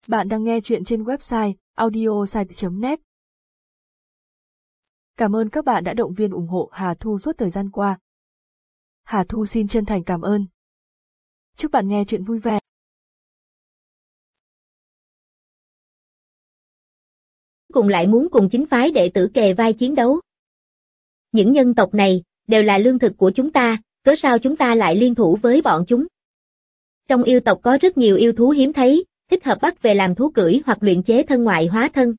Bạn đang nghe chuyện trên website audiosite.net. Cảm ơn các bạn đã động viên ủng hộ Hà Thu suốt thời gian qua. Hà Thu xin chân thành cảm ơn. Chúc bạn nghe chuyện vui vẻ. Cùng lại muốn cùng chính phái đệ tử kề vai chiến đấu. Những nhân tộc này đều là lương thực của chúng ta, cớ sao chúng ta lại liên thủ với bọn chúng? Trong yêu tộc có rất nhiều yêu thú hiếm thấy, thích hợp bắt về làm thú cưỡi hoặc luyện chế thân ngoại hóa thân.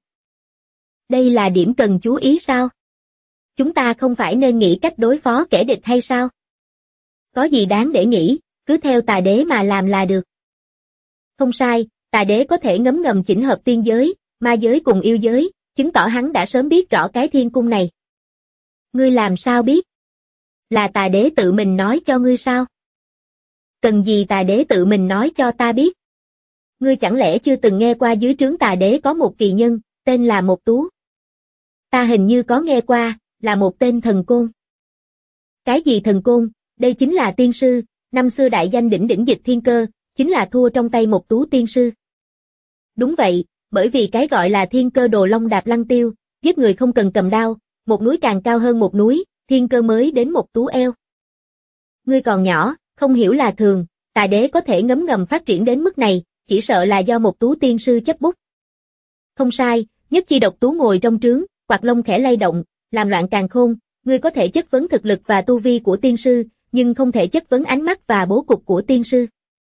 Đây là điểm cần chú ý sao? Chúng ta không phải nên nghĩ cách đối phó kẻ địch hay sao? Có gì đáng để nghĩ, cứ theo Tà Đế mà làm là được. Không sai, Tà Đế có thể ngấm ngầm chỉnh hợp tiên giới, ma giới cùng yêu giới, chứng tỏ hắn đã sớm biết rõ cái thiên cung này. Ngươi làm sao biết? Là Tà Đế tự mình nói cho ngươi sao? Cần gì Tà Đế tự mình nói cho ta biết? Ngươi chẳng lẽ chưa từng nghe qua dưới trướng Tà Đế có một kỳ nhân, tên là Một Tú? Ta hình như có nghe qua, là một tên thần côn. Cái gì thần côn? Đây chính là tiên sư, năm xưa đại danh đỉnh đỉnh Dịch Thiên Cơ, chính là thua trong tay Một Tú tiên sư. Đúng vậy, bởi vì cái gọi là Thiên Cơ Đồ Long Đạp Lăng Tiêu, giết người không cần cầm đao, một núi càng cao hơn một núi, Thiên Cơ mới đến Một Tú eo. Ngươi còn nhỏ, không hiểu là thường, Tà Đế có thể ngấm ngầm phát triển đến mức này, chỉ sợ là do Một Tú tiên sư chấp bút. Không sai, nhất chi độc tú ngồi trong trướng, quạt lông khẽ lay động, làm loạn càn khôn, ngươi có thể chất vấn thực lực và tu vi của tiên sư, nhưng không thể chất vấn ánh mắt và bố cục của tiên sư.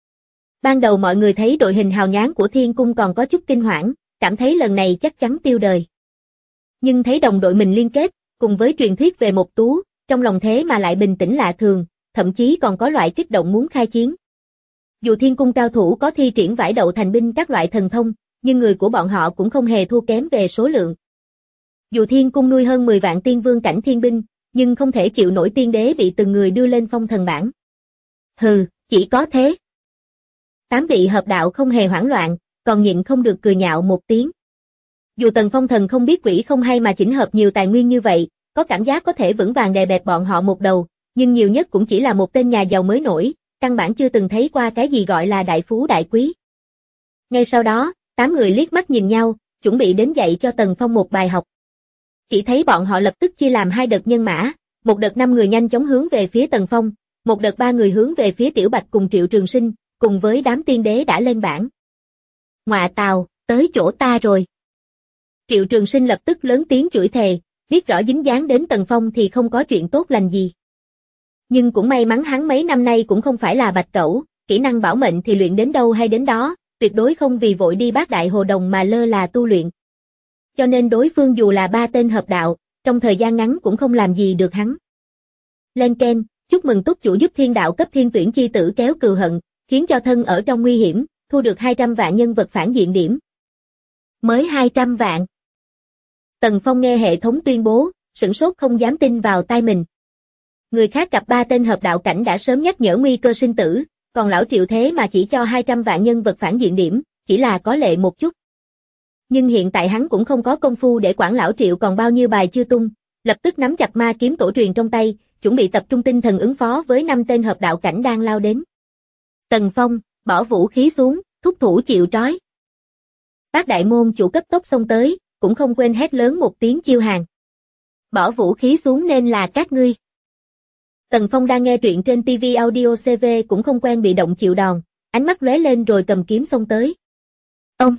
Ban đầu mọi người thấy đội hình hào nhoáng của Thiên Cung còn có chút kinh hoảng, cảm thấy lần này chắc chắn tiêu đời. Nhưng thấy đồng đội mình liên kết, cùng với truyền thuyết về Một Tú, trong lòng thế mà lại bình tĩnh lạ thường, thậm chí còn có loại kích động muốn khai chiến. Dù Thiên Cung cao thủ có thi triển vải đậu thành binh các loại thần thông, nhưng người của bọn họ cũng không hề thua kém về số lượng. Dù Thiên Cung nuôi hơn 10 vạn tiên vương cảnh thiên binh, nhưng không thể chịu nổi tiên đế bị từng người đưa lên phong thần bảng. Hừ, chỉ có thế. 8 vị hợp đạo không hề hoảng loạn, còn nhịn không được cười nhạo một tiếng. Dù Tần Phong Thần không biết quỷ không hay mà chỉnh hợp nhiều tài nguyên như vậy, có cảm giác có thể vững vàng đè bẹp bọn họ một đầu, nhưng nhiều nhất cũng chỉ là một tên nhà giàu mới nổi, căn bản chưa từng thấy qua cái gì gọi là đại phú đại quý. Ngay sau đó, 8 người liếc mắt nhìn nhau, chuẩn bị đến dạy cho Tần Phong một bài học. Chỉ thấy bọn họ lập tức chia làm 2 đợt nhân mã, một đợt 5 người nhanh chóng hướng về phía Tần Phong, một đợt 3 người hướng về phía Tiểu Bạch cùng Triệu Trường Sinh, cùng với đám tiên đế đã lên bảng. Ngọa tào, tới chỗ ta rồi. Triệu Trường Sinh lập tức lớn tiếng chửi thề, biết rõ dính dáng đến Tần Phong thì không có chuyện tốt lành gì. Nhưng cũng may mắn hắn mấy năm nay cũng không phải là bạch cẩu, kỹ năng bảo mệnh thì luyện đến đâu hay đến đó, tuyệt đối không vì vội đi Bát Đại Hồ Đồng mà lơ là tu luyện. Cho nên đối phương dù là 3 tên hợp đạo, trong thời gian ngắn cũng không làm gì được hắn. Lên keng, chúc mừng túc chủ giúp thiên đạo cấp thiên tuyển chi tử kéo cừu hận, khiến cho thân ở trong nguy hiểm, thu được 200 vạn nhân vật phản diện điểm. Mới 200 vạn. Tần Phong nghe hệ thống tuyên bố, sửng sốt không dám tin vào tai mình. Người khác gặp 3 tên hợp đạo cảnh đã sớm nhắc nhở nguy cơ sinh tử, còn lão Triệu thế mà chỉ cho 200 vạn nhân vật phản diện điểm, chỉ là có lệ một chút. Nhưng hiện tại hắn cũng không có công phu để quản lão Triệu còn bao nhiêu bài chưa tung, lập tức nắm chặt ma kiếm tổ truyền trong tay, chuẩn bị tập trung tinh thần ứng phó với 5 tên hợp đạo cảnh đang lao đến. Tần Phong, bỏ vũ khí xuống, thúc thủ chịu trói. Bát Đại môn chủ cấp tốc xông tới, cũng không quên hét lớn một tiếng chiêu hàng. Bỏ vũ khí xuống nên là các ngươi. Tần Phong đang nghe truyện trên TV Audio CV cũng không quen bị động chịu đòn, ánh mắt lóe lên rồi cầm kiếm xông tới. Ông!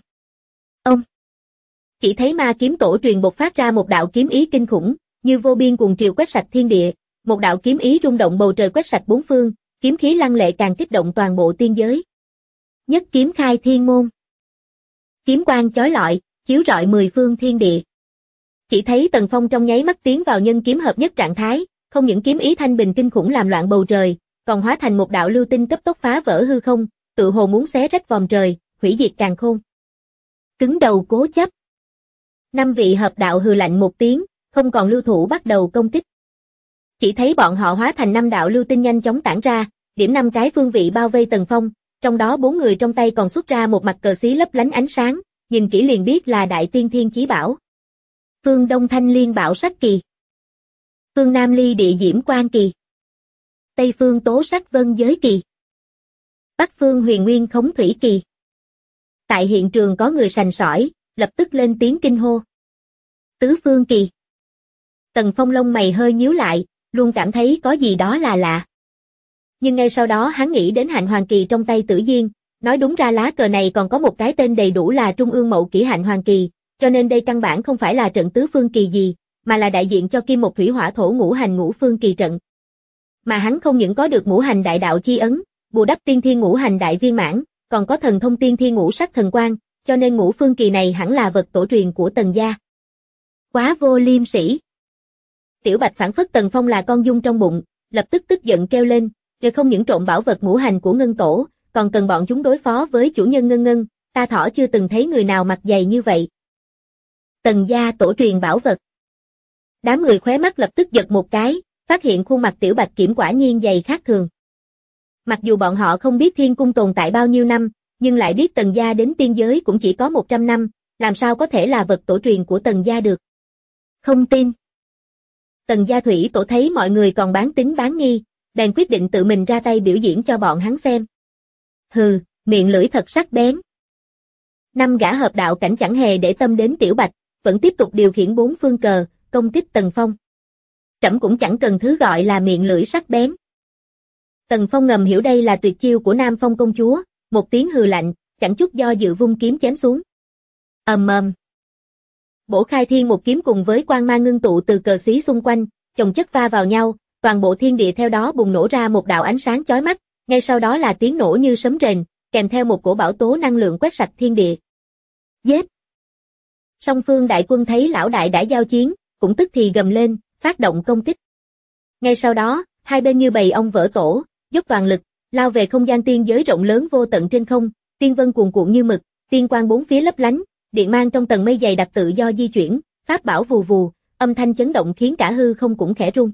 Chỉ thấy ma kiếm tổ truyền bộc phát ra một đạo kiếm ý kinh khủng, như vô biên cuồng triều quét sạch thiên địa, một đạo kiếm ý rung động bầu trời quét sạch bốn phương, kiếm khí lăng lệ càng kích động toàn bộ tiên giới. Nhất kiếm khai thiên môn. Kiếm quang chói lọi, chiếu rọi 10 phương thiên địa. Chỉ thấy Tần Phong trong nháy mắt tiến vào nhân kiếm hợp nhất trạng thái, không những kiếm ý thanh bình kinh khủng làm loạn bầu trời, còn hóa thành một đạo lưu tinh cấp tốc phá vỡ hư không, tự hồ muốn xé rách vòm trời, hủy diệt càn khôn. Cứng đầu cố chấp. 5 vị hợp đạo hừ lạnh một tiếng, không còn lưu thủ bắt đầu công kích. Chỉ thấy bọn họ hóa thành 5 đạo lưu tinh nhanh chóng tản ra, điểm 5 cái phương vị bao vây Tần Phong, trong đó 4 người trong tay còn xuất ra một mặt cờ xí lấp lánh ánh sáng, nhìn kỹ liền biết là Đại Tiên Thiên Chí Bảo. Phương Đông Thanh Liên Bảo Sắc Kỳ, phương Nam Ly Địa Diễm Quang Kỳ, Tây phương Tố Sắc Vân Giới Kỳ, Bắc phương Huyền Nguyên Khống Thủy Kỳ. Tại hiện trường có người sành sỏi, lập tức lên tiếng kinh hô. Tứ phương kỳ. Tần Phong lông mày hơi nhíu lại, luôn cảm thấy có gì đó là lạ. Nhưng ngay sau đó hắn nghĩ đến hạnh hoàng kỳ trong tay Tử Diên, nói đúng ra lá cờ này còn có một cái tên đầy đủ là Trung ương Mậu Kỷ hạnh hoàng kỳ, cho nên đây căn bản không phải là trận tứ phương kỳ gì, mà là đại diện cho kim một thủy hỏa thổ ngũ hành ngũ phương kỳ trận. Mà hắn không những có được ngũ hành đại đạo chi ấn, bù đắp tiên thiên ngũ hành đại viên mãn, còn có thần thông tiên thiên ngũ sắc thần quang, cho nên ngũ phương kỳ này hẳn là vật tổ truyền của Tần gia. Quá vô liêm sỉ. Tiểu Bạch phản phất Tần Phong là con giun trong bụng, lập tức tức giận kêu lên, "Ngươi không những trộm bảo vật ngũ hành của Ngân tổ, còn cần bọn chúng đối phó với chủ nhân Ngân Ngân, ta thỏ chưa từng thấy người nào mặt dày như vậy." Tần gia tổ truyền bảo vật. Đám người khóe mắt lập tức giật một cái, phát hiện khuôn mặt Tiểu Bạch Kiểm quả nhiên dày khác thường. Mặc dù bọn họ không biết Thiên Cung tồn tại bao nhiêu năm, nhưng lại biết Tần gia đến tiên giới cũng chỉ có 100 năm, làm sao có thể là vật tổ truyền của Tần gia được. Không tin. Tần gia thủy tổ thấy mọi người còn bán tín bán nghi, bèn quyết định tự mình ra tay biểu diễn cho bọn hắn xem. Hừ, miệng lưỡi thật sắc bén. 5 gã hợp đạo cảnh chẳng hề để tâm đến Tiểu Bạch, vẫn tiếp tục điều khiển 4 phương cờ, công kích Tần Phong. Trẫm cũng chẳng cần thứ gọi là miệng lưỡi sắc bén. Tần Phong ngầm hiểu đây là tuyệt chiêu của Nam Phong công chúa, một tiếng hừ lạnh, chẳng chút do dự vung kiếm chém xuống. Ầm ầm. Bổ khai thiên một kiếm cùng với quang mang ngưng tụ từ cờ xí xung quanh, chồng chất va vào nhau, toàn bộ thiên địa theo đó bùng nổ ra một đạo ánh sáng chói mắt, ngay sau đó là tiếng nổ như sấm rền, kèm theo một cổ bão tố năng lượng quét sạch thiên địa. Giết! Song phương đại quân thấy lão đại đã giao chiến, cũng tức thì gầm lên, phát động công kích. Ngay sau đó, hai bên như bầy ong vỡ tổ, dốc toàn lực, lao về không gian tiên giới rộng lớn vô tận trên không, tiên vân cuồn cuộn như mực, tiên quang bốn phía lấp lánh, điện mang trong tầng mây dày đặc tự do di chuyển, pháp bảo vù vù, âm thanh chấn động khiến cả hư không cũng khẽ rung.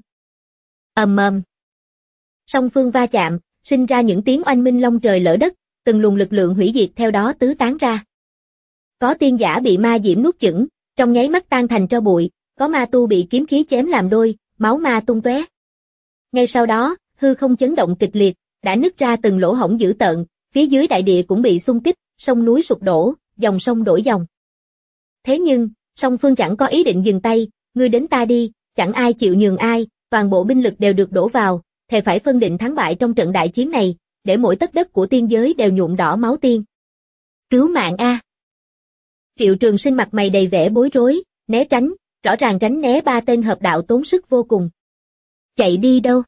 Ầm ầm. Song phương va chạm, sinh ra những tiếng oanh minh long trời lở đất, từng luồng lực lượng hủy diệt theo đó tứ tán ra. Có tiên giả bị ma diễm nuốt chửng, trong nháy mắt tan thành tro bụi, có ma tu bị kiếm khí chém làm đôi, máu ma tung tóe. Ngay sau đó, hư không chấn động kịch liệt, đã nứt ra từng lỗ hổng dữ tợn, phía dưới đại địa cũng bị xung kích, sông núi sụp đổ, dòng sông đổi dòng. Thế nhưng, song phương chẳng có ý định dừng tay, ngươi đến ta đi, chẳng ai chịu nhường ai, toàn bộ binh lực đều được đổ vào, thề phải phân định thắng bại trong trận đại chiến này, để mỗi tấc đất của tiên giới đều nhuộm đỏ máu tiên. Cứu mạng a! Triệu Trường Sinh mặt mày đầy vẻ bối rối, né tránh, rõ ràng tránh né ba tên hợp đạo tốn sức vô cùng. Chạy đi đâu?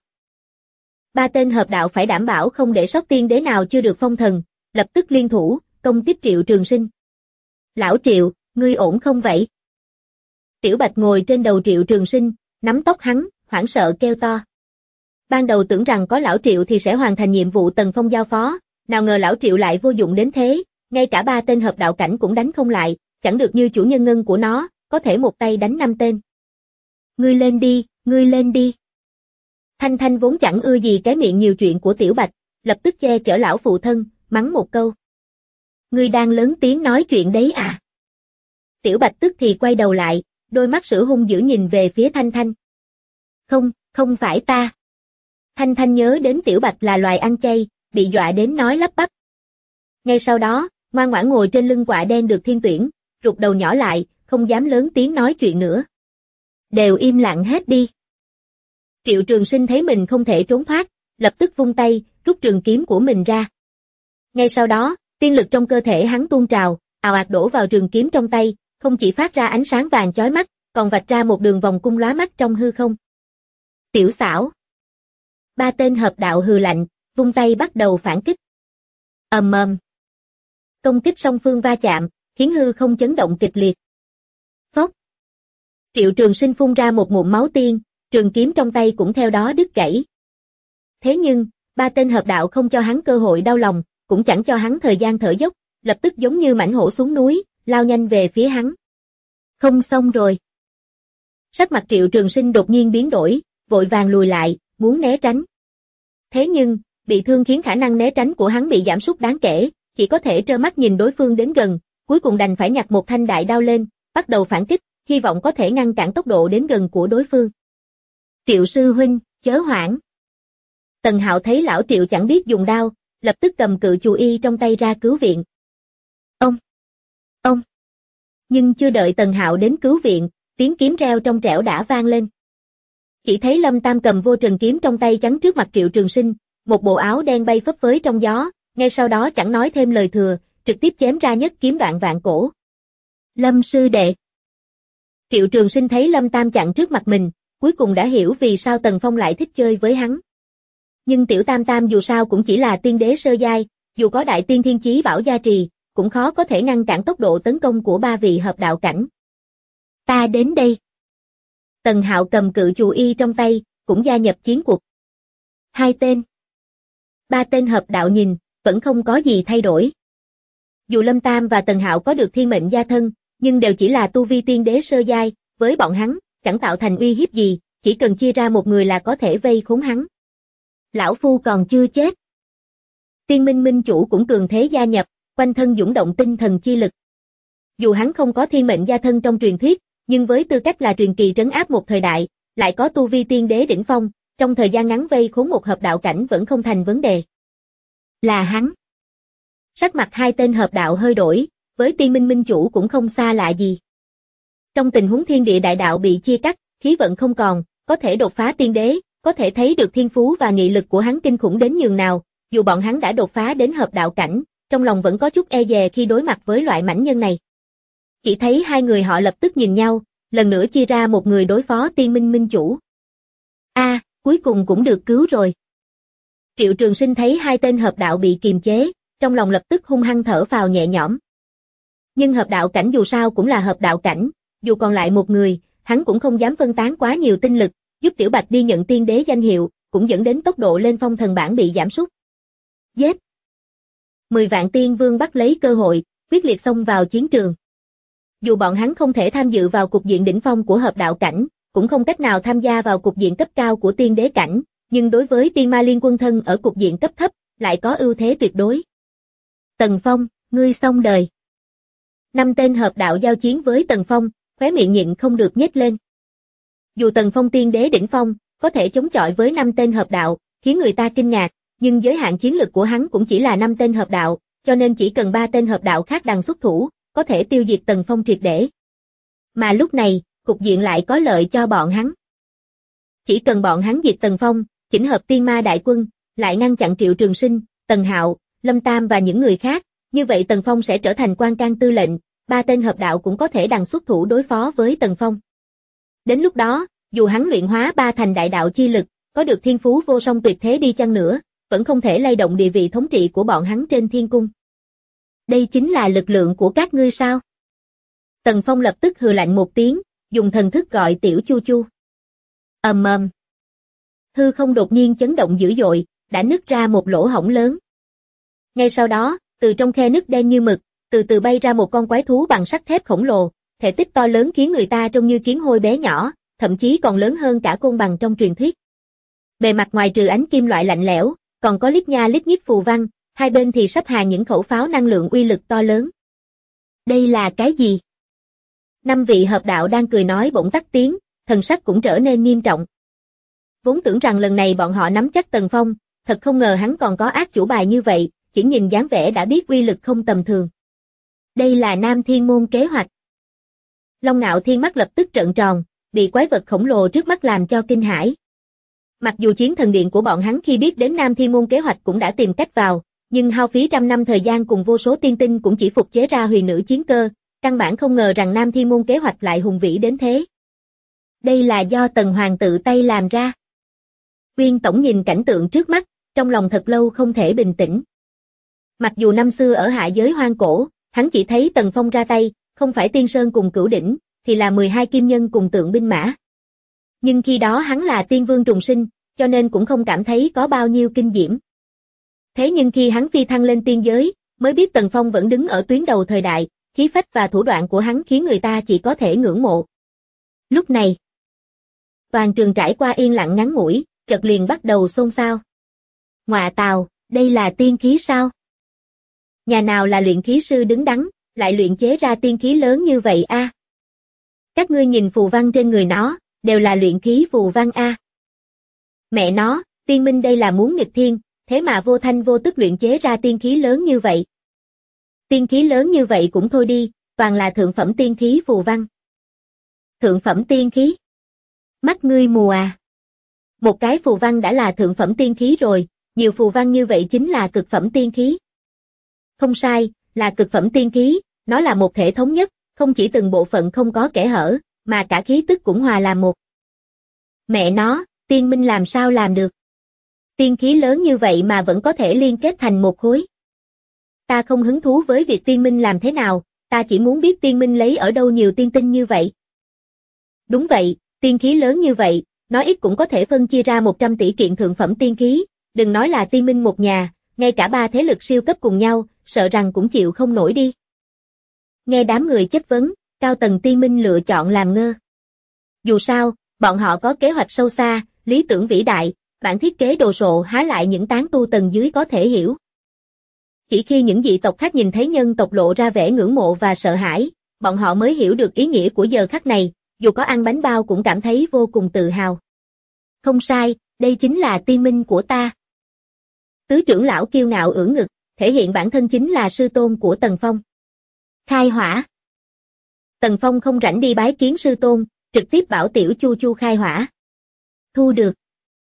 Ba tên hợp đạo phải đảm bảo không để sót tiên đế nào chưa được phong thần, lập tức liên thủ, công kích Triệu Trường Sinh. Lão Triệu, ngươi ổn không vậy? Tiểu Bạch ngồi trên đầu Triệu Trường Sinh, nắm tóc hắn, hoảng sợ kêu to. Ban đầu tưởng rằng có lão Triệu thì sẽ hoàn thành nhiệm vụ Tần Phong giao phó, nào ngờ lão Triệu lại vô dụng đến thế, ngay cả ba tên hợp đạo cảnh cũng đánh không lại, chẳng được như chủ nhân ngân của nó, có thể một tay đánh 5 tên. Ngươi lên đi, ngươi lên đi. Thanh Thanh vốn chẳng ưa gì cái miệng nhiều chuyện của Tiểu Bạch, lập tức che chở lão phụ thân, mắng một câu. Ngươi đang lớn tiếng nói chuyện đấy à? Tiểu Bạch tức thì quay đầu lại, đôi mắt sữa hung dữ nhìn về phía Thanh Thanh. Không, không phải ta. Thanh Thanh nhớ đến Tiểu Bạch là loài ăn chay, bị dọa đến nói lắp bắp. Ngay sau đó, ngoan ngoãn ngồi trên lưng quạ đen được thiên tuyển, rụt đầu nhỏ lại, không dám lớn tiếng nói chuyện nữa. Đều im lặng hết đi. Triệu Trường Sinh thấy mình không thể trốn thoát, lập tức vung tay, rút trường kiếm của mình ra. Ngay sau đó, tiên lực trong cơ thể hắn tuôn trào, ào ạt đổ vào trường kiếm trong tay, không chỉ phát ra ánh sáng vàng chói mắt, còn vạch ra một đường vòng cung lóa mắt trong hư không. Tiểu xảo. Ba tên hợp đạo hừ lạnh, vung tay bắt đầu phản kích. Ầm ầm. Công kích song phương va chạm, khiến hư không chấn động kịch liệt. Phốc. Triệu Trường Sinh phun ra một ngụm máu tiên, trường kiếm trong tay cũng theo đó đứt gãy. Thế nhưng, ba tên hợp đạo không cho hắn cơ hội đau lòng, cũng chẳng cho hắn thời gian thở dốc, lập tức giống như mãnh hổ xuống núi, lao nhanh về phía hắn. Không xong rồi. Sắc mặt Triệu Trường Sinh đột nhiên biến đổi, vội vàng lùi lại, muốn né tránh. Thế nhưng, bị thương khiến khả năng né tránh của hắn bị giảm sút đáng kể, chỉ có thể trơ mắt nhìn đối phương đến gần, cuối cùng đành phải nhặt một thanh đại đao lên, bắt đầu phản kích, hy vọng có thể ngăn cản tốc độ đến gần của đối phương. Triệu sư huynh, chớ hoảng. Tần Hạo thấy lão Triệu chẳng biết dùng đao, lập tức cầm cự chù y trong tay ra cứu viện. Ông! Ông! Nhưng chưa đợi Tần Hạo đến cứu viện, tiếng kiếm reo trong trẻo đã vang lên. Chỉ thấy Lâm Tam cầm vô trần kiếm trong tay chắn trước mặt Triệu Trường Sinh, một bộ áo đen bay phấp phới trong gió, ngay sau đó chẳng nói thêm lời thừa, trực tiếp chém ra nhất kiếm đoạn vạn cổ. Lâm sư đệ. Triệu Trường Sinh thấy Lâm Tam chặn trước mặt mình, cuối cùng đã hiểu vì sao Tần Phong lại thích chơi với hắn. Nhưng Tiểu Tam Tam dù sao cũng chỉ là tiên đế sơ giai, dù có đại tiên thiên chí bảo gia trì, cũng khó có thể ngăn cản tốc độ tấn công của ba vị hợp đạo cảnh. Ta đến đây. Tần Hạo cầm cự chù y trong tay, cũng gia nhập chiến cuộc. Hai tên. Ba tên hợp đạo nhìn, vẫn không có gì thay đổi. Dù Lâm Tam và Tần Hạo có được thiên mệnh gia thân, nhưng đều chỉ là tu vi tiên đế sơ giai, với bọn hắn, chẳng tạo thành uy hiếp gì, chỉ cần chia ra một người là có thể vây khốn hắn. Lão Phu còn chưa chết. Tiên Minh Minh chủ cũng cường thế gia nhập, quanh thân dũng động tinh thần chi lực. Dù hắn không có thiên mệnh gia thân trong truyền thuyết, nhưng với tư cách là truyền kỳ trấn áp một thời đại, lại có tu vi tiên đế đỉnh phong, trong thời gian ngắn vây khốn một hợp đạo cảnh vẫn không thành vấn đề. Là hắn. Sắc mặt hai tên hợp đạo hơi đổi, với Tiên Minh Minh chủ cũng không xa lạ gì. Trong tình huống thiên địa đại đạo bị chia cắt, khí vận không còn, có thể đột phá tiên đế, có thể thấy được thiên phú và nghị lực của hắn kinh khủng đến nhường nào, dù bọn hắn đã đột phá đến hợp đạo cảnh, trong lòng vẫn có chút e dè khi đối mặt với loại mãnh nhân này. Chỉ thấy hai người họ lập tức nhìn nhau, lần nữa chia ra một người đối phó Tiên Minh Minh chủ. Cuối cùng cũng được cứu rồi. Triệu Trường Sinh thấy hai tên hợp đạo bị kiềm chế, trong lòng lập tức hung hăng thở phào nhẹ nhõm. Nhưng hợp đạo cảnh dù sao cũng là hợp đạo cảnh, dù còn lại một người, hắn cũng không dám phân tán quá nhiều tinh lực, giúp Tiểu Bạch đi nhận tiên đế danh hiệu, cũng dẫn đến tốc độ lên phong thần bảng bị giảm sút. Giết! 10 vạn tiên vương bắt lấy cơ hội, quyết liệt xông vào chiến trường. Dù bọn hắn không thể tham dự vào cục diện đỉnh phong của hợp đạo cảnh, cũng không cách nào tham gia vào cục diện cấp cao của tiên đế cảnh, nhưng đối với tiên ma liên quân thân ở cục diện cấp thấp, lại có ưu thế tuyệt đối. Tần Phong, ngươi xong đời. 5 tên hợp đạo giao chiến với Tần Phong, khóe miệng nhịn không được nhếch lên. Dù Tần Phong tiên đế đỉnh phong, có thể chống chọi với 5 tên hợp đạo, khiến người ta kinh ngạc, nhưng giới hạn chiến lực của hắn cũng chỉ là 5 tên hợp đạo, cho nên chỉ cần 3 tên hợp đạo khác đằng xuất thủ, có thể tiêu diệt Tần Phong triệt để. Mà lúc này, cục diện lại có lợi cho bọn hắn. Chỉ cần bọn hắn diệt Tần Phong, chỉnh hợp tiên ma đại quân, lại ngăn chặn Triệu Trường Sinh, Tần Hạo, Lâm Tam và những người khác, như vậy Tần Phong sẽ trở thành quan can tư lệnh, 3 tên hợp đạo cũng có thể đằng xuất thủ đối phó với Tần Phong. Đến lúc đó, dù hắn luyện hóa 3 thành đại đạo chi lực, có được thiên phú vô song tuyệt thế đi chăng nữa, vẫn không thể lay động địa vị thống trị của bọn hắn trên thiên cung. Đây chính là lực lượng của các ngươi sao? Tần Phong lập tức hừ lạnh một tiếng, dùng thần thức gọi Tiểu Chu Chu. Ầm ầm. Hư không đột nhiên chấn động dữ dội, đã nứt ra một lỗ hổng lớn. Ngay sau đó, từ trong khe nứt đen như mực, từ từ bay ra một con quái thú bằng sắt thép khổng lồ, thể tích to lớn khiến người ta trông như kiến hôi bé nhỏ, thậm chí còn lớn hơn cả côn bằng trong truyền thuyết. Bề mặt ngoài trừ ánh kim loại lạnh lẽo, còn có lít nha lít nhít phù văn, hai bên thì sắp hàng những khẩu pháo năng lượng uy lực to lớn. Đây là cái gì? 5 vị hợp đạo đang cười nói bỗng tắt tiếng, thần sắc cũng trở nên nghiêm trọng. Vốn tưởng rằng lần này bọn họ nắm chắc Tần Phong, thật không ngờ hắn còn có ác chủ bài như vậy, chỉ nhìn dáng vẻ đã biết uy lực không tầm thường. Đây là Nam Thiên Môn kế hoạch. Long Ngạo Thiên mắt lập tức trợn tròn, bị quái vật khổng lồ trước mắt làm cho kinh hãi. Mặc dù chiến thần điện của bọn hắn khi biết đến Nam Thiên Môn kế hoạch cũng đã tìm cách vào, nhưng hao phí trăm năm thời gian cùng vô số tiên tinh cũng chỉ phục chế ra huyền nữ chiến cơ, căn bản không ngờ rằng Nam Thiên Môn kế hoạch lại hùng vĩ đến thế. Đây là do Tần Hoàng tự tay làm ra. Uyên Tổng nhìn cảnh tượng trước mắt, trong lòng thật lâu không thể bình tĩnh. Mặc dù năm xưa ở hạ giới hoang cổ, hắn chỉ thấy Tần Phong ra tay, không phải Tiên Sơn cùng Cửu Đỉnh, thì là 12 kim nhân cùng tượng binh mã. Nhưng khi đó hắn là tiên vương trùng sinh, cho nên cũng không cảm thấy có bao nhiêu kinh diễm. Thế nhưng khi hắn phi thăng lên tiên giới, mới biết Tần Phong vẫn đứng ở tuyến đầu thời đại, khí phách và thủ đoạn của hắn khiến người ta chỉ có thể ngưỡng mộ. Lúc này, toàn trường trải qua yên lặng ngắn ngủi, chợt liền bắt đầu xôn xao. Ngọa tào, đây là tiên khí sao? Nhà nào là luyện khí sư đứng đắn, lại luyện chế ra tiên khí lớn như vậy a? Các ngươi nhìn phù văn trên người nó, đều là luyện khí phù văn a. Mẹ nó, tiên minh đây là muốn nghịch thiên, thế mà vô thanh vô tức luyện chế ra tiên khí lớn như vậy. Tiên khí lớn như vậy cũng thôi đi, toàn là thượng phẩm tiên khí phù văn. Thượng phẩm tiên khí? Mắt ngươi mù à? Một cái phù văn đã là thượng phẩm tiên khí rồi, nhiều phù văn như vậy chính là cực phẩm tiên khí. Không sai, là cực phẩm tiên khí, nó là một thể thống nhất, không chỉ từng bộ phận không có kẽ hở, mà cả khí tức cũng hòa làm một. Mẹ nó, tiên minh làm sao làm được? Tiên khí lớn như vậy mà vẫn có thể liên kết thành một khối. Ta không hứng thú với việc tiên minh làm thế nào, ta chỉ muốn biết tiên minh lấy ở đâu nhiều tiên tinh như vậy. Đúng vậy, tiên khí lớn như vậy, nói ít cũng có thể phân chia ra 100 tỷ kiện thượng phẩm tiên khí, đừng nói là tiên minh một nhà, ngay cả 3 thế lực siêu cấp cùng nhau, sợ rằng cũng chịu không nổi đi. Nghe đám người chất vấn, cao tầng tiên minh lựa chọn làm ngơ. Dù sao, bọn họ có kế hoạch sâu xa, lý tưởng vĩ đại, bản thiết kế đồ sộ há lại những tán tu tầng dưới có thể hiểu. Chỉ khi những dị tộc khác nhìn thấy nhân tộc lộ ra vẻ ngưỡng mộ và sợ hãi, bọn họ mới hiểu được ý nghĩa của giờ khắc này, dù có ăn bánh bao cũng cảm thấy vô cùng tự hào. Không sai, đây chính là tiên minh của ta. Tứ trưởng lão kiêu ngạo ưỡn ngực, thể hiện bản thân chính là sư tôn của Tần Phong. Khai hỏa. Tần Phong không rảnh đi bái kiến sư tôn, trực tiếp bảo Tiểu Chu Chu khai hỏa. Thu được.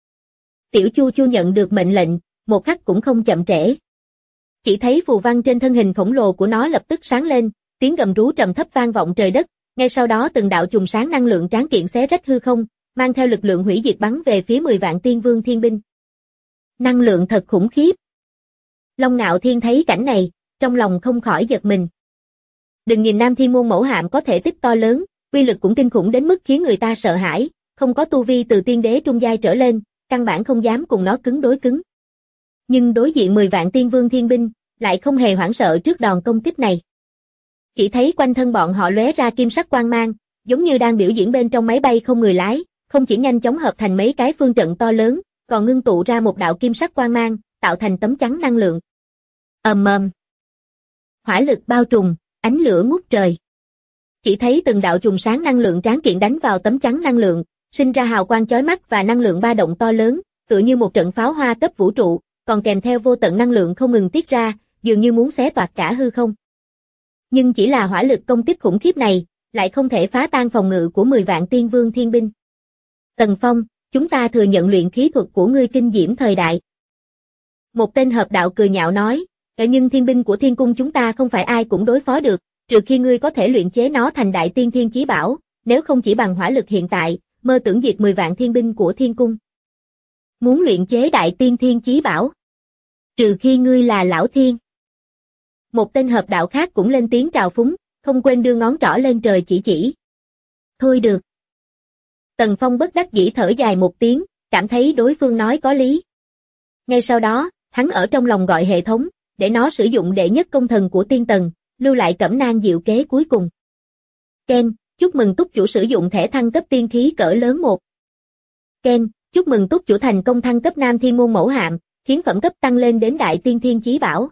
Tiểu Chu Chu nhận được mệnh lệnh, một khắc cũng không chậm trễ. Chỉ thấy phù văn trên thân hình khổng lồ của nó lập tức sáng lên, tiếng gầm rú trầm thấp vang vọng trời đất, ngay sau đó từng đạo chùm sáng năng lượng tráng kiện xé rách hư không, mang theo lực lượng hủy diệt bắn về phía 10 vạn tiên vương thiên binh. Năng lượng thật khủng khiếp. Long Ngạo Thiên thấy cảnh này, trong lòng không khỏi giật mình. Đừng nhìn Nam Thiên Môn Mẫu Hạm có thể tích to lớn, uy lực cũng kinh khủng đến mức khiến người ta sợ hãi, không có tu vi từ tiên đế trung giai trở lên, căn bản không dám cùng nó cứng đối cứng. Nhưng đối diện 10 vạn tiên vương thiên binh, lại không hề hoảng sợ trước đòn công kích này. Chỉ thấy quanh thân bọn họ lóe ra kim sắc quang mang, giống như đang biểu diễn bên trong máy bay không người lái, không chỉ nhanh chóng hợp thành mấy cái phương trận to lớn, còn ngưng tụ ra một đạo kim sắc quang mang, tạo thành tấm chắn năng lượng. Ầm ầm. Hỏa lực bao trùm, ánh lửa ngút trời. Chỉ thấy từng đạo chùm sáng năng lượng tráng kiện đánh vào tấm chắn năng lượng, sinh ra hào quang chói mắt và năng lượng ba động to lớn, tựa như một trận pháo hoa cấp vũ trụ, còn kèm theo vô tận năng lượng không ngừng tiết ra, dường như muốn xé toạc cả hư không. Nhưng chỉ là hỏa lực công kích khủng khiếp này, lại không thể phá tan phòng ngự của 10 vạn tiên vương thiên binh. Tần Phong, chúng ta thừa nhận luyện khí thuật của ngươi kinh diễm thời đại. Một tên hợp đạo cười nhạo nói, nhưng thiên binh của thiên cung chúng ta không phải ai cũng đối phó được, trừ khi ngươi có thể luyện chế nó thành đại tiên thiên chí bảo, nếu không chỉ bằng hỏa lực hiện tại, mơ tưởng diệt 10 vạn thiên binh của thiên cung. Muốn luyện chế đại tiên thiên chí bảo? Trừ khi ngươi là lão thiên. Một tên hợp đạo khác cũng lên tiếng trào phúng, không quên đưa ngón trỏ lên trời chỉ. Thôi được. Tần Phong bất đắc dĩ thở dài một tiếng, cảm thấy đối phương nói có lý. Ngay sau đó, hắn ở trong lòng gọi hệ thống, để nó sử dụng đệ nhất công thần của tiên tần, lưu lại cẩm nang diệu kế cuối cùng. Ken, chúc mừng túc chủ sử dụng thẻ thăng cấp tiên khí cỡ lớn 1. Ken, chúc mừng túc chủ thành công thăng cấp Nam Thiên Môn Mẫu Hạm, khiến phẩm cấp tăng lên đến đại tiên thiên chí bảo.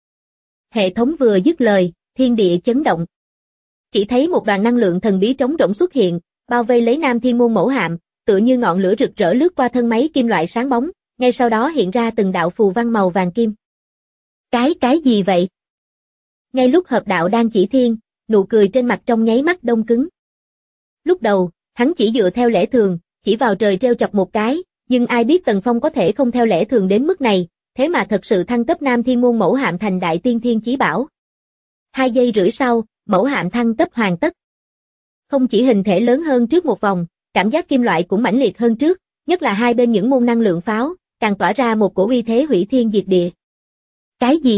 Hệ thống vừa dứt lời, thiên địa chấn động. Chỉ thấy một đoàn năng lượng thần bí trống rỗng xuất hiện, bao vây lấy Nam Thiên Môn Mẫu Hạm, tựa như ngọn lửa rực rỡ lướt qua thân máy kim loại sáng bóng, ngay sau đó hiện ra từng đạo phù văn màu vàng kim. Cái gì vậy? Ngay lúc hợp đạo đang chỉ thiên, nụ cười trên mặt trong nháy mắt đông cứng. Lúc đầu, hắn chỉ dựa theo lẽ thường, chỉ vào trời trêu chọc một cái, nhưng ai biết Tần Phong có thể không theo lẽ thường đến mức này, thế mà thật sự thăng cấp Nam Thiên Môn Mẫu Hạm thành đại tiên thiên chí bảo. 2 giây rưỡi sau, mẫu hạm thăng cấp hoàn tất. Không chỉ hình thể lớn hơn trước một vòng, cảm giác kim loại cũng mãnh liệt hơn trước, nhất là hai bên những môn năng lượng pháo, càng tỏa ra một cổ uy thế hủy thiên diệt địa. Cái gì?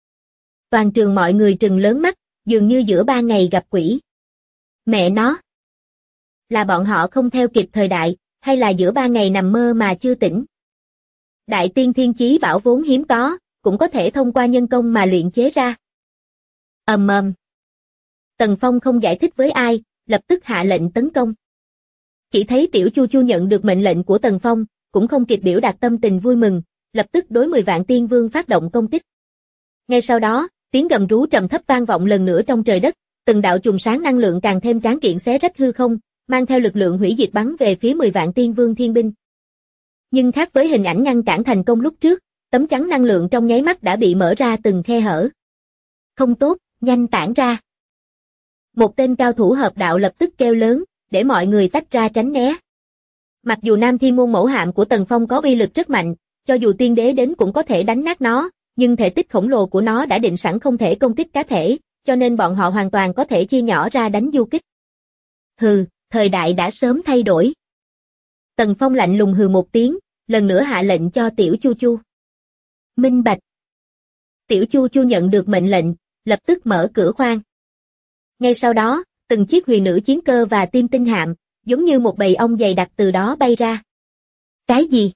Toàn trường mọi người trừng lớn mắt, dường như giữa 3 ngày gặp quỷ. Mẹ nó! Là bọn họ không theo kịp thời đại, hay là giữa 3 ngày nằm mơ mà chưa tỉnh? Đại tiên thiên chí bảo vốn hiếm có, cũng có thể thông qua nhân công mà luyện chế ra. Ầm ầm. Tần Phong không giải thích với ai, lập tức hạ lệnh tấn công. Chỉ thấy Tiểu Chu Chu nhận được mệnh lệnh của Tần Phong, cũng không kịp biểu đạt tâm tình vui mừng, lập tức đối 10 vạn tiên vương phát động công kích. Ngay sau đó, tiếng gầm rú trầm thấp vang vọng lần nữa trong trời đất, từng đạo chùm sáng năng lượng càng thêm tráng kiện xé rách hư không, mang theo lực lượng hủy diệt bắn về phía 10 vạn tiên vương thiên binh. Nhưng khác với hình ảnh ngăn cản thành công lúc trước, tấm chắn năng lượng trong nháy mắt đã bị mở ra từng khe hở. Không tốt, nhanh tản ra. Một tên cao thủ hợp đạo lập tức kêu lớn, để mọi người tách ra tránh né. Mặc dù Nam Thiên Môn Mẫu Hạm của Tần Phong có uy lực rất mạnh, cho dù tiên đế đến cũng có thể đánh nát nó, nhưng thể tích khổng lồ của nó đã định sẵn không thể công kích cá thể, cho nên bọn họ hoàn toàn có thể chia nhỏ ra đánh du kích. Hừ, thời đại đã sớm thay đổi. Tần Phong lạnh lùng hừ một tiếng, lần nữa hạ lệnh cho Tiểu Chu Chu. Minh bạch. Tiểu Chu Chu nhận được mệnh lệnh, lập tức mở cửa khoang. Ngay sau đó, từng chiếc huyền nữ chiến cơ và tim tinh hạm, giống như một bầy ong dày đặc từ đó bay ra. Cái gì?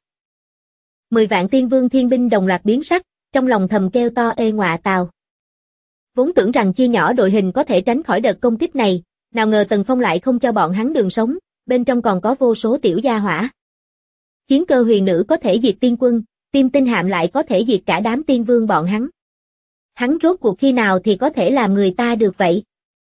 10 vạn tiên vương thiên binh đồng loạt biến sắc, trong lòng thầm kêu to ê ngọa tào. Vốn tưởng rằng chia nhỏ đội hình có thể tránh khỏi đợt công kích này, nào ngờ Tần Phong lại không cho bọn hắn đường sống, bên trong còn có vô số tiểu gia hỏa. Chiến cơ huyền nữ có thể diệt tiên quân, tim tinh hạm lại có thể diệt cả đám tiên vương bọn hắn. Hắn rốt cuộc khi nào thì có thể làm người ta được vậy?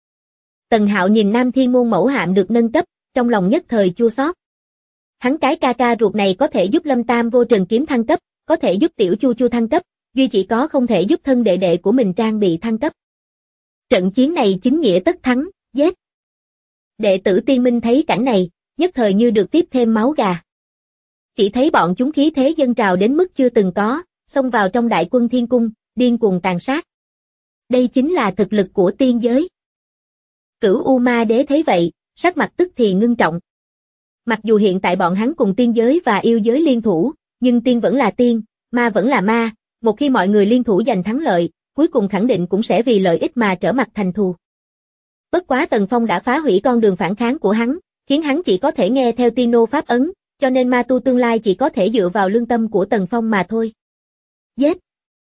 Tần Hạo nhìn Nam Thiên Môn Mẫu Hạm được nâng cấp, trong lòng nhất thời chua xót. Hắn cái ca ca ruột này có thể giúp Lâm Tam Vô Trần Kiếm thăng cấp, có thể giúp Tiểu Chu Chu thăng cấp, duy chỉ có không thể giúp thân đệ đệ của mình trang bị thăng cấp. Trận chiến này chính nghĩa tất thắng, giết. Đệ tử Tiên Minh thấy cảnh này, nhất thời như được tiếp thêm máu gà. Chỉ thấy bọn chúng khí thế dâng trào đến mức chưa từng có, xông vào trong đại quân thiên cung, điên cuồng tàn sát. Đây chính là thực lực của tiên giới. Cửu U Ma Đế thấy vậy, sắc mặt tức thì ngưng trọng. Mặc dù hiện tại bọn hắn cùng tiên giới và yêu giới liên thủ, nhưng tiên vẫn là tiên, ma vẫn là ma, một khi mọi người liên thủ giành thắng lợi, cuối cùng khẳng định cũng sẽ vì lợi ích mà trở mặt thành thù. Bất quá Tần Phong đã phá hủy con đường phản kháng của hắn, khiến hắn chỉ có thể nghe theo tiên nô pháp ấn, cho nên ma tu tương lai chỉ có thể dựa vào lương tâm của Tần Phong mà thôi. Giết!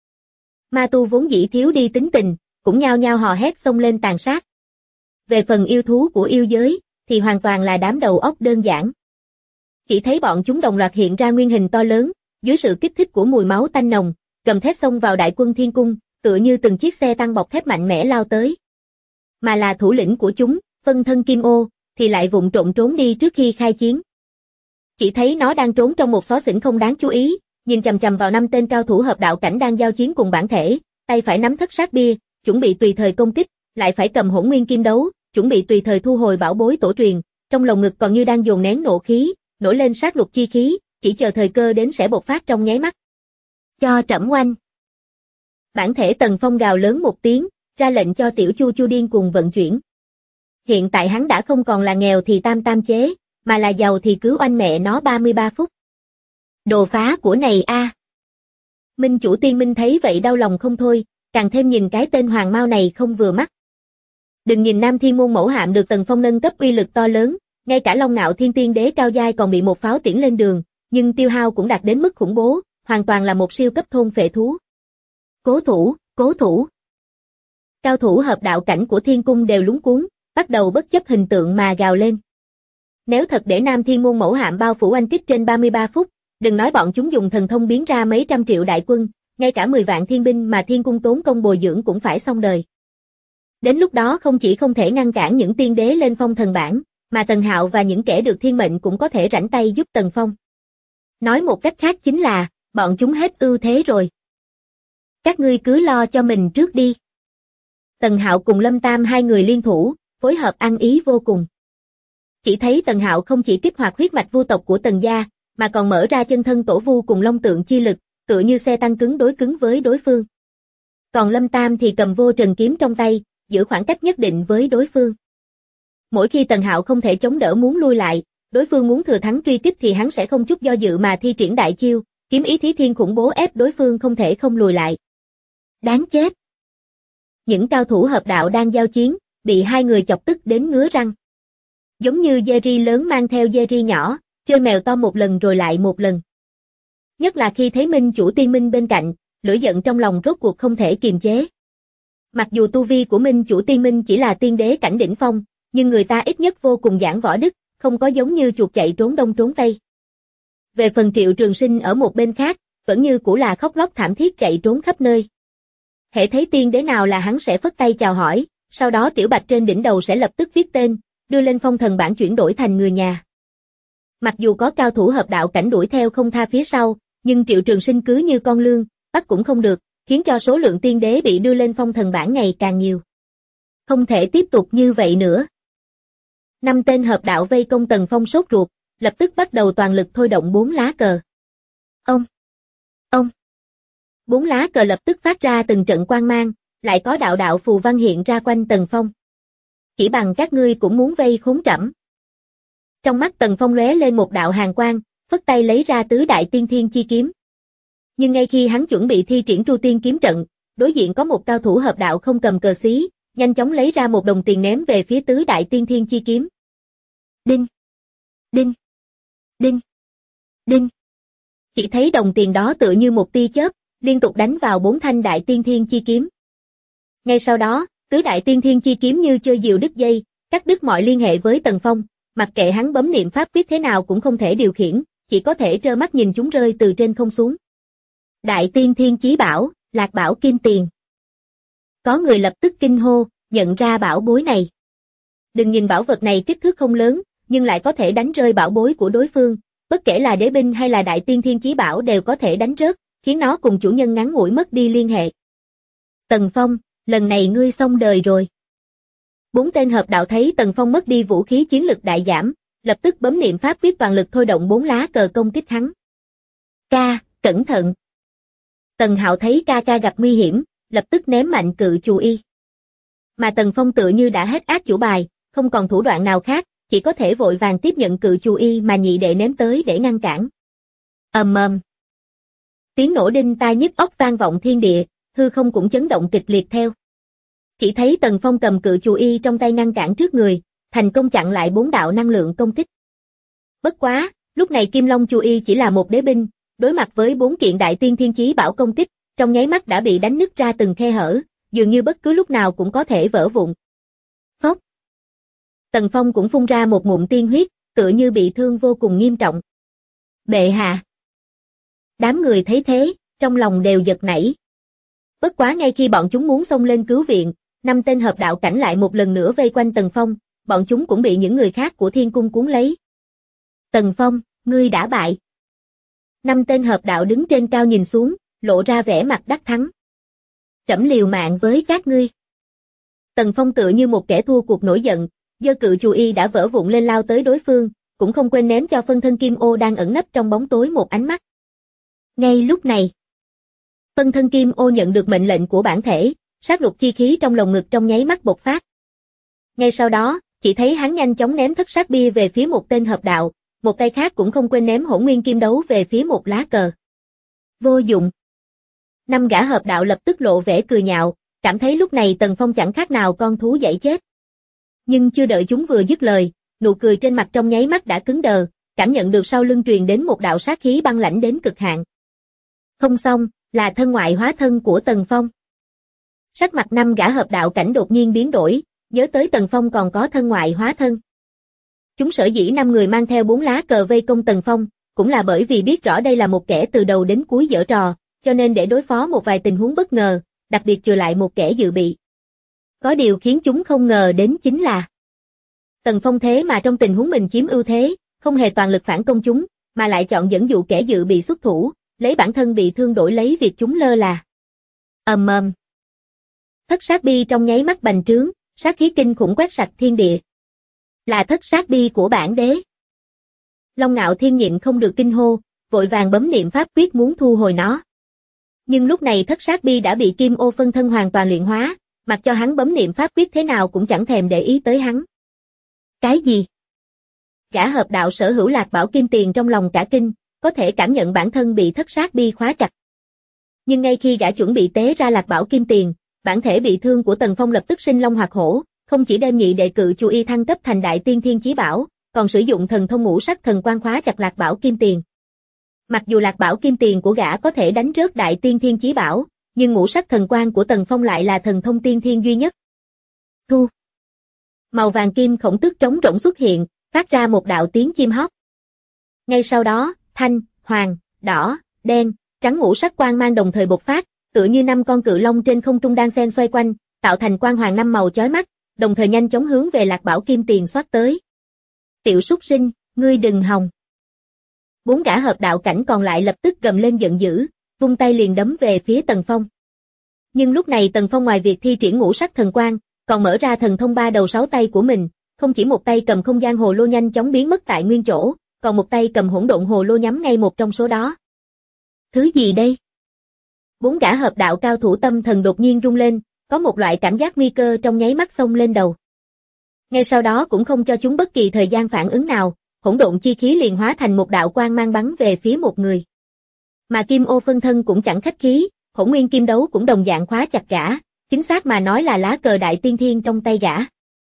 Ma tu vốn dĩ thiếu đi tính tình, cũng nhao nhao hò hét xông lên tàn sát. Về phần yêu thú của yêu giới, thì hoàn toàn là đám đầu óc đơn giản. Chỉ thấy bọn chúng đồng loạt hiện ra nguyên hình to lớn, dưới sự kích thích của mùi máu tanh nồng, cầm thép xông vào đại quân thiên cung, tựa như từng chiếc xe tăng bọc thép mạnh mẽ lao tới. Mà là thủ lĩnh của chúng, phân thân Kim Ô, thì lại vụng trộn trốn đi trước khi khai chiến. Chỉ thấy nó đang trốn trong một xó xỉnh không đáng chú ý, nhìn chằm chằm vào 5 tên cao thủ hợp đạo cảnh đang giao chiến cùng bản thể, tay phải nắm thất sát bia, chuẩn bị tùy thời công kích, lại phải cầm hỗn nguyên kim đấu, chuẩn bị tùy thời thu hồi bảo bối tổ truyền, trong lồng ngực còn như đang dồn nén nộ khí, nổi lên sát lục chi khí, chỉ chờ thời cơ đến sẽ bộc phát trong nháy mắt. Cho trẫm oanh. Bản thể Tần Phong gào lớn một tiếng, ra lệnh cho Tiểu Chu Chu điên cùng vận chuyển. Hiện tại hắn đã không còn là nghèo thì tam tam chế, mà là giàu thì cứ oanh mẹ nó 33 phút. Đồ phá của này a. Minh chủ Tiên Minh thấy vậy đau lòng không thôi, càng thêm nhìn cái tên Hoàng Mao này không vừa mắt. Đừng nhìn Nam Thiên Môn Mẫu Hạm được Tần Phong nâng cấp uy lực to lớn, ngay cả Long Ngạo Thiên Tiên Đế cao giai còn bị một pháo tiễn lên đường, nhưng tiêu hao cũng đạt đến mức khủng bố, hoàn toàn là một siêu cấp thôn phệ thú. Cố thủ, cố thủ. Cao thủ hợp đạo cảnh của Thiên Cung đều lúng cuống, bắt đầu bất chấp hình tượng mà gào lên. Nếu thật để Nam Thiên Môn Mẫu Hạm bao phủ oanh kích trên 33 phút, đừng nói bọn chúng dùng thần thông biến ra mấy trăm triệu đại quân, ngay cả 10 vạn thiên binh mà Thiên Cung tốn công bồi dưỡng cũng phải xong đời. Đến lúc đó không chỉ không thể ngăn cản những tiên đế lên phong thần bảng, mà Tần Hạo và những kẻ được thiên mệnh cũng có thể rảnh tay giúp Tần Phong. Nói một cách khác chính là, bọn chúng hết ưu thế rồi. Các ngươi cứ lo cho mình trước đi. Tần Hạo cùng Lâm Tam hai người liên thủ, phối hợp ăn ý vô cùng. Chỉ thấy Tần Hạo không chỉ kích hoạt huyết mạch vu tộc của Tần gia, mà còn mở ra chân thân tổ vu cùng long tượng chi lực, tựa như xe tăng cứng đối cứng với đối phương. Còn Lâm Tam thì cầm vô trần kiếm trong tay, giữ khoảng cách nhất định với đối phương. Mỗi khi Tần Hạo không thể chống đỡ muốn lui lại, đối phương muốn thừa thắng truy kích thì hắn sẽ không chút do dự mà thi triển đại chiêu, kiếm ý thí thiên khủng bố ép đối phương không thể không lùi lại. Đáng chết! Những cao thủ hợp đạo đang giao chiến, bị hai người chọc tức đến ngứa răng. Giống như Jerry lớn mang theo Jerry nhỏ, chơi mèo to một lần rồi lại một lần. Nhất là khi thấy Minh chủ Tiên Minh bên cạnh, lửa giận trong lòng rốt cuộc không thể kiềm chế. Mặc dù tu vi của Minh chủ Tiên Minh chỉ là tiên đế cảnh đỉnh phong, nhưng người ta ít nhất vô cùng giảng võ đức, không có giống như chuột chạy trốn đông trốn tây. Về phần Triệu Trường Sinh ở một bên khác, vẫn như cũ là khóc lóc thảm thiết chạy trốn khắp nơi. Hễ thấy tiên đế nào là hắn sẽ phất tay chào hỏi, sau đó tiểu bạch trên đỉnh đầu sẽ lập tức viết tên, đưa lên phong thần bảng chuyển đổi thành người nhà. Mặc dù có cao thủ hợp đạo cảnh đuổi theo không tha phía sau, nhưng Triệu Trường Sinh cứ như con lươn, bắt cũng không được, khiến cho số lượng tiên đế bị đưa lên phong thần bảng ngày càng nhiều. Không thể tiếp tục như vậy nữa. 5 tên hợp đạo vây công Tần Phong sốt ruột, lập tức bắt đầu toàn lực thôi động 4 lá cờ. Ông. 4 lá cờ lập tức phát ra từng trận quang mang, lại có đạo đạo phù văn hiện ra quanh Tần Phong. Chỉ bằng các ngươi cũng muốn vây khốn trẫm. Trong mắt Tần Phong lóe lên một đạo hàn quang, phất tay lấy ra tứ đại tiên thiên chi kiếm. Nhưng ngay khi hắn chuẩn bị thi triển Tru Tiên kiếm trận, đối diện có một cao thủ hợp đạo không cầm cờ xí, nhanh chóng lấy ra một đồng tiền ném về phía tứ đại tiên thiên chi kiếm. Đinh! Đinh! Đinh! Đinh! Chỉ thấy đồng tiền đó tựa như một tia chớp, liên tục đánh vào 4 thanh đại tiên thiên chi kiếm. Ngay sau đó, tứ đại tiên thiên chi kiếm như chơi diều đứt dây, cắt đứt mọi liên hệ với Tần Phong, mặc kệ hắn bấm niệm pháp quyết thế nào cũng không thể điều khiển, chỉ có thể trơ mắt nhìn chúng rơi từ trên không xuống. Đại tiên thiên chí bảo, Lạc Bảo Kim Tiền. Có người lập tức kinh hô, nhận ra bảo bối này. Đừng nhìn bảo vật này kích thước không lớn, nhưng lại có thể đánh rơi bảo bối của đối phương, bất kể là đế binh hay là đại tiên thiên chí bảo đều có thể đánh rớt, khiến nó cùng chủ nhân ngắn ngủi mất đi liên hệ. Tần Phong, lần này ngươi xong đời rồi. 4 tên hợp đạo thấy Tần Phong mất đi vũ khí chiến lực đại giảm, lập tức bấm niệm pháp quyết toàn lực thôi động 4 lá cờ công kích hắn. Ca, cẩn thận. Tần Hạo thấy ca ca gặp nguy hiểm, lập tức ném mạnh cự chù y. Mà Tần Phong tựa như đã hết át chủ bài, không còn thủ đoạn nào khác, chỉ có thể vội vàng tiếp nhận cự chù y mà nhị đệ ném tới để ngăn cản. Ầm ầm. Tiếng nổ đinh tai nhức óc vang vọng thiên địa, hư không cũng chấn động kịch liệt theo. Chỉ thấy Tần Phong cầm cự chù y trong tay ngăn cản trước người, thành công chặn lại 4 đạo năng lượng công kích. Bất quá, lúc này Kim Long chù y chỉ là một đế binh, đối mặt với 4 kiện đại tiên thiên chí bảo công kích, trong nháy mắt đã bị đánh nứt ra từng khe hở, dường như bất cứ lúc nào cũng có thể vỡ vụn. Phốc. Tần Phong cũng phun ra một ngụm tiên huyết, tựa như bị thương vô cùng nghiêm trọng. Bệ hạ. Đám người thấy thế, trong lòng đều giật nảy. Bất quá ngay khi bọn chúng muốn xông lên cứu viện, 5 tên hợp đạo cảnh lại một lần nữa vây quanh Tần Phong, bọn chúng cũng bị những người khác của Thiên Cung cuốn lấy. Tần Phong, ngươi đã bại. 5 tên hợp đạo đứng trên cao nhìn xuống, lộ ra vẻ mặt đắc thắng. Trẫm liều mạng với các ngươi. Tần Phong tựa như một kẻ thua cuộc nổi giận, giơ cự chù y đã vỡ vụn lên lao tới đối phương, cũng không quên ném cho phân thân Kim Ô đang ẩn nấp trong bóng tối một ánh mắt. Ngay lúc này, phân thân Kim Ô nhận được mệnh lệnh của bản thể, sát lục chi khí trong lồng ngực trong nháy mắt bộc phát. Ngay sau đó, chỉ thấy hắn nhanh chóng ném thất sát bia về phía một tên hợp đạo, một tay khác cũng không quên ném hỗn nguyên kim đấu về phía một lá cờ. Vô dụng. 5 gã hợp đạo lập tức lộ vẻ cười nhạo, cảm thấy lúc này Tần Phong chẳng khác nào con thú dãy chết. Nhưng chưa đợi chúng vừa dứt lời, nụ cười trên mặt trong nháy mắt đã cứng đờ, cảm nhận được sau lưng truyền đến một đạo sát khí băng lãnh đến cực hạn. Không xong, là thân ngoại hóa thân của Tần Phong. Sắc mặt 5 gã hợp đạo cảnh đột nhiên biến đổi, nhớ tới Tần Phong còn có thân ngoại hóa thân. Chúng sở dĩ 5 người mang theo 4 lá cờ vây công Tần Phong, cũng là bởi vì biết rõ đây là một kẻ từ đầu đến cuối giở trò, cho nên để đối phó một vài tình huống bất ngờ, đặc biệt chừa lại một kẻ dự bị. Có điều khiến chúng không ngờ đến chính là Tần Phong thế mà trong tình huống mình chiếm ưu thế, không hề toàn lực phản công chúng, mà lại chọn dẫn dụ kẻ dự bị xuất thủ, lấy bản thân bị thương đổi lấy việc chúng lơ là. Ầm ầm. Thất sát bi trong nháy mắt bành trướng, sát khí kinh khủng quét sạch thiên địa. Là thất sát bi của bản đế. Long Ngạo Thiên nhịn không được kinh hô, vội vàng bấm niệm pháp quyết muốn thu hồi nó. Nhưng lúc này thất sát bi đã bị Kim Ô phân thân hoàn toàn luyện hóa, mặc cho hắn bấm niệm pháp quyết thế nào cũng chẳng thèm để ý tới hắn. Cái gì? Gã hợp đạo sở hữu Lạc Bảo Kim Tiền trong lòng cả kinh, có thể cảm nhận bản thân bị thất sát bi khóa chặt. Nhưng ngay khi gã chuẩn bị tế ra Lạc Bảo Kim Tiền, bản thể bị thương của Tần Phong lập tức sinh long hoạt hổ, không chỉ đem nhị đệ cự chù y thăng cấp thành đại tiên thiên chí bảo, còn sử dụng thần thông ngũ sắc thần quang khóa chặt Lạc Bảo Kim Tiền. Mặc dù Lạc Bảo Kim Tiền của gã có thể đánh rớt đại tiên thiên chí bảo, nhưng ngũ sắc thần quang của Tần Phong lại là thần thông tiên thiên duy nhất. Thu. Màu vàng kim khổng tức trống rỗng xuất hiện, phát ra một đạo tiếng chim hót. Ngay sau đó, thanh, hoàng, đỏ, đen, trắng ngũ sắc quang mang đồng thời bộc phát, tựa như 5 con cự long trên không trung đang xen xoay quanh, tạo thành quang hoàng 5 màu chói mắt, đồng thời nhanh chóng hướng về Lạc Bảo Kim Tiền xoát tới. Tiểu súc sinh, ngươi đừng hòng. 4 gã hợp đạo cảnh còn lại lập tức gầm lên giận dữ, vung tay liền đấm về phía Tần Phong. Nhưng lúc này Tần Phong ngoài việc thi triển ngũ sắc thần quang, còn mở ra thần thông 3 đầu 6 tay của mình, không chỉ một tay cầm không gian hồ lô nhanh chóng biến mất tại nguyên chỗ, còn một tay cầm hỗn độn hồ lô nhắm ngay một trong số đó. Thứ gì đây? 4 gã hợp đạo cao thủ tâm thần đột nhiên rung lên, có một loại cảm giác nguy cơ trong nháy mắt xông lên đầu. Ngay sau đó cũng không cho chúng bất kỳ thời gian phản ứng nào, hỗn độn chi khí liền hóa thành một đạo quang mang bắn về phía một người. Mà Kim Ô phân thân cũng chẳng khách khí, Hỗn Nguyên Kim Đấu cũng đồng dạng khóa chặt gã, chính xác mà nói là lá cờ đại tiên thiên trong tay gã.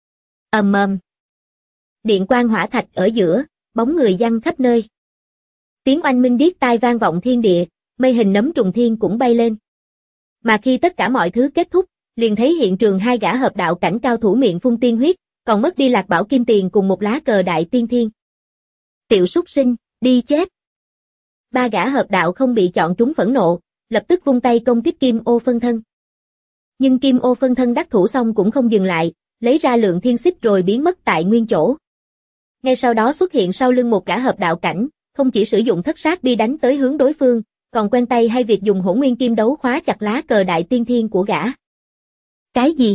Ầm ầm. Điện quang hỏa thạch ở giữa, bóng người giăng khắp nơi. Tiếng oanh minh điếc tai vang vọng thiên địa, mây hình nấm trùng thiên cũng bay lên. Mà khi tất cả mọi thứ kết thúc, liền thấy hiện trường 2 gã hợp đạo cảnh cao thủ miệng phun tiên huyết, còn mất đi Lạc Bảo Kim Tiền cùng một lá cờ đại tiên thiên. Tiểu súc sinh, đi chết. 3 gã hợp đạo không bị chọn trúng phẫn nộ, lập tức vung tay công kích Kim Ô phân thân. Nhưng Kim Ô phân thân đắc thủ xong cũng không dừng lại, lấy ra lượng thiên xích rồi biến mất tại nguyên chỗ. Ngay sau đó xuất hiện sau lưng một gã hợp đạo cảnh, không chỉ sử dụng thất sát bi đánh tới hướng đối phương, còn quen tay hay việc dùng Hỗn Nguyên Kim Đấu khóa chặt lá cờ đại tiên thiên của gã. Cái gì?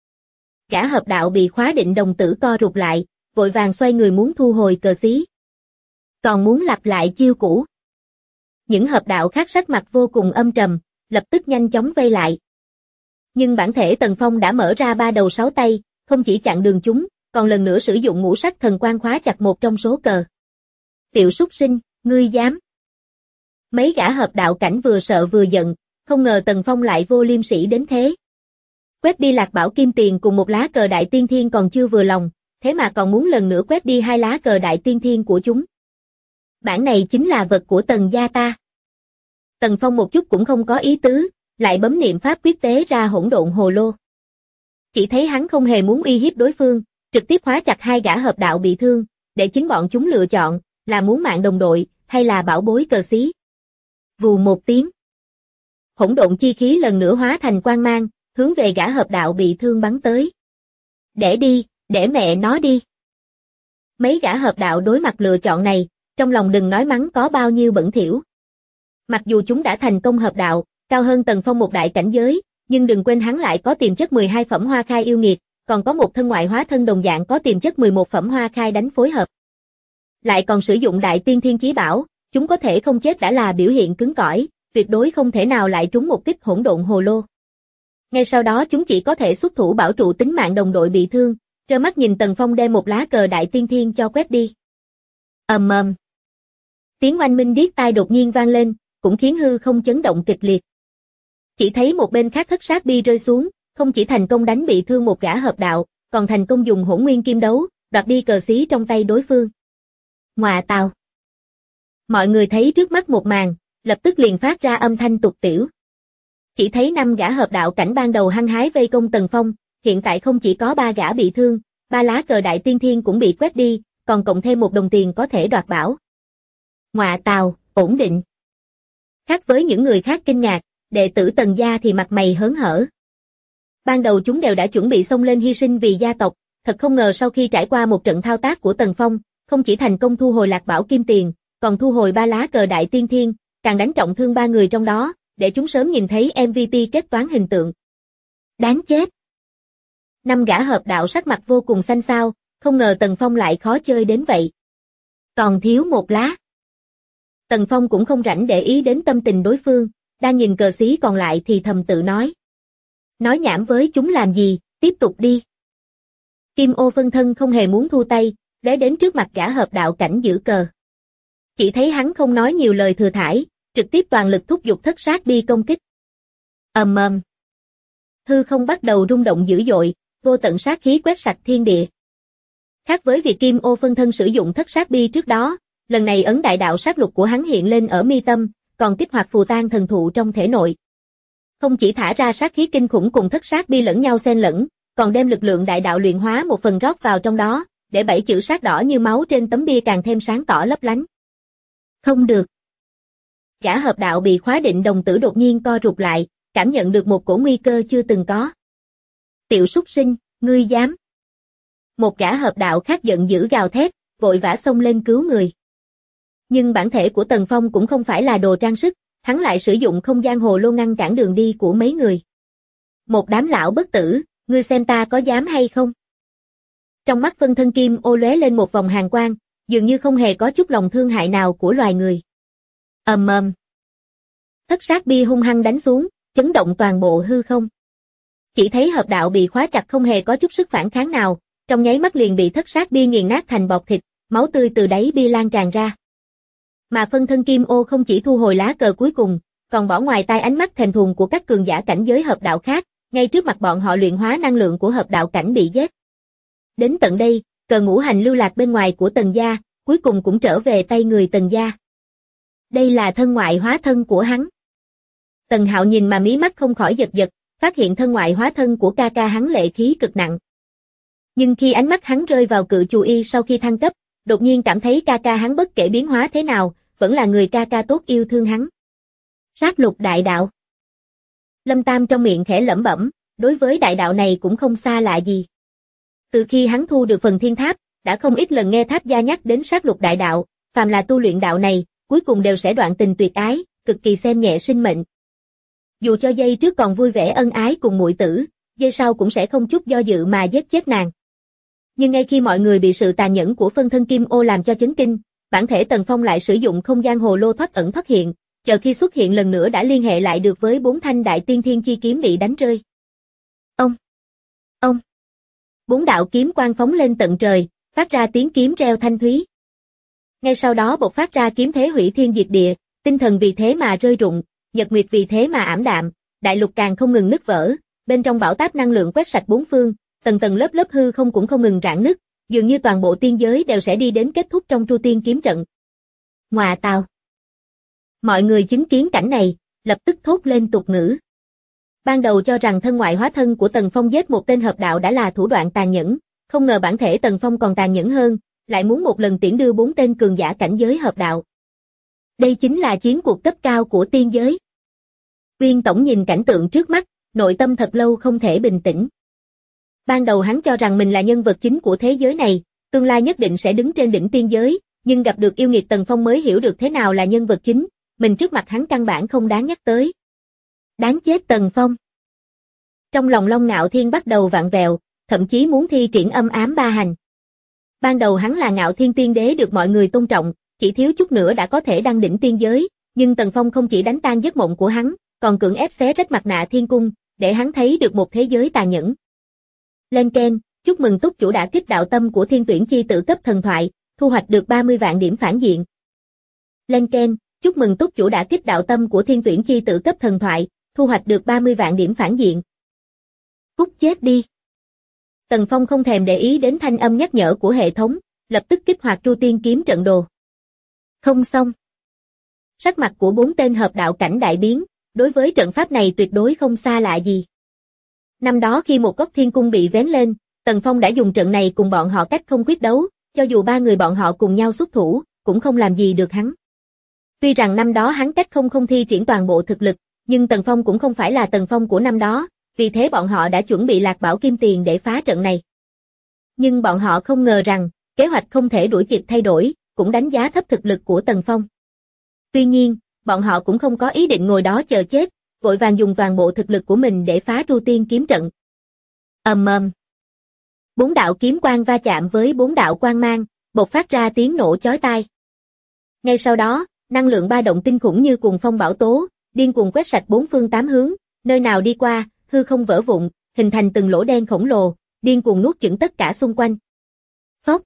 Gã hợp đạo bị khóa định đồng tử co rụt lại, vội vàng xoay người muốn thu hồi cờ xí. Còn muốn lặp lại chiêu cũ. Những hợp đạo khác sắc mặt vô cùng âm trầm, lập tức nhanh chóng vây lại. Nhưng bản thể Tần Phong đã mở ra 3 đầu 6 tay, không chỉ chặn đường chúng, còn lần nữa sử dụng ngũ sắc thần quang khóa chặt một trong số cờ. Tiểu súc sinh, ngươi dám. Mấy gã hợp đạo cảnh vừa sợ vừa giận, không ngờ Tần Phong lại vô liêm sỉ đến thế. Quét đi Lạc Bảo Kim Tiền cùng một lá cờ đại tiên thiên còn chưa vừa lòng, thế mà còn muốn lần nữa quét đi 2 lá cờ đại tiên thiên của chúng. Bản này chính là vật của Tần gia ta. Tần Phong một chút cũng không có ý tứ, lại bấm niệm pháp quyết tế ra hỗn độn hồ lô. Chỉ thấy hắn không hề muốn uy hiếp đối phương, trực tiếp khóa chặt 2 gã hợp đạo bị thương, để chính bọn chúng lựa chọn, là muốn mạng đồng đội, hay là bảo bối cờ xí. Vù một tiếng. Hỗn độn chi khí lần nữa hóa thành quang mang, hướng về gã hợp đạo bị thương bắn tới. Để đi, để mẹ nó đi. Mấy gã hợp đạo đối mặt lựa chọn này, trong lòng đừng nói mắng có bao nhiêu bẩn thỉu. Mặc dù chúng đã thành công hợp đạo, cao hơn Tần Phong một đại cảnh giới, nhưng đừng quên hắn lại có tiềm chất 12 phẩm hoa khai yêu nghiệt, còn có một thân ngoại hóa thân đồng dạng có tiềm chất 11 phẩm hoa khai đánh phối hợp. Lại còn sử dụng đại tiên thiên chí bảo, chúng có thể không chết đã là biểu hiện cứng cỏi, tuyệt đối không thể nào lại trúng một kích hỗn độn hồ lô. Ngay sau đó chúng chỉ có thể xuất thủ bảo trụ tính mạng đồng đội bị thương, trơ mắt nhìn Tần Phong đem một lá cờ đại tiên thiên cho quét đi. Ầm ầm. Tiếng oanh minh điếc tai đột nhiên vang lên, cũng khiến hư không chấn động kịch liệt. Chỉ thấy một bên khác thất sát bi rơi xuống, không chỉ thành công đánh bị thương một gã hợp đạo, còn thành công dùng Hỗn Nguyên Kim Đấu, đoạt đi cờ xí trong tay đối phương. Ngoà tào. Mọi người thấy trước mắt một màn, lập tức liền phát ra âm thanh tục tĩu. Chỉ thấy 5 gã hợp đạo cảnh ban đầu hăng hái vây công Tần Phong, hiện tại không chỉ có 3 gã bị thương, 3 lá cờ đại tiên thiên cũng bị quét đi, còn cộng thêm một đồng tiền có thể đoạt bảo. Ngoà tào, ổn định. Khác với những người khác kinh ngạc, đệ tử Tần gia thì mặt mày hớn hở. Ban đầu chúng đều đã chuẩn bị xông lên hy sinh vì gia tộc, thật không ngờ sau khi trải qua một trận thao tác của Tần Phong, không chỉ thành công thu hồi Lạc Bảo Kim Tiền, còn thu hồi 3 lá cờ đại tiên thiên, càng đánh trọng thương 3 người trong đó, để chúng sớm nhìn thấy MVP kết toán hình tượng. Đáng chết. 5 gã hợp đạo sắc mặt vô cùng xanh xao, không ngờ Tần Phong lại khó chơi đến vậy. Còn thiếu một lá. Tần Phong cũng không rảnh để ý đến tâm tình đối phương, đang nhìn cờ xí còn lại thì thầm tự nói. Nói nhảm với chúng làm gì, tiếp tục đi. Kim Ô phân thân không hề muốn thu tay, lóe đến trước mặt gã hợp đạo cảnh giữ cờ. Chỉ thấy hắn không nói nhiều lời thừa thãi, trực tiếp toàn lực thúc giục thất sát bi công kích. Ầm ầm. Hư không bắt đầu rung động dữ dội, vô tận sát khí quét sạch thiên địa. Khác với việc Kim Ô phân thân sử dụng thất sát bi trước đó, lần này ấn đại đạo sát lục của hắn hiện lên ở mi tâm, còn kích hoạt phù tang thần thụ trong thể nội. Không chỉ thả ra sát khí kinh khủng cùng thất sát bi lẫn nhau xen lẫn, còn đem lực lượng đại đạo luyện hóa một phần rót vào trong đó, để 7 chữ sát đỏ như máu trên tấm bia càng thêm sáng tỏ lấp lánh. Không được. Gã hợp đạo bị khóa định đồng tử đột nhiên co rụt lại, cảm nhận được một cổ nguy cơ chưa từng có. Tiểu súc sinh, ngươi dám. Một gã hợp đạo khác giận dữ gào thét, vội vã xông lên cứu người. Nhưng bản thể của Tần Phong cũng không phải là đồ trang sức, hắn lại sử dụng không gian hồ lô ngăn cản đường đi của mấy người. Một đám lão bất tử, ngươi xem ta có dám hay không? Trong mắt phân thân kim ô lóe lên một vòng hàn quang, dường như không hề có chút lòng thương hại nào của loài người. Ầm ầm. Thất sát bi hung hăng đánh xuống, chấn động toàn bộ hư không. Chỉ thấy hợp đạo bị khóa chặt không hề có chút sức phản kháng nào, trong nháy mắt liền bị thất sát bi nghiền nát thành bọt thịt, máu tươi từ đáy bi lan tràn ra. Mà phân thân kim ô không chỉ thu hồi lá cờ cuối cùng, còn bỏ ngoài tai ánh mắt thèm thuồng của các cường giả cảnh giới hợp đạo khác, ngay trước mặt bọn họ luyện hóa năng lượng của hợp đạo cảnh bị giết. Đến tận đây, cờ ngũ hành lưu lạc bên ngoài của Tần gia, cuối cùng cũng trở về tay người Tần gia. Đây là thân ngoại hóa thân của hắn. Tần Hạo nhìn mà mí mắt không khỏi giật giật, phát hiện thân ngoại hóa thân của ca ca hắn lệ khí cực nặng. Nhưng khi ánh mắt hắn rơi vào cự chù y sau khi thăng cấp, đột nhiên cảm thấy ca ca hắn bất kể biến hóa thế nào, vẫn là người ca ca tốt yêu thương hắn. Sát lục đại đạo. Lâm Tam trong miệng khẽ lẩm bẩm, đối với đại đạo này cũng không xa lạ gì. Từ khi hắn thu được phần thiên tháp, đã không ít lần nghe tháp gia nhắc đến sát lục đại đạo, phàm là tu luyện đạo này, cuối cùng đều sẽ đoạn tình tuyệt ái, cực kỳ xem nhẹ sinh mệnh. Dù cho giây trước còn vui vẻ ân ái cùng muội tử, giây sau cũng sẽ không chút do dự mà giết chết nàng. Nhưng ngay khi mọi người bị sự tàn nhẫn của phân thân kim ô làm cho chấn kinh, bản thể Tần Phong lại sử dụng không gian hồ lô thoát ẩn thoát hiện, chờ khi xuất hiện lần nữa đã liên hệ lại được với 4 thanh đại tiên thiên chi kiếm bị đánh rơi. Ông! 4 đạo kiếm quang phóng lên tận trời, phát ra tiếng kiếm reo thanh thúy. Ngay sau đó bộc phát ra kiếm thế hủy thiên diệt địa, tinh thần vì thế mà rơi rụng, nhật nguyệt vì thế mà ảm đạm, đại lục càng không ngừng nứt vỡ, bên trong bão táp năng lượng quét sạch bốn phương, tầng tầng lớp lớp hư không cũng không ngừng rạn nứt, dường như toàn bộ tiên giới đều sẽ đi đến kết thúc trong Tru Tiên kiếm trận. Ngoà tào. Mọi người chứng kiến cảnh này, lập tức thốt lên tục ngữ. Ban đầu cho rằng thân ngoại hóa thân của Tần Phong giết một tên hợp đạo đã là thủ đoạn tàn nhẫn, không ngờ bản thể Tần Phong còn tàn nhẫn hơn, lại muốn một lần tiễn đưa 4 tên cường giả cảnh giới hợp đạo. Đây chính là chiến cuộc cấp cao của tiên giới. Uyên Tổng nhìn cảnh tượng trước mắt, nội tâm thật lâu không thể bình tĩnh. Ban đầu hắn cho rằng mình là nhân vật chính của thế giới này, tương lai nhất định sẽ đứng trên đỉnh tiên giới, nhưng gặp được yêu nghiệt Tần Phong mới hiểu được thế nào là nhân vật chính, mình trước mặt hắn căn bản không đáng nhắc tới. Đáng chết Tần Phong. Trong lòng Long Ngạo Thiên bắt đầu vặn vẹo, thậm chí muốn thi triển âm ám ba hành. Ban đầu hắn là Ngạo Thiên Tiên Đế được mọi người tôn trọng, chỉ thiếu chút nữa đã có thể đăng đỉnh tiên giới, nhưng Tần Phong không chỉ đánh tan giấc mộng của hắn, còn cưỡng ép xé rách mặt nạ thiên cung, để hắn thấy được một thế giới tàn nhẫn. Lên keng, chúc mừng túc chủ đã kích đạo tâm của thiên tuyển chi tử cấp thần thoại, thu hoạch được 30 vạn điểm phản diện. Lên keng, chúc mừng túc chủ đã kích đạo tâm của thiên tuyển chi tử cấp thần thoại, thu hoạch được 30 vạn điểm phản diện. Cút chết đi. Tần Phong không thèm để ý đến thanh âm nhắc nhở của hệ thống, lập tức kích hoạt Tru Tiên kiếm trận đồ. Không xong. Sắc mặt của 4 tên hợp đạo cảnh đại biến, đối với trận pháp này tuyệt đối không xa lạ gì. Năm đó khi một góc thiên cung bị vén lên, Tần Phong đã dùng trận này cùng bọn họ cách không quyết đấu, cho dù 3 người bọn họ cùng nhau xuất thủ, cũng không làm gì được hắn. Tuy rằng năm đó hắn cách không thi triển toàn bộ thực lực, nhưng Tần Phong cũng không phải là Tần Phong của năm đó, vì thế bọn họ đã chuẩn bị Lạc Bảo Kim Tiền để phá trận này. Nhưng bọn họ không ngờ rằng, kế hoạch không thể đuổi kịp thay đổi, cũng đánh giá thấp thực lực của Tần Phong. Tuy nhiên, bọn họ cũng không có ý định ngồi đó chờ chết, vội vàng dùng toàn bộ thực lực của mình để phá Tru Tiên kiếm trận. Ầm ầm. 4 đạo kiếm quang va chạm với 4 đạo quang mang, bộc phát ra tiếng nổ chói tai. Ngay sau đó, năng lượng ba động kinh khủng như cuồng phong bão tố, điên cuồng quét sạch 4 phương 8 hướng, nơi nào đi qua, hư không vỡ vụn, hình thành từng lỗ đen khổng lồ, điên cuồng nuốt chửng tất cả xung quanh. Phốc.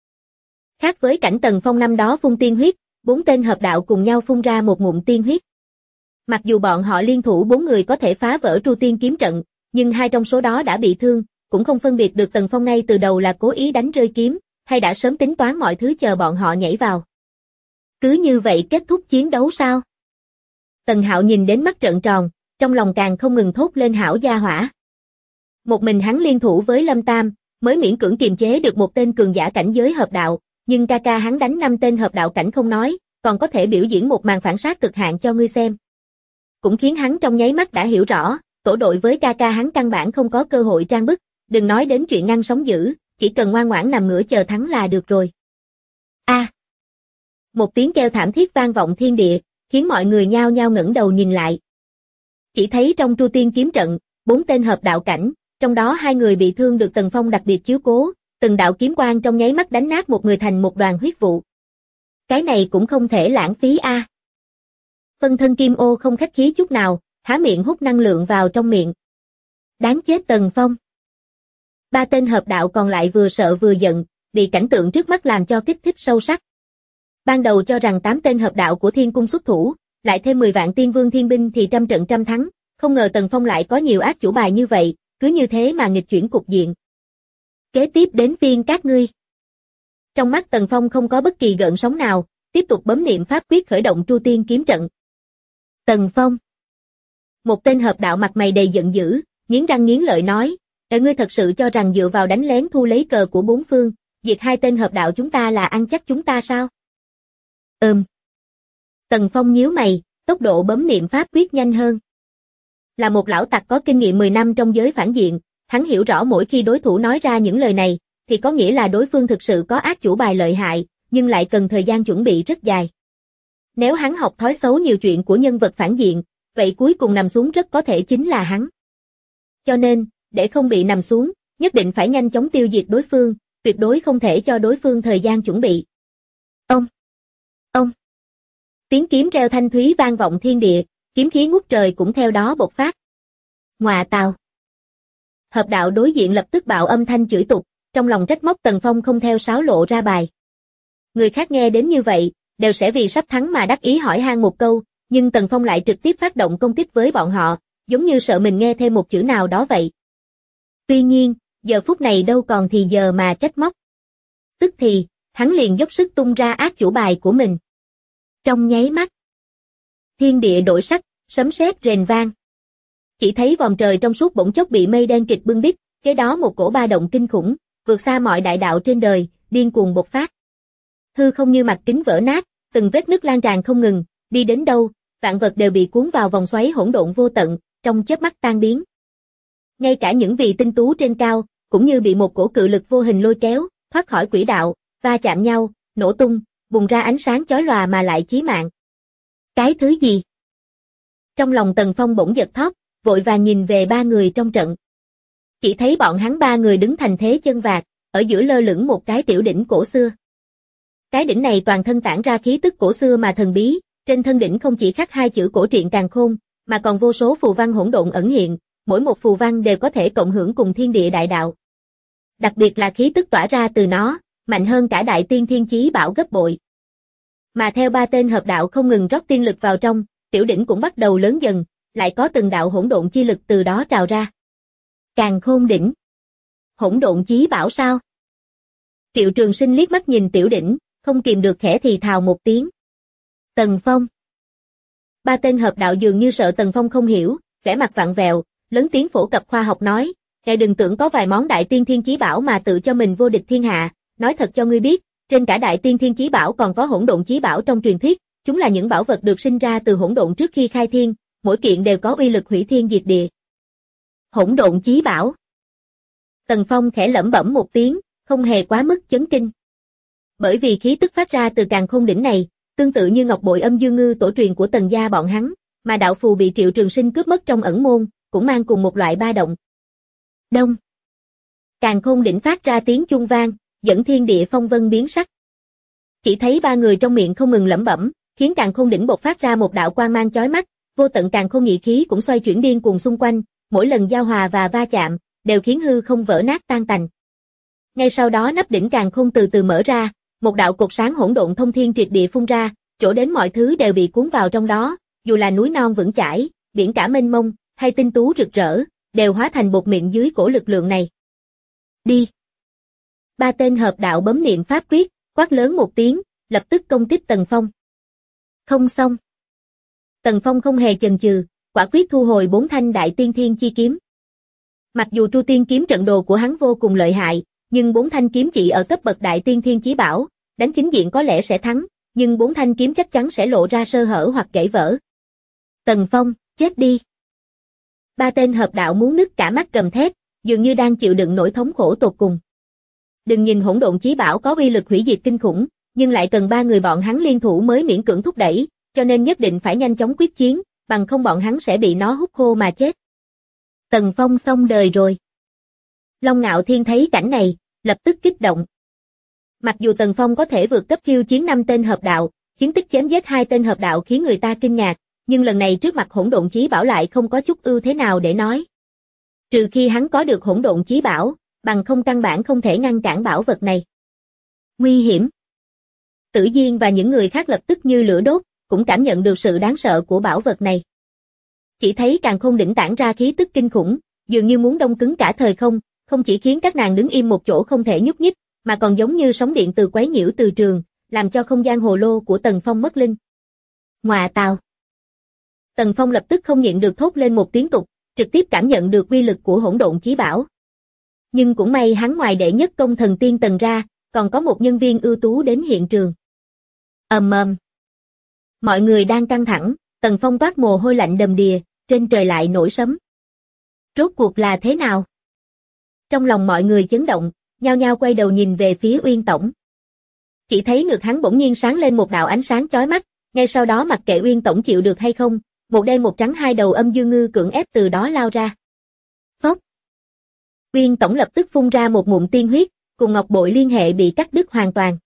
Khác với cảnh Tần Phong năm đó phun tiên huyết, 4 tên hợp đạo cùng nhau phun ra một ngụm tiên huyết. Mặc dù bọn họ liên thủ 4 người có thể phá vỡ Tru Tiên kiếm trận, nhưng 2 trong số đó đã bị thương, cũng không phân biệt được Tần Phong ngay từ đầu là cố ý đánh rơi kiếm, hay đã sớm tính toán mọi thứ chờ bọn họ nhảy vào. Cứ như vậy kết thúc chiến đấu sao? Tần Hạo nhìn đến mắt trợn tròn, trong lòng càng không ngừng thốt lên hảo gia hỏa. Một mình hắn liên thủ với Lâm Tam, mới miễn cưỡng kiềm chế được một tên cường giả cảnh giới hợp đạo, nhưng ca ca hắn đánh 5 tên hợp đạo cảnh không nói, còn có thể biểu diễn một màn phản sát cực hạn cho ngươi xem. Cũng khiến hắn trong nháy mắt đã hiểu rõ, tổ đội với ca ca hắn căn bản không có cơ hội trang bức, đừng nói đến chuyện ngăn sóng dữ, chỉ cần ngoan ngoãn nằm ngửa chờ thắng là được rồi. A! Một tiếng kêu thảm thiết vang vọng thiên địa, khiến mọi người nhao nhao ngẩng đầu nhìn lại. Chỉ thấy trong Tru Tiên kiếm trận, 4 tên hợp đạo cảnh, trong đó 2 người bị thương được Tần Phong đặc biệt chiếu cố, từng đạo kiếm quang trong nháy mắt đánh nát một người thành một đoàn huyết vụ. Cái này cũng không thể lãng phí a. Phân thân Kim Ô không khách khí chút nào, há miệng hút năng lượng vào trong miệng. Đáng chết Tần Phong. 3 tên hợp đạo còn lại vừa sợ vừa giận, bị cảnh tượng trước mắt làm cho kích thích sâu sắc. Ban đầu cho rằng 8 tên hợp đạo của Thiên Cung xuất thủ, lại thêm 10 vạn tiên vương thiên binh thì trăm trận trăm thắng, không ngờ Tần Phong lại có nhiều ác chủ bài như vậy, cứ như thế mà nghịch chuyển cục diện. Kế tiếp đến phiên các ngươi. Trong mắt Tần Phong không có bất kỳ gợn sóng nào, tiếp tục bấm niệm pháp quyết khởi động Tru Tiên kiếm trận. Tần Phong. Một tên hợp đạo mặt mày đầy giận dữ, nghiến răng nghiến lợi nói, ngươi thật sự cho rằng dựa vào đánh lén thu lấy cờ của 4 phương, diệt 2 tên hợp đạo chúng ta là ăn chắc chúng ta sao? Tần Phong nhíu mày, tốc độ bấm niệm pháp quyết nhanh hơn. Là một lão tặc có kinh nghiệm 10 năm trong giới phản diện, hắn hiểu rõ mỗi khi đối thủ nói ra những lời này, thì có nghĩa là đối phương thực sự có ác chủ bài lợi hại, nhưng lại cần thời gian chuẩn bị rất dài. Nếu hắn học thói xấu nhiều chuyện của nhân vật phản diện, vậy cuối cùng nằm xuống rất có thể chính là hắn. Cho nên, để không bị nằm xuống, nhất định phải nhanh chóng tiêu diệt đối phương, tuyệt đối không thể cho đối phương thời gian chuẩn bị. Ông! Tiếng kiếm reo thanh thúy vang vọng thiên địa, kiếm khí ngút trời cũng theo đó bộc phát. Ngọa tào! Hợp đạo đối diện lập tức bạo âm thanh chửi tục, trong lòng trách móc Tần Phong không theo sáo lộ ra bài. Người khác nghe đến như vậy, đều sẽ vì sắp thắng mà đắc ý hỏi han một câu, nhưng Tần Phong lại trực tiếp phát động công kích với bọn họ, giống như sợ mình nghe thêm một chữ nào đó vậy. Tuy nhiên, giờ phút này đâu còn thì giờ mà trách móc. Tức thì, hắn liền dốc sức tung ra ác chủ bài của mình. Trong nháy mắt, thiên địa đổi sắc, sấm sét rền vang. Chỉ thấy vòm trời trong suốt bỗng chốc bị mây đen kịt bưng bít, kế đó một cổ ba động kinh khủng, vượt xa mọi đại đạo trên đời, điên cuồng bộc phát. Hư không như mặt kính vỡ nát, từng vết nứt lan tràn không ngừng, đi đến đâu, vạn vật đều bị cuốn vào vòng xoáy hỗn độn vô tận, trong chớp mắt tan biến. Ngay cả những vị tinh tú trên cao, cũng như bị một cổ cự lực vô hình lôi kéo, thoát khỏi quỹ đạo, va chạm nhau, nổ tung, bùng ra ánh sáng chói lòa mà lại chí mạng. Cái thứ gì? Trong lòng Tần Phong bỗng giật thót, vội vàng nhìn về 3 người trong trận. Chỉ thấy bọn hắn 3 người đứng thành thế chân vạc, ở giữa lơ lửng một cái tiểu đỉnh cổ xưa. Cái đỉnh này toàn thân tản ra khí tức cổ xưa mà thần bí, trên thân đỉnh không chỉ khắc 2 chữ cổ truyện càn khôn, mà còn vô số phù văn hỗn độn ẩn hiện, mỗi một phù văn đều có thể cộng hưởng cùng thiên địa đại đạo. Đặc biệt là khí tức tỏa ra từ nó, mạnh hơn cả đại tiên thiên chí bảo gấp bội. Mà theo 3 tên hợp đạo không ngừng rót tiên lực vào trong, tiểu đỉnh cũng bắt đầu lớn dần, lại có từng đạo hỗn độn chi lực từ đó trào ra. Càn khôn đỉnh. Hỗn độn chí bảo sao? Triệu Trường Sinh liếc mắt nhìn tiểu đỉnh, không kìm được khẽ thì thào một tiếng. Tần Phong. 3 tên hợp đạo dường như sợ Tần Phong không hiểu, vẻ mặt vặn vẹo, lớn tiếng phổ cập khoa học nói, ngài đừng tưởng có vài món đại tiên thiên chí bảo mà tự cho mình vô địch thiên hạ, nói thật cho ngươi biết, trên cả đại tiên thiên chí bảo còn có hỗn độn chí bảo trong truyền thuyết, chúng là những bảo vật được sinh ra từ hỗn độn trước khi khai thiên, mỗi kiện đều có uy lực hủy thiên diệt địa. Hỗn độn chí bảo. Tần Phong khẽ lẩm bẩm một tiếng, không hề quá mức chấn kinh. Bởi vì khí tức phát ra từ càn khôn đỉnh này, tương tự như ngọc bội âm dương ngư tổ truyền của Tần gia bọn hắn, mà đạo phù bị Triệu Trường Sinh cướp mất trong ẩn môn, cũng mang cùng một loại ba động. Đông. Càn khôn đỉnh phát ra tiếng chuông vang, dẫn thiên địa phong vân biến sắc. Chỉ thấy 3 người trong miệng không ngừng lẩm bẩm, khiến càn khôn đỉnh bộc phát ra một đạo quang mang chói mắt, vô tận càn khôn nhị khí cũng xoay chuyển điên cuồng xung quanh, mỗi lần giao hòa và va chạm, đều khiến hư không vỡ nát tan tành. Ngay sau đó nắp đỉnh càn khôn từ từ mở ra, một đạo cột sáng hỗn độn thông thiên triệt địa phun ra, chỗ đến mọi thứ đều bị cuốn vào trong đó, dù là núi non vững chãi, biển cả mênh mông, hay tinh tú rực rỡ, đều hóa thành bột mịn dưới cổ lực lượng này. Đi! 3 tên hợp đạo bấm niệm pháp quyết, quát lớn một tiếng, lập tức công kích Tần Phong. Không xong. Tần Phong không hề chần chừ, quả quyết thu hồi 4 thanh đại tiên thiên chi kiếm. Mặc dù Tru Tiên kiếm trận đồ của hắn vô cùng lợi hại, nhưng 4 thanh kiếm chỉ ở cấp bậc đại tiên thiên chí bảo, đánh chính diện có lẽ sẽ thắng, nhưng 4 thanh kiếm chắc chắn sẽ lộ ra sơ hở hoặc gãy vỡ. Tần Phong, chết đi. 3 tên hợp đạo muốn nứt cả mắt gầm thét, dường như đang chịu đựng nỗi thống khổ tột cùng. Đừng nhìn hỗn độn chí bảo có uy lực hủy diệt kinh khủng, nhưng lại cần 3 người bọn hắn liên thủ mới miễn cưỡng thúc đẩy, cho nên nhất định phải nhanh chóng quyết chiến, bằng không bọn hắn sẽ bị nó hút khô mà chết. Tần Phong xong đời rồi. Long Ngạo Thiên thấy cảnh này, lập tức kích động. Mặc dù Tần Phong có thể vượt cấp khiêu chiến 5 tên hợp đạo, chiến tích chém giết 2 tên hợp đạo khiến người ta kinh ngạc, nhưng lần này trước mặt hỗn độn chí bảo lại không có chút ưu thế nào để nói. Trừ khi hắn có được hỗn độn chí bảo, bằng không căn bản không thể ngăn cản bảo vật này. Nguy hiểm. Tử Diên và những người khác lập tức như lửa đốt, cũng cảm nhận được sự đáng sợ của bảo vật này. Chỉ thấy càn khôn đỉnh tản ra khí tức kinh khủng, dường như muốn đông cứng cả thời không, không chỉ khiến các nàng đứng im một chỗ không thể nhúc nhích, mà còn giống như sóng điện từ quấy nhiễu từ trường, làm cho không gian hồ lô của Tần Phong mất linh. Ngoà tào. Tần Phong lập tức không nhịn được thốt lên một tiếng tục, trực tiếp cảm nhận được uy lực của hỗn độn chí bảo. Nhưng cũng may hắn ngoài đệ nhất công thần tiên Tần ra, còn có một nhân viên ưu tú đến hiện trường. Mọi người đang căng thẳng, Tần Phong toát mồ hôi lạnh đầm đìa, trên trời lại nổi sấm. Rốt cuộc là thế nào? Trong lòng mọi người chấn động, nhao nhao quay đầu nhìn về phía Uyên Tổng. Chỉ thấy ngực hắn bỗng nhiên sáng lên một đạo ánh sáng chói mắt, ngay sau đó mặc kệ Uyên Tổng chịu được hay không, một đen một trắng hai đầu âm dương ngư cưỡng ép từ đó lao ra. Phốc. Uyên Tổng lập tức phun ra một ngụm tiên huyết, cùng ngọc bội liên hệ bị cắt đứt hoàn toàn.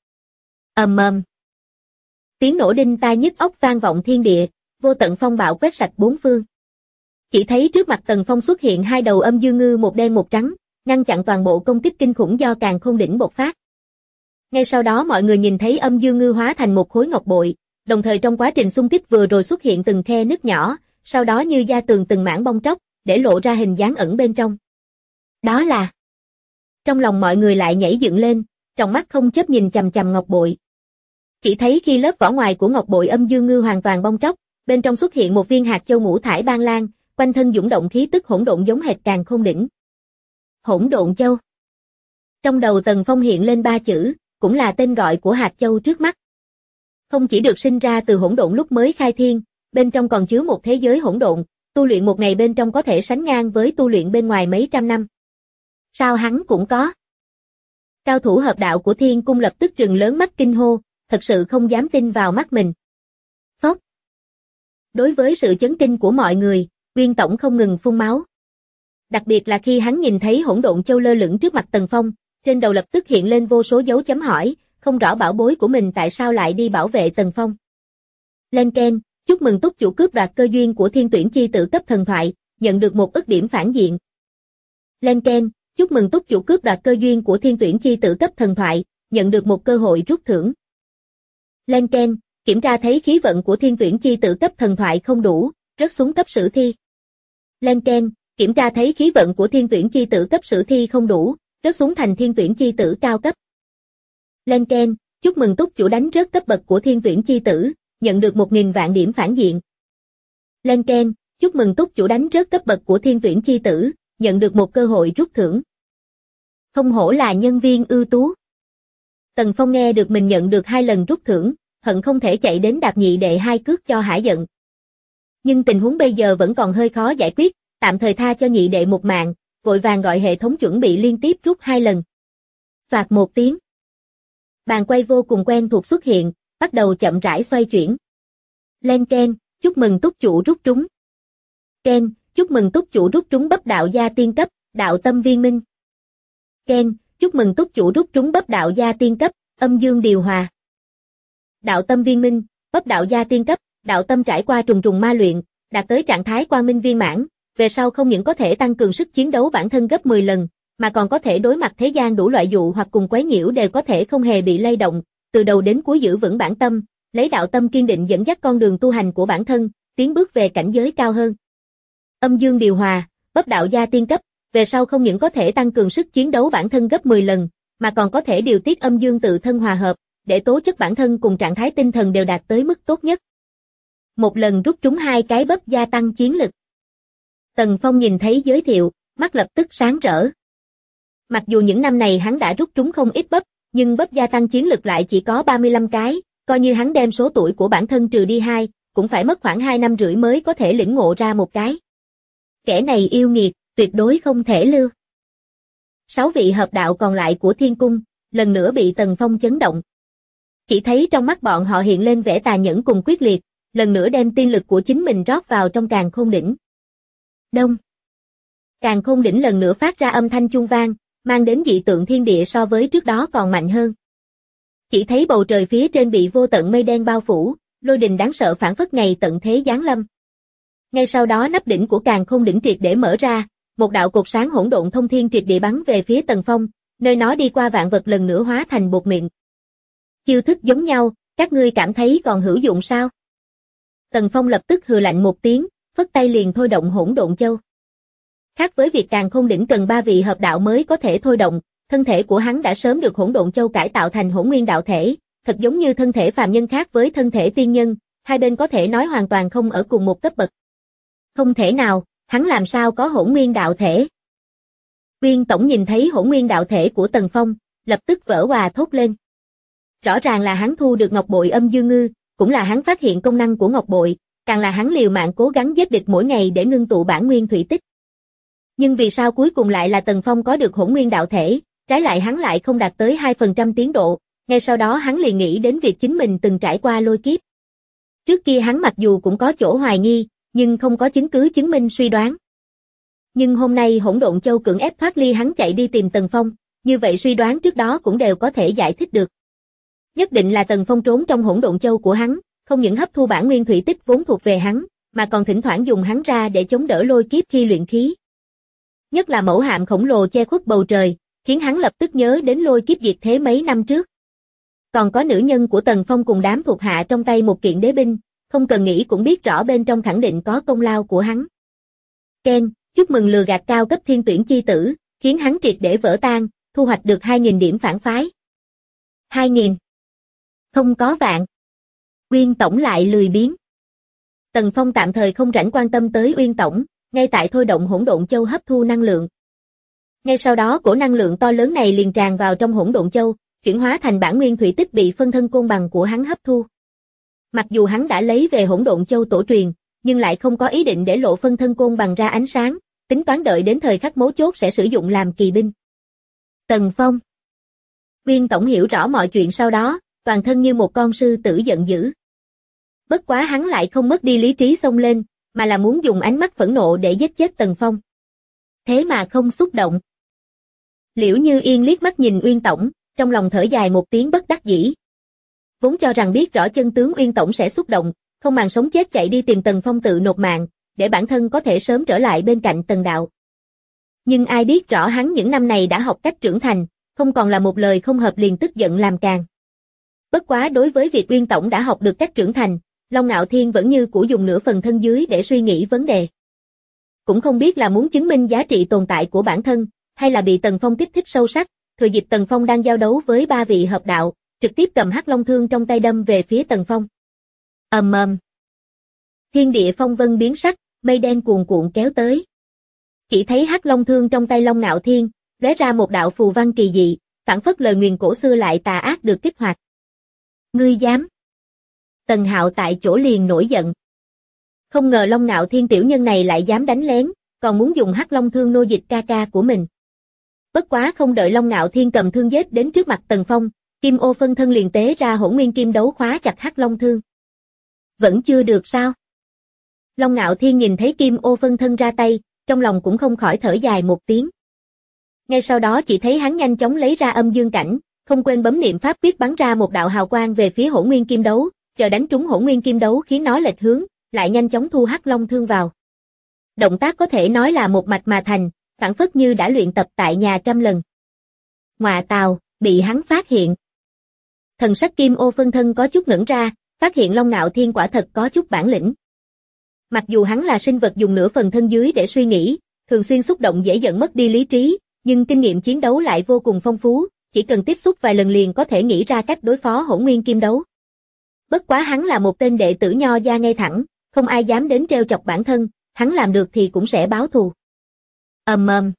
Tiếng nổ đinh tai nhức óc vang vọng thiên địa, vô tận phong bạo quét sạch bốn phương. Chỉ thấy trước mặt Tần Phong xuất hiện hai đầu âm dương ngư một đen một trắng, ngăn chặn toàn bộ công kích kinh khủng do càn khôn đỉnh bộc phát. Ngay sau đó mọi người nhìn thấy âm dương ngư hóa thành một khối ngọc bội, đồng thời trong quá trình xung kích vừa rồi xuất hiện từng khe nứt nhỏ, sau đó như da tường từng mảng bong tróc, để lộ ra hình dáng ẩn bên trong. Đó là... Trong lòng mọi người lại nhảy dựng lên, trong mắt không chớp nhìn chằm chằm ngọc bội. Chỉ thấy khi lớp vỏ ngoài của ngọc bội âm dương ngư hoàn toàn bong tróc, bên trong xuất hiện một viên hạt châu ngũ thải ban lan, quanh thân dũng động khí tức hỗn độn giống hệt càn khôn đỉnh. Hỗn độn châu. Trong đầu Tần Phong hiện lên 3 chữ, cũng là tên gọi của hạt châu trước mắt. Không chỉ được sinh ra từ hỗn độn lúc mới khai thiên, bên trong còn chứa một thế giới hỗn độn, tu luyện một ngày bên trong có thể sánh ngang với tu luyện bên ngoài mấy trăm năm. Sao hắn cũng có? Cao thủ hợp đạo của Thiên Cung lập tức trừng lớn mắt kinh hô, thật sự không dám tin vào mắt mình. Phốc. Đối với sự chấn kinh của mọi người, Uyên Tổng không ngừng phun máu. Đặc biệt là khi hắn nhìn thấy hỗn độn châu lơ lửng trước mặt Tần Phong, trên đầu lập tức hiện lên vô số dấu chấm hỏi, không rõ bảo bối của mình tại sao lại đi bảo vệ Tần Phong. Lên Ken, chúc mừng túc chủ cướp đoạt cơ duyên của Thiên Tuyển chi tử cấp thần thoại, nhận được 1 ức điểm phản diện. Lên Ken, chúc mừng túc chủ cướp đoạt cơ duyên của Thiên Tuyển chi tử cấp thần thoại, nhận được 1 cơ hội rút thưởng. Lên Ken, kiểm tra thấy khí vận của Thiên Tuyển chi tử cấp thần thoại không đủ, rớt xuống cấp sử thi. Lên Ken, kiểm tra thấy khí vận của Thiên Tuyển chi tử cấp sử thi không đủ, rớt xuống thành Thiên Tuyển chi tử cao cấp. Lên Ken, chúc mừng túc chủ đánh rớt cấp bậc của Thiên Tuyển chi tử, nhận được 1000 vạn điểm phản diện. Lên Ken, chúc mừng túc chủ đánh rớt cấp bậc của Thiên Tuyển chi tử, nhận được 1 cơ hội rút thưởng. Không hổ là nhân viên ưu tú. Tần Phong nghe được mình nhận được 2 lần rút thưởng, hận không thể chạy đến đạp nhị đệ 2 cước cho hả giận. Nhưng tình huống bây giờ vẫn còn hơi khó giải quyết, tạm thời tha cho nhị đệ một mạng, vội vàng gọi hệ thống chuẩn bị liên tiếp rút 2 lần. Phạt một tiếng. Bàn quay vô cùng quen thuộc xuất hiện, bắt đầu chậm rãi xoay chuyển. Lên Ken, chúc mừng túc chủ rút trúng. Ken, chúc mừng túc chủ rút trúng bắp đạo gia tiên cấp, đạo tâm viên minh. Ken, chúc mừng túc chủ rút trúng bắp đạo gia tiên cấp, âm dương điều hòa. Đạo tâm viên minh, bắp đạo gia tiên cấp, đạo tâm trải qua trùng trùng ma luyện, đạt tới trạng thái quang minh viên mãn, về sau không những có thể tăng cường sức chiến đấu bản thân gấp 10 lần, mà còn có thể đối mặt thế gian đủ loại dụ hoặc cùng quấy nhiễu đều có thể không hề bị lay động, từ đầu đến cuối giữ vững bản tâm, lấy đạo tâm kiên định dẫn dắt con đường tu hành của bản thân, tiến bước về cảnh giới cao hơn. Âm dương điều hòa, bắp đạo gia tiên cấp, về sau không những có thể tăng cường sức chiến đấu bản thân gấp 10 lần, mà còn có thể điều tiết âm dương tự thân hòa hợp, để tố chất bản thân cùng trạng thái tinh thần đều đạt tới mức tốt nhất. Một lần rút trúng 2 cái bắp gia tăng chiến lực. Tần Phong nhìn thấy giới thiệu, mắt lập tức sáng rỡ. Mặc dù những năm này hắn đã rút trúng không ít bắp, nhưng bắp gia tăng chiến lực lại chỉ có 35 cái, coi như hắn đem số tuổi của bản thân trừ đi 2, cũng phải mất khoảng 2 năm rưỡi mới có thể lĩnh ngộ ra một cái. Kẻ này yêu nghiệt, tuyệt đối không thể lưu. 6 vị hợp đạo còn lại của Thiên Cung, lần nữa bị Tần Phong chấn động. Chỉ thấy trong mắt bọn họ hiện lên vẻ tà nhẫn cùng quyết liệt, lần nữa đem tiên lực của chính mình rót vào trong càn khôn đỉnh. Đông. Càn Khôn đỉnh lần nữa phát ra âm thanh chuông vang, mang đến dị tượng thiên địa so với trước đó còn mạnh hơn. Chỉ thấy bầu trời phía trên bị vô tận mây đen bao phủ, lôi đình đáng sợ phảng phất ngày tận thế giáng lâm. Ngay sau đó nắp đỉnh của Càn Khôn đỉnh triệt để mở ra, một đạo cột sáng hỗn độn thông thiên triệt địa bắn về phía Tần Phong, nơi nó đi qua vạn vật lần nữa hóa thành bột mịn. Chiêu thức giống nhau, các ngươi cảm thấy còn hữu dụng sao? Tần Phong lập tức hừ lạnh một tiếng, phất tay liền thôi động hỗn độn châu. Khác với việc Càn Khôn đỉnh cần 3 vị hợp đạo mới có thể thôi động, thân thể của hắn đã sớm được hỗn độn châu cải tạo thành hỗn nguyên đạo thể, thật giống như thân thể phàm nhân khác với thân thể tiên nhân, hai bên có thể nói hoàn toàn không ở cùng một cấp bậc. Không thể nào, hắn làm sao có hỗn nguyên đạo thể? Uyên Tổng nhìn thấy hỗn nguyên đạo thể của Tần Phong, lập tức vỡ òa thốt lên. Rõ ràng là hắn thu được ngọc bội âm dương ngư, cũng là hắn phát hiện công năng của ngọc bội, càng là hắn liều mạng cố gắng giết địch mỗi ngày để ngưng tụ bản nguyên thủy tích. Nhưng vì sao cuối cùng lại là Tần Phong có được hỗn nguyên đạo thể, trái lại hắn lại không đạt tới 2% tiến độ, ngay sau đó hắn liền nghĩ đến việc chính mình từng trải qua lôi kiếp. Trước kia hắn mặc dù cũng có chỗ hoài nghi, nhưng không có chứng cứ chứng minh suy đoán. Nhưng hôm nay hỗn độn châu cưỡng ép thoát ly hắn chạy đi tìm Tần Phong, như vậy suy đoán trước đó cũng đều có thể giải thích được. Nhất định là Tần Phong trốn trong hỗn độn châu của hắn, không những hấp thu bản nguyên thủy tích vốn thuộc về hắn, mà còn thỉnh thoảng dùng hắn ra để chống đỡ lôi kiếp khi luyện khí. Nhất là mẫu hạm khổng lồ che khuất bầu trời, khiến hắn lập tức nhớ đến lôi kiếp diệt thế mấy năm trước. Còn có nữ nhân của Tần Phong cùng đám thuộc hạ trong tay một kiện đế binh, không cần nghĩ cũng biết rõ bên trong khẳng định có công lao của hắn. Ken, chúc mừng lừa gạt cao cấp thiên tuyển chi tử, khiến hắn triệt để vỡ tan, thu hoạch được 2.000 điểm phản phái. 2.000. Không có vạn. Uyên Tổng lại lười biếng. Tần Phong tạm thời không rảnh quan tâm tới Uyên Tổng, ngay tại thôi động hỗn độn châu hấp thu năng lượng. Ngay sau đó cổ năng lượng to lớn này liền tràn vào trong hỗn độn châu, chuyển hóa thành bản nguyên thủy tích bị phân thân côn bằng của hắn hấp thu. Mặc dù hắn đã lấy về hỗn độn châu tổ truyền, nhưng lại không có ý định để lộ phân thân côn bằng ra ánh sáng, tính toán đợi đến thời khắc mấu chốt sẽ sử dụng làm kỳ binh. Tần Phong. Uyên Tổng hiểu rõ mọi chuyện sau đó, toàn thân như một con sư tử giận dữ. Bất quá hắn lại không mất đi lý trí xông lên, mà là muốn dùng ánh mắt phẫn nộ để giết chết Tần Phong. Thế mà không xúc động. Liễu Như Yên liếc mắt nhìn Uyên Tổng, trong lòng thở dài một tiếng bất đắc dĩ. Vốn cho rằng biết rõ chân tướng Uyên Tổng sẽ xúc động, không màng sống chết chạy đi tìm Tần Phong tự nộp mạng, để bản thân có thể sớm trở lại bên cạnh Tần Đạo. Nhưng ai biết rõ hắn những năm này đã học cách trưởng thành, không còn là một lời không hợp liền tức giận làm càng. Bất quá đối với việc Uyên Tổng đã học được cách trưởng thành, Long Ngạo Thiên vẫn như cũ dùng nửa phần thân dưới để suy nghĩ vấn đề. Cũng không biết là muốn chứng minh giá trị tồn tại của bản thân, hay là bị Tần Phong kích thích sâu sắc, thừa dịp Tần Phong đang giao đấu với 3 vị hợp đạo, trực tiếp cầm Hắc Long thương trong tay đâm về phía Tần Phong. Ầm ầm. Thiên địa phong vân biến sắc, mây đen cuồn cuộn kéo tới. Chỉ thấy Hắc Long thương trong tay Long Ngạo Thiên, lóe ra một đạo phù văn kỳ dị, phảng phất lời nguyền cổ xưa lại tà ác được kích hoạt. Ngươi dám? Tần Hạo tại chỗ liền nổi giận. Không ngờ Long Ngạo Thiên tiểu nhân này lại dám đánh lén, còn muốn dùng Hắc Long thương nô dịch ca ca của mình. Bất quá không đợi Long Ngạo Thiên cầm thương giết đến trước mặt Tần Phong, Kim Ô phân thân liền tế ra hỗn nguyên kim đấu khóa chặt Hắc Long thương. Vẫn chưa được sao? Long Ngạo Thiên nhìn thấy Kim Ô phân thân ra tay, trong lòng cũng không khỏi thở dài một tiếng. Ngay sau đó chỉ thấy hắn nhanh chóng lấy ra âm dương cảnh, không quên bấm niệm pháp quyết bắn ra một đạo hào quang về phía hỗn nguyên kim đấu, chờ đánh trúng hỗn nguyên kim đấu khiến nó lệch hướng, lại nhanh chóng thu Hắc Long thương vào. Động tác có thể nói là một mạch mà thành, phảng phất như đã luyện tập tại nhà trăm lần. Ngoạ tào, bị hắn phát hiện. Thần sắc Kim Ô phân thân có chút ngẩn ra, phát hiện Long Ngạo Thiên quả thật có chút bản lĩnh. Mặc dù hắn là sinh vật dùng nửa phần thân dưới để suy nghĩ, thường xuyên xúc động dễ dần mất đi lý trí, nhưng kinh nghiệm chiến đấu lại vô cùng phong phú, chỉ cần tiếp xúc vài lần liền có thể nghĩ ra cách đối phó hỗn nguyên kim đấu. Bất quá hắn là một tên đệ tử nho gia ngay thẳng, không ai dám đến trêu chọc bản thân, hắn làm được thì cũng sẽ báo thù. Ầm ầm.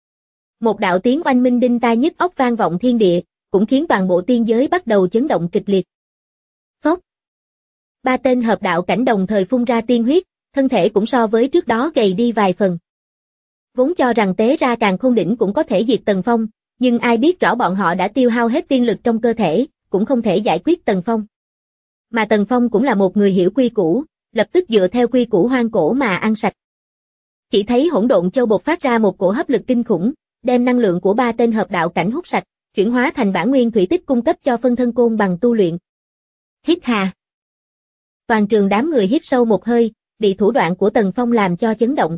Một đạo tiếng oanh minh đinh tai nhức óc vang vọng thiên địa, cũng khiến toàn bộ tiên giới bắt đầu chấn động kịch liệt. Phốc. 3 tên hợp đạo cảnh đồng thời phun ra tiên huyết, thân thể cũng so với trước đó gầy đi vài phần. Vốn cho rằng tế ra Càn Khôn đỉnh cũng có thể diệt Tần Phong, nhưng ai biết rõ bọn họ đã tiêu hao hết tiên lực trong cơ thể, cũng không thể giải quyết Tần Phong. Mà Tần Phong cũng là một người hiểu quy củ, lập tức dựa theo quy củ hoang cổ mà ăn sạch. Chỉ thấy hỗn độn châu bộc phát ra một cổ hấp lực kinh khủng, đem năng lượng của ba tên hợp đạo cảnh hút sạch, chuyển hóa thành bản nguyên thủy tích cung cấp cho phân thân côn bằng tu luyện. Hít hà. Toàn trường đám người hít sâu một hơi, bị thủ đoạn của Tần Phong làm cho chấn động.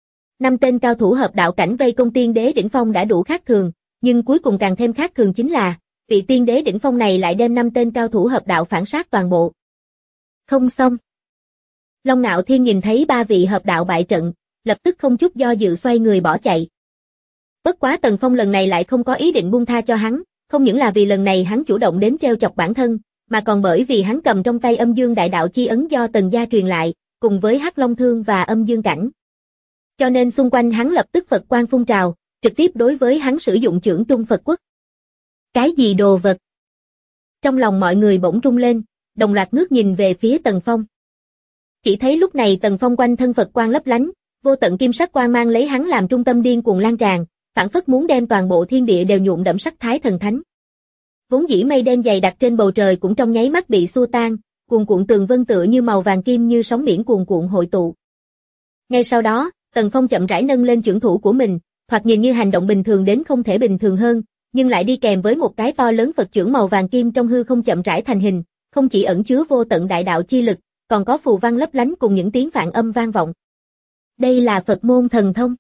5 tên cao thủ hợp đạo cảnh vây công tiên đế đỉnh phong đã đủ khác thường, nhưng cuối cùng càng thêm khác thường chính là, vị tiên đế đỉnh phong này lại đem 5 tên cao thủ hợp đạo phản sát toàn bộ. Không xong. Long Nạo Thiên nhìn thấy 3 vị hợp đạo bại trận, lập tức không chút do dự xoay người bỏ chạy. Bất quá Tần Phong lần này lại không có ý định buông tha cho hắn, không những là vì lần này hắn chủ động đến trêu chọc bản thân, mà còn bởi vì hắn cầm trong tay Âm Dương Đại Đạo chi ấn do Tần gia truyền lại, cùng với Hắc Long Thương và Âm Dương Cảnh. Cho nên xung quanh hắn lập tức Phật quang phun trào, trực tiếp đối với hắn sử dụng chưởng Trung Phật Quốc. Cái gì đồ vật? Trong lòng mọi người bỗng rung lên, đồng loạt ngước nhìn về phía Tần Phong. Chỉ thấy lúc này Tần Phong quanh thân Phật quang lấp lánh, vô tận kim sắc quang mang lấy hắn làm trung tâm điên cuồng lan tràn, phảng phất muốn đem toàn bộ thiên địa đều nhuộm đẫm sắc thái thần thánh. Vốn dĩ mây đen dày đặc trên bầu trời cũng trong nháy mắt bị xua tan, cuồn cuộn tường vân tựa như màu vàng kim như sóng biển cuồn cuộn hội tụ. Ngay sau đó, Tần Phong chậm rãi nâng lên chưởng thủ của mình, thoạt nhìn như hành động bình thường đến không thể bình thường hơn, nhưng lại đi kèm với một cái to lớn Phật chưởng màu vàng kim trong hư không chậm rãi thành hình, không chỉ ẩn chứa vô tận đại đạo chi lực, còn có phù văn lấp lánh cùng những tiếng phạn âm vang vọng. Đây là Phật môn thần thông.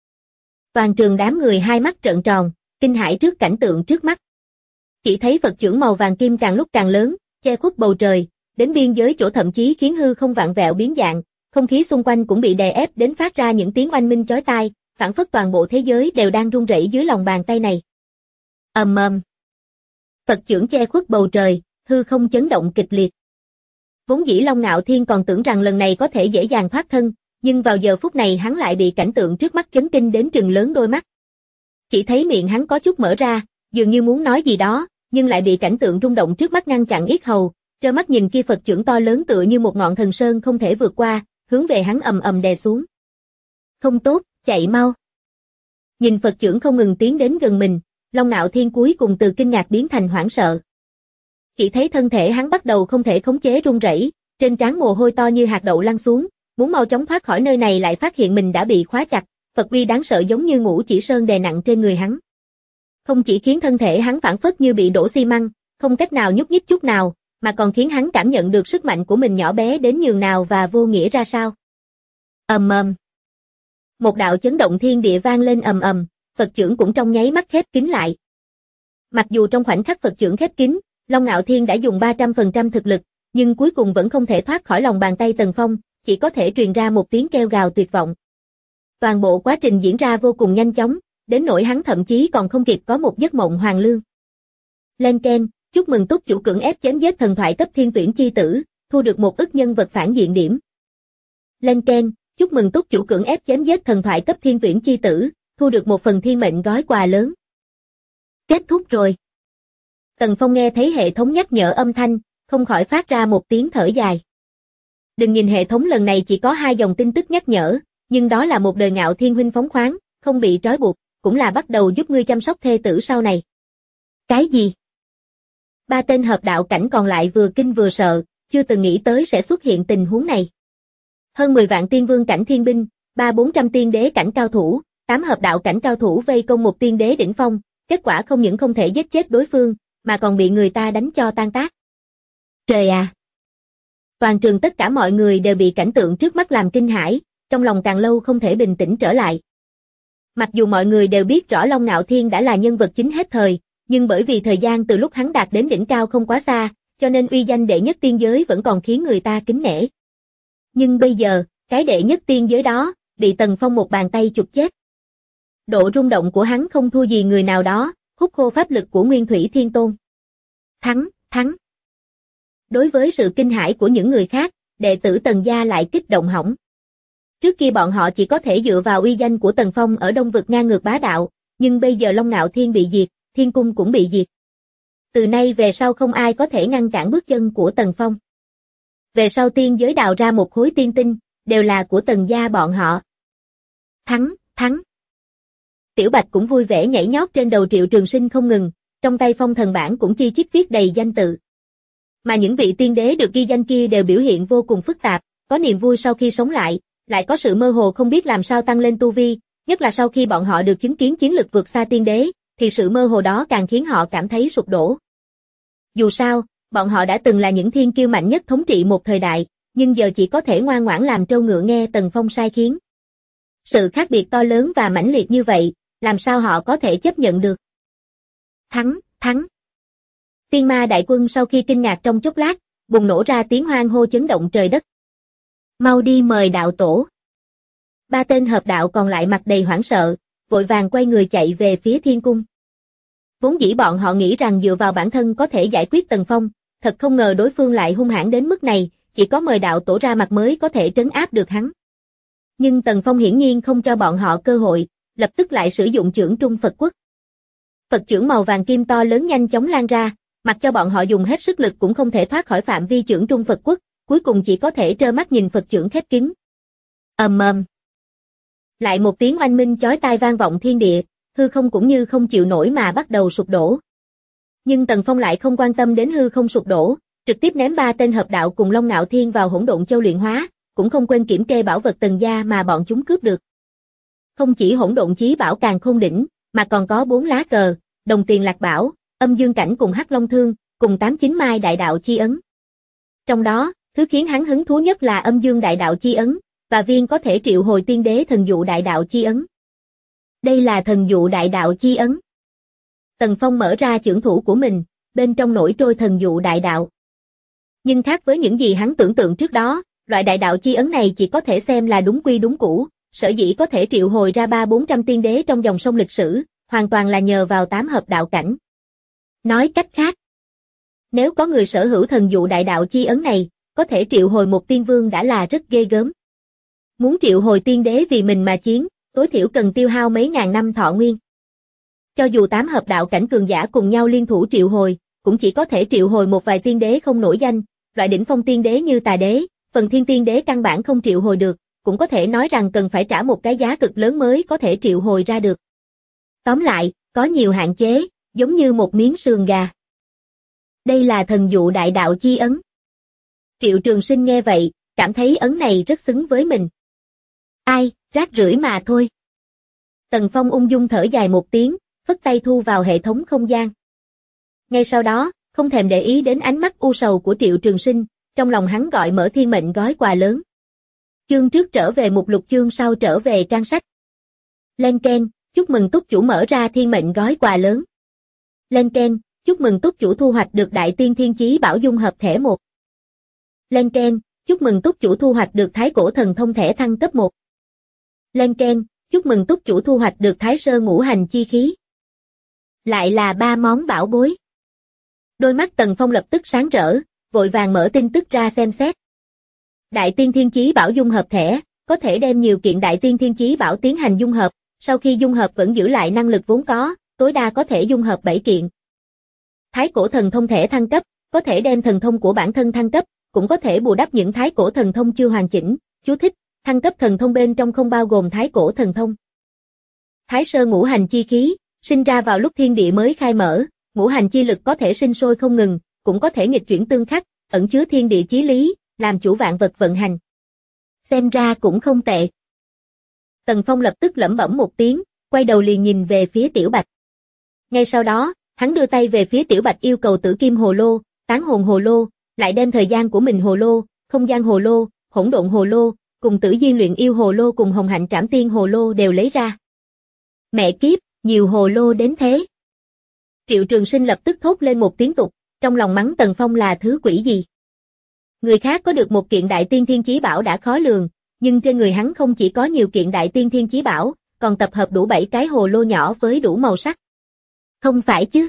Toàn trường đám người hai mắt trợn tròn, kinh hãi trước cảnh tượng trước mắt. Chỉ thấy Phật chưởng màu vàng kim càng lúc càng lớn, che khuất bầu trời, đến biên giới chỗ thậm chí khiến hư không vặn vẹo biến dạng, không khí xung quanh cũng bị đè ép đến phát ra những tiếng oanh minh chói tai, phảng phất toàn bộ thế giới đều đang rung rẩy dưới lòng bàn tay này. Ầm ầm. Phật chưởng che khuất bầu trời, hư không chấn động kịch liệt. Vốn dĩ Long Nạo Thiên còn tưởng rằng lần này có thể dễ dàng thoát thân, nhưng vào giờ phút này hắn lại bị cảnh tượng trước mắt chấn kinh đến trừng lớn đôi mắt. Chỉ thấy miệng hắn có chút mở ra, dường như muốn nói gì đó, nhưng lại bị cảnh tượng rung động trước mắt ngăn chặn yết hầu, trơ mắt nhìn kia Phật chưởng to lớn tựa như một ngọn thần sơn không thể vượt qua, hướng về hắn ầm ầm đè xuống. Không tốt, chạy mau. Nhìn Phật chưởng không ngừng tiến đến gần mình, Long Nạo Thiên cuối cùng từ kinh ngạc biến thành hoảng sợ. Chỉ thấy thân thể hắn bắt đầu không thể khống chế run rẩy, trên trán mồ hôi to như hạt đậu lăn xuống, muốn mau chóng thoát khỏi nơi này lại phát hiện mình đã bị khóa chặt, Phật uy đáng sợ giống như ngũ chỉ sơn đè nặng trên người hắn. Không chỉ khiến thân thể hắn phảng phất như bị đổ xi măng, không cách nào nhúc nhích chút nào, mà còn khiến hắn cảm nhận được sức mạnh của mình nhỏ bé đến nhường nào và vô nghĩa ra sao. Ầm ầm. Một đạo chấn động thiên địa vang lên ầm ầm, Phật chưởng cũng trong nháy mắt khép kín lại. Mặc dù trong khoảnh khắc Phật chưởng khép kín, Long Nạo Thiên đã dùng 300% thực lực, nhưng cuối cùng vẫn không thể thoát khỏi lòng bàn tay Tần Phong, chỉ có thể truyền ra một tiếng kêu gào tuyệt vọng. Toàn bộ quá trình diễn ra vô cùng nhanh chóng, đến nỗi hắn thậm chí còn không kịp có một giấc mộng hoàn lương. Lên keng, chúc mừng túc chủ cưỡng ép chém giết thần thoại cấp thiên tuyển chi tử, thu được 1 ức nhân vật phản diện điểm. Lên keng, chúc mừng túc chủ cưỡng ép chém giết thần thoại cấp thiên tuyển chi tử, thu được 1 phần thiên mệnh gói quà lớn. Kết thúc rồi. Tần Phong nghe thấy hệ thống nhắc nhở âm thanh, không khỏi phát ra một tiếng thở dài. Đừng nhìn hệ thống lần này chỉ có 2 dòng tin tức nhắc nhở, nhưng đó là một đời Ngạo Thiên huynh phóng khoáng, không bị trói buộc, cũng là bắt đầu giúp ngươi chăm sóc thê tử sau này. Cái gì? 3 tên hợp đạo cảnh còn lại vừa kinh vừa sợ, chưa từng nghĩ tới sẽ xuất hiện tình huống này. Hơn 10 vạn tiên vương cảnh thiên binh, 300-400 tiên đế cảnh cao thủ, 8 hợp đạo cảnh cao thủ vây công một tiên đế đỉnh phong, kết quả không những không thể giết chết đối phương, mà còn bị người ta đánh cho tan tác. Trời à! Toàn trường tất cả mọi người đều bị cảnh tượng trước mắt làm kinh hãi, trong lòng càng lâu không thể bình tĩnh trở lại. Mặc dù mọi người đều biết rõ Long Nạo Thiên đã là nhân vật chính hết thời, nhưng bởi vì thời gian từ lúc hắn đạt đến đỉnh cao không quá xa, cho nên uy danh đệ nhất tiên giới vẫn còn khiến người ta kính nể. Nhưng bây giờ, cái đệ nhất tiên giới đó, bị Tần Phong một bàn tay chụp chết. Độ rung động của hắn không thua gì người nào đó, hút khô pháp lực của Nguyên Thủy Thiên Tôn. Thắng. Đối với sự kinh hãi của những người khác, đệ tử Tần gia lại kích động hỏng. Trước kia bọn họ chỉ có thể dựa vào uy danh của Tần Phong ở Đông Vực ngang ngược bá đạo, nhưng bây giờ Long Nạo Thiên bị diệt, Thiên Cung cũng bị diệt. Từ nay về sau không ai có thể ngăn cản bước chân của Tần Phong. Về sau tiên giới đào ra một khối tiên tinh, đều là của Tần gia bọn họ. Thắng. Tiểu Bạch cũng vui vẻ nhảy nhót trên đầu Triệu Trường Sinh không ngừng, trong tay phong thần bản cũng chi chít viết đầy danh tự. Mà những vị tiên đế được ghi danh kia đều biểu hiện vô cùng phức tạp, có niềm vui sau khi sống lại, lại có sự mơ hồ không biết làm sao tăng lên tu vi, nhất là sau khi bọn họ được chứng kiến chiến lực vượt xa tiên đế, thì sự mơ hồ đó càng khiến họ cảm thấy sụp đổ. Dù sao, bọn họ đã từng là những thiên kiêu mạnh nhất thống trị một thời đại, nhưng giờ chỉ có thể ngoan ngoãn làm trâu ngựa nghe Tần Phong sai khiến. Sự khác biệt to lớn và mãnh liệt như vậy, làm sao họ có thể chấp nhận được? Thắng! Tiên ma đại quân sau khi kinh ngạc trong chốc lát, bùng nổ ra tiếng hoan hô chấn động trời đất. Mau đi mời đạo tổ. Ba tên hợp đạo còn lại mặt đầy hoảng sợ, vội vàng quay người chạy về phía thiên cung. Vốn dĩ bọn họ nghĩ rằng dựa vào bản thân có thể giải quyết Tần Phong, thật không ngờ đối phương lại hung hãn đến mức này, chỉ có mời đạo tổ ra mặt mới có thể trấn áp được hắn. Nhưng Tần Phong hiển nhiên không cho bọn họ cơ hội, lập tức lại sử dụng chưởng Trung Phật Quốc. Phật chưởng màu vàng kim to lớn nhanh chóng lan ra, mặc cho bọn họ dùng hết sức lực cũng không thể thoát khỏi phạm vi chưởng Trung Phật Quốc, cuối cùng chỉ có thể trơ mắt nhìn Phật chưởng khép kín. Ầm ầm. Lại một tiếng oanh minh chói tai vang vọng thiên địa, hư không cũng như không chịu nổi mà bắt đầu sụp đổ. Nhưng Tần Phong lại không quan tâm đến hư không sụp đổ, trực tiếp ném ba tên hợp đạo cùng Long Ngạo Thiên vào Hỗn Độn Châu luyện hóa, cũng không quên kiểm kê bảo vật Tần gia mà bọn chúng cướp được. Không chỉ Hỗn Độn Chí Bảo Càn Khôn Đỉnh, mà còn có 4 lá cờ, Đồng Tiền Lạc Bảo, Âm Dương Cảnh cùng Hắc Long Thương, cùng 89 mai Đại Đạo Chi Ấn. Trong đó, thứ khiến hắn hứng thú nhất là Âm Dương Đại Đạo Chi Ấn, và viên có thể triệu hồi tiên đế thần dụ Đại Đạo Chi Ấn. Đây là thần dụ Đại Đạo Chi Ấn. Tần Phong mở ra chưởng thủ của mình, bên trong nổi trôi thần dụ Đại Đạo. Nhưng khác với những gì hắn tưởng tượng trước đó, loại Đại Đạo Chi Ấn này chỉ có thể xem là đúng quy đúng củ, sở dĩ có thể triệu hồi ra 300-400 tiên đế trong dòng sông lịch sử, hoàn toàn là nhờ vào 8 hợp đạo cảnh. Nói cách khác, nếu có người sở hữu thần dụ Đại Đạo Chi Ấn này, có thể triệu hồi một tiên vương đã là rất ghê gớm. Muốn triệu hồi tiên đế vì mình mà chiến, tối thiểu cần tiêu hao mấy ngàn năm thọ nguyên. Cho dù 8 hợp đạo cảnh cường giả cùng nhau liên thủ triệu hồi, cũng chỉ có thể triệu hồi một vài tiên đế không nổi danh, loại đỉnh phong tiên đế như Tà Đế, Phần Thiên tiên đế căn bản không triệu hồi được, cũng có thể nói rằng cần phải trả một cái giá cực lớn mới có thể triệu hồi ra được. Tóm lại, có nhiều hạn chế, giống như một miếng sườn gà. Đây là thần dụ Đại Đạo Chi Ấn. Triệu Trường Sinh nghe vậy, cảm thấy ấn này rất xứng với mình. Ai, rác rưởi mà thôi. Tần Phong ung dung thở dài một tiếng, phất tay thu vào hệ thống không gian. Ngay sau đó, không thèm để ý đến ánh mắt u sầu của Triệu Trường Sinh, trong lòng hắn gọi mở thiên mệnh gói quà lớn. Chương trước trở về mục lục, chương sau trở về trang sách. Len keng, chúc mừng túc chủ mở ra thiên mệnh gói quà lớn. Len keng, chúc mừng túc chủ thu hoạch được Đại Tiên Thiên Chí Bảo dung hợp thẻ 1. Len keng, chúc mừng túc chủ thu hoạch được Thái Cổ Thần Thông thẻ thăng cấp 1. Len keng, chúc mừng túc chủ thu hoạch được Thái Sơ Ngũ Hành Chi Khí. Lại là 3 món bảo bối. Đôi mắt Tần Phong lập tức sáng rỡ, vội vàng mở tin tức ra xem xét. Đại Tiên Thiên Chí Bảo dung hợp thẻ, có thể đem nhiều kiện Đại Tiên Thiên Chí Bảo tiến hành dung hợp, sau khi dung hợp vẫn giữ lại năng lực vốn có, tối đa có thể dung hợp 7 kiện. Thái Cổ Thần Thông thẻ thăng cấp, có thể đem thần thông của bản thân thăng cấp, cũng có thể bù đắp những Thái Cổ Thần Thông chưa hoàn chỉnh. Chú thích: thăng cấp thần thông bên trong không bao gồm Thái Cổ Thần Thông. Thái Sơ Ngũ Hành Chi Khí, sinh ra vào lúc thiên địa mới khai mở, ngũ hành chi lực có thể sinh sôi không ngừng, cũng có thể nghịch chuyển tương khắc, ẩn chứa thiên địa chí lý, làm chủ vạn vật vận hành. Xem ra cũng không tệ. Tần Phong lập tức lẩm bẩm một tiếng, quay đầu liền nhìn về phía Tiểu Bạch. Ngay sau đó, hắn đưa tay về phía Tiểu Bạch yêu cầu Tử Kim Hồ Lô, Tán Hồn Hồ Lô, lại đem thời gian của mình Hồ Lô, Không Gian Hồ Lô, Hỗn Độn Hồ Lô, cùng Tử Duyên Luyện Yêu Hồ Lô cùng Hồng Hạnh Trảm Tiên Hồ Lô đều lấy ra. Mẹ kiếp, nhiều hồ lô đến thế. Triệu Trường Sinh lập tức thốt lên một tiếng tục, trong lòng mắng Tần Phong là thứ quỷ gì. Người khác có được một kiện Đại Tiên Thiên Chí Bảo đã khó lường, nhưng trên người hắn không chỉ có nhiều kiện Đại Tiên Thiên Chí Bảo, còn tập hợp đủ 7 cái hồ lô nhỏ với đủ màu sắc. Không phải chứ?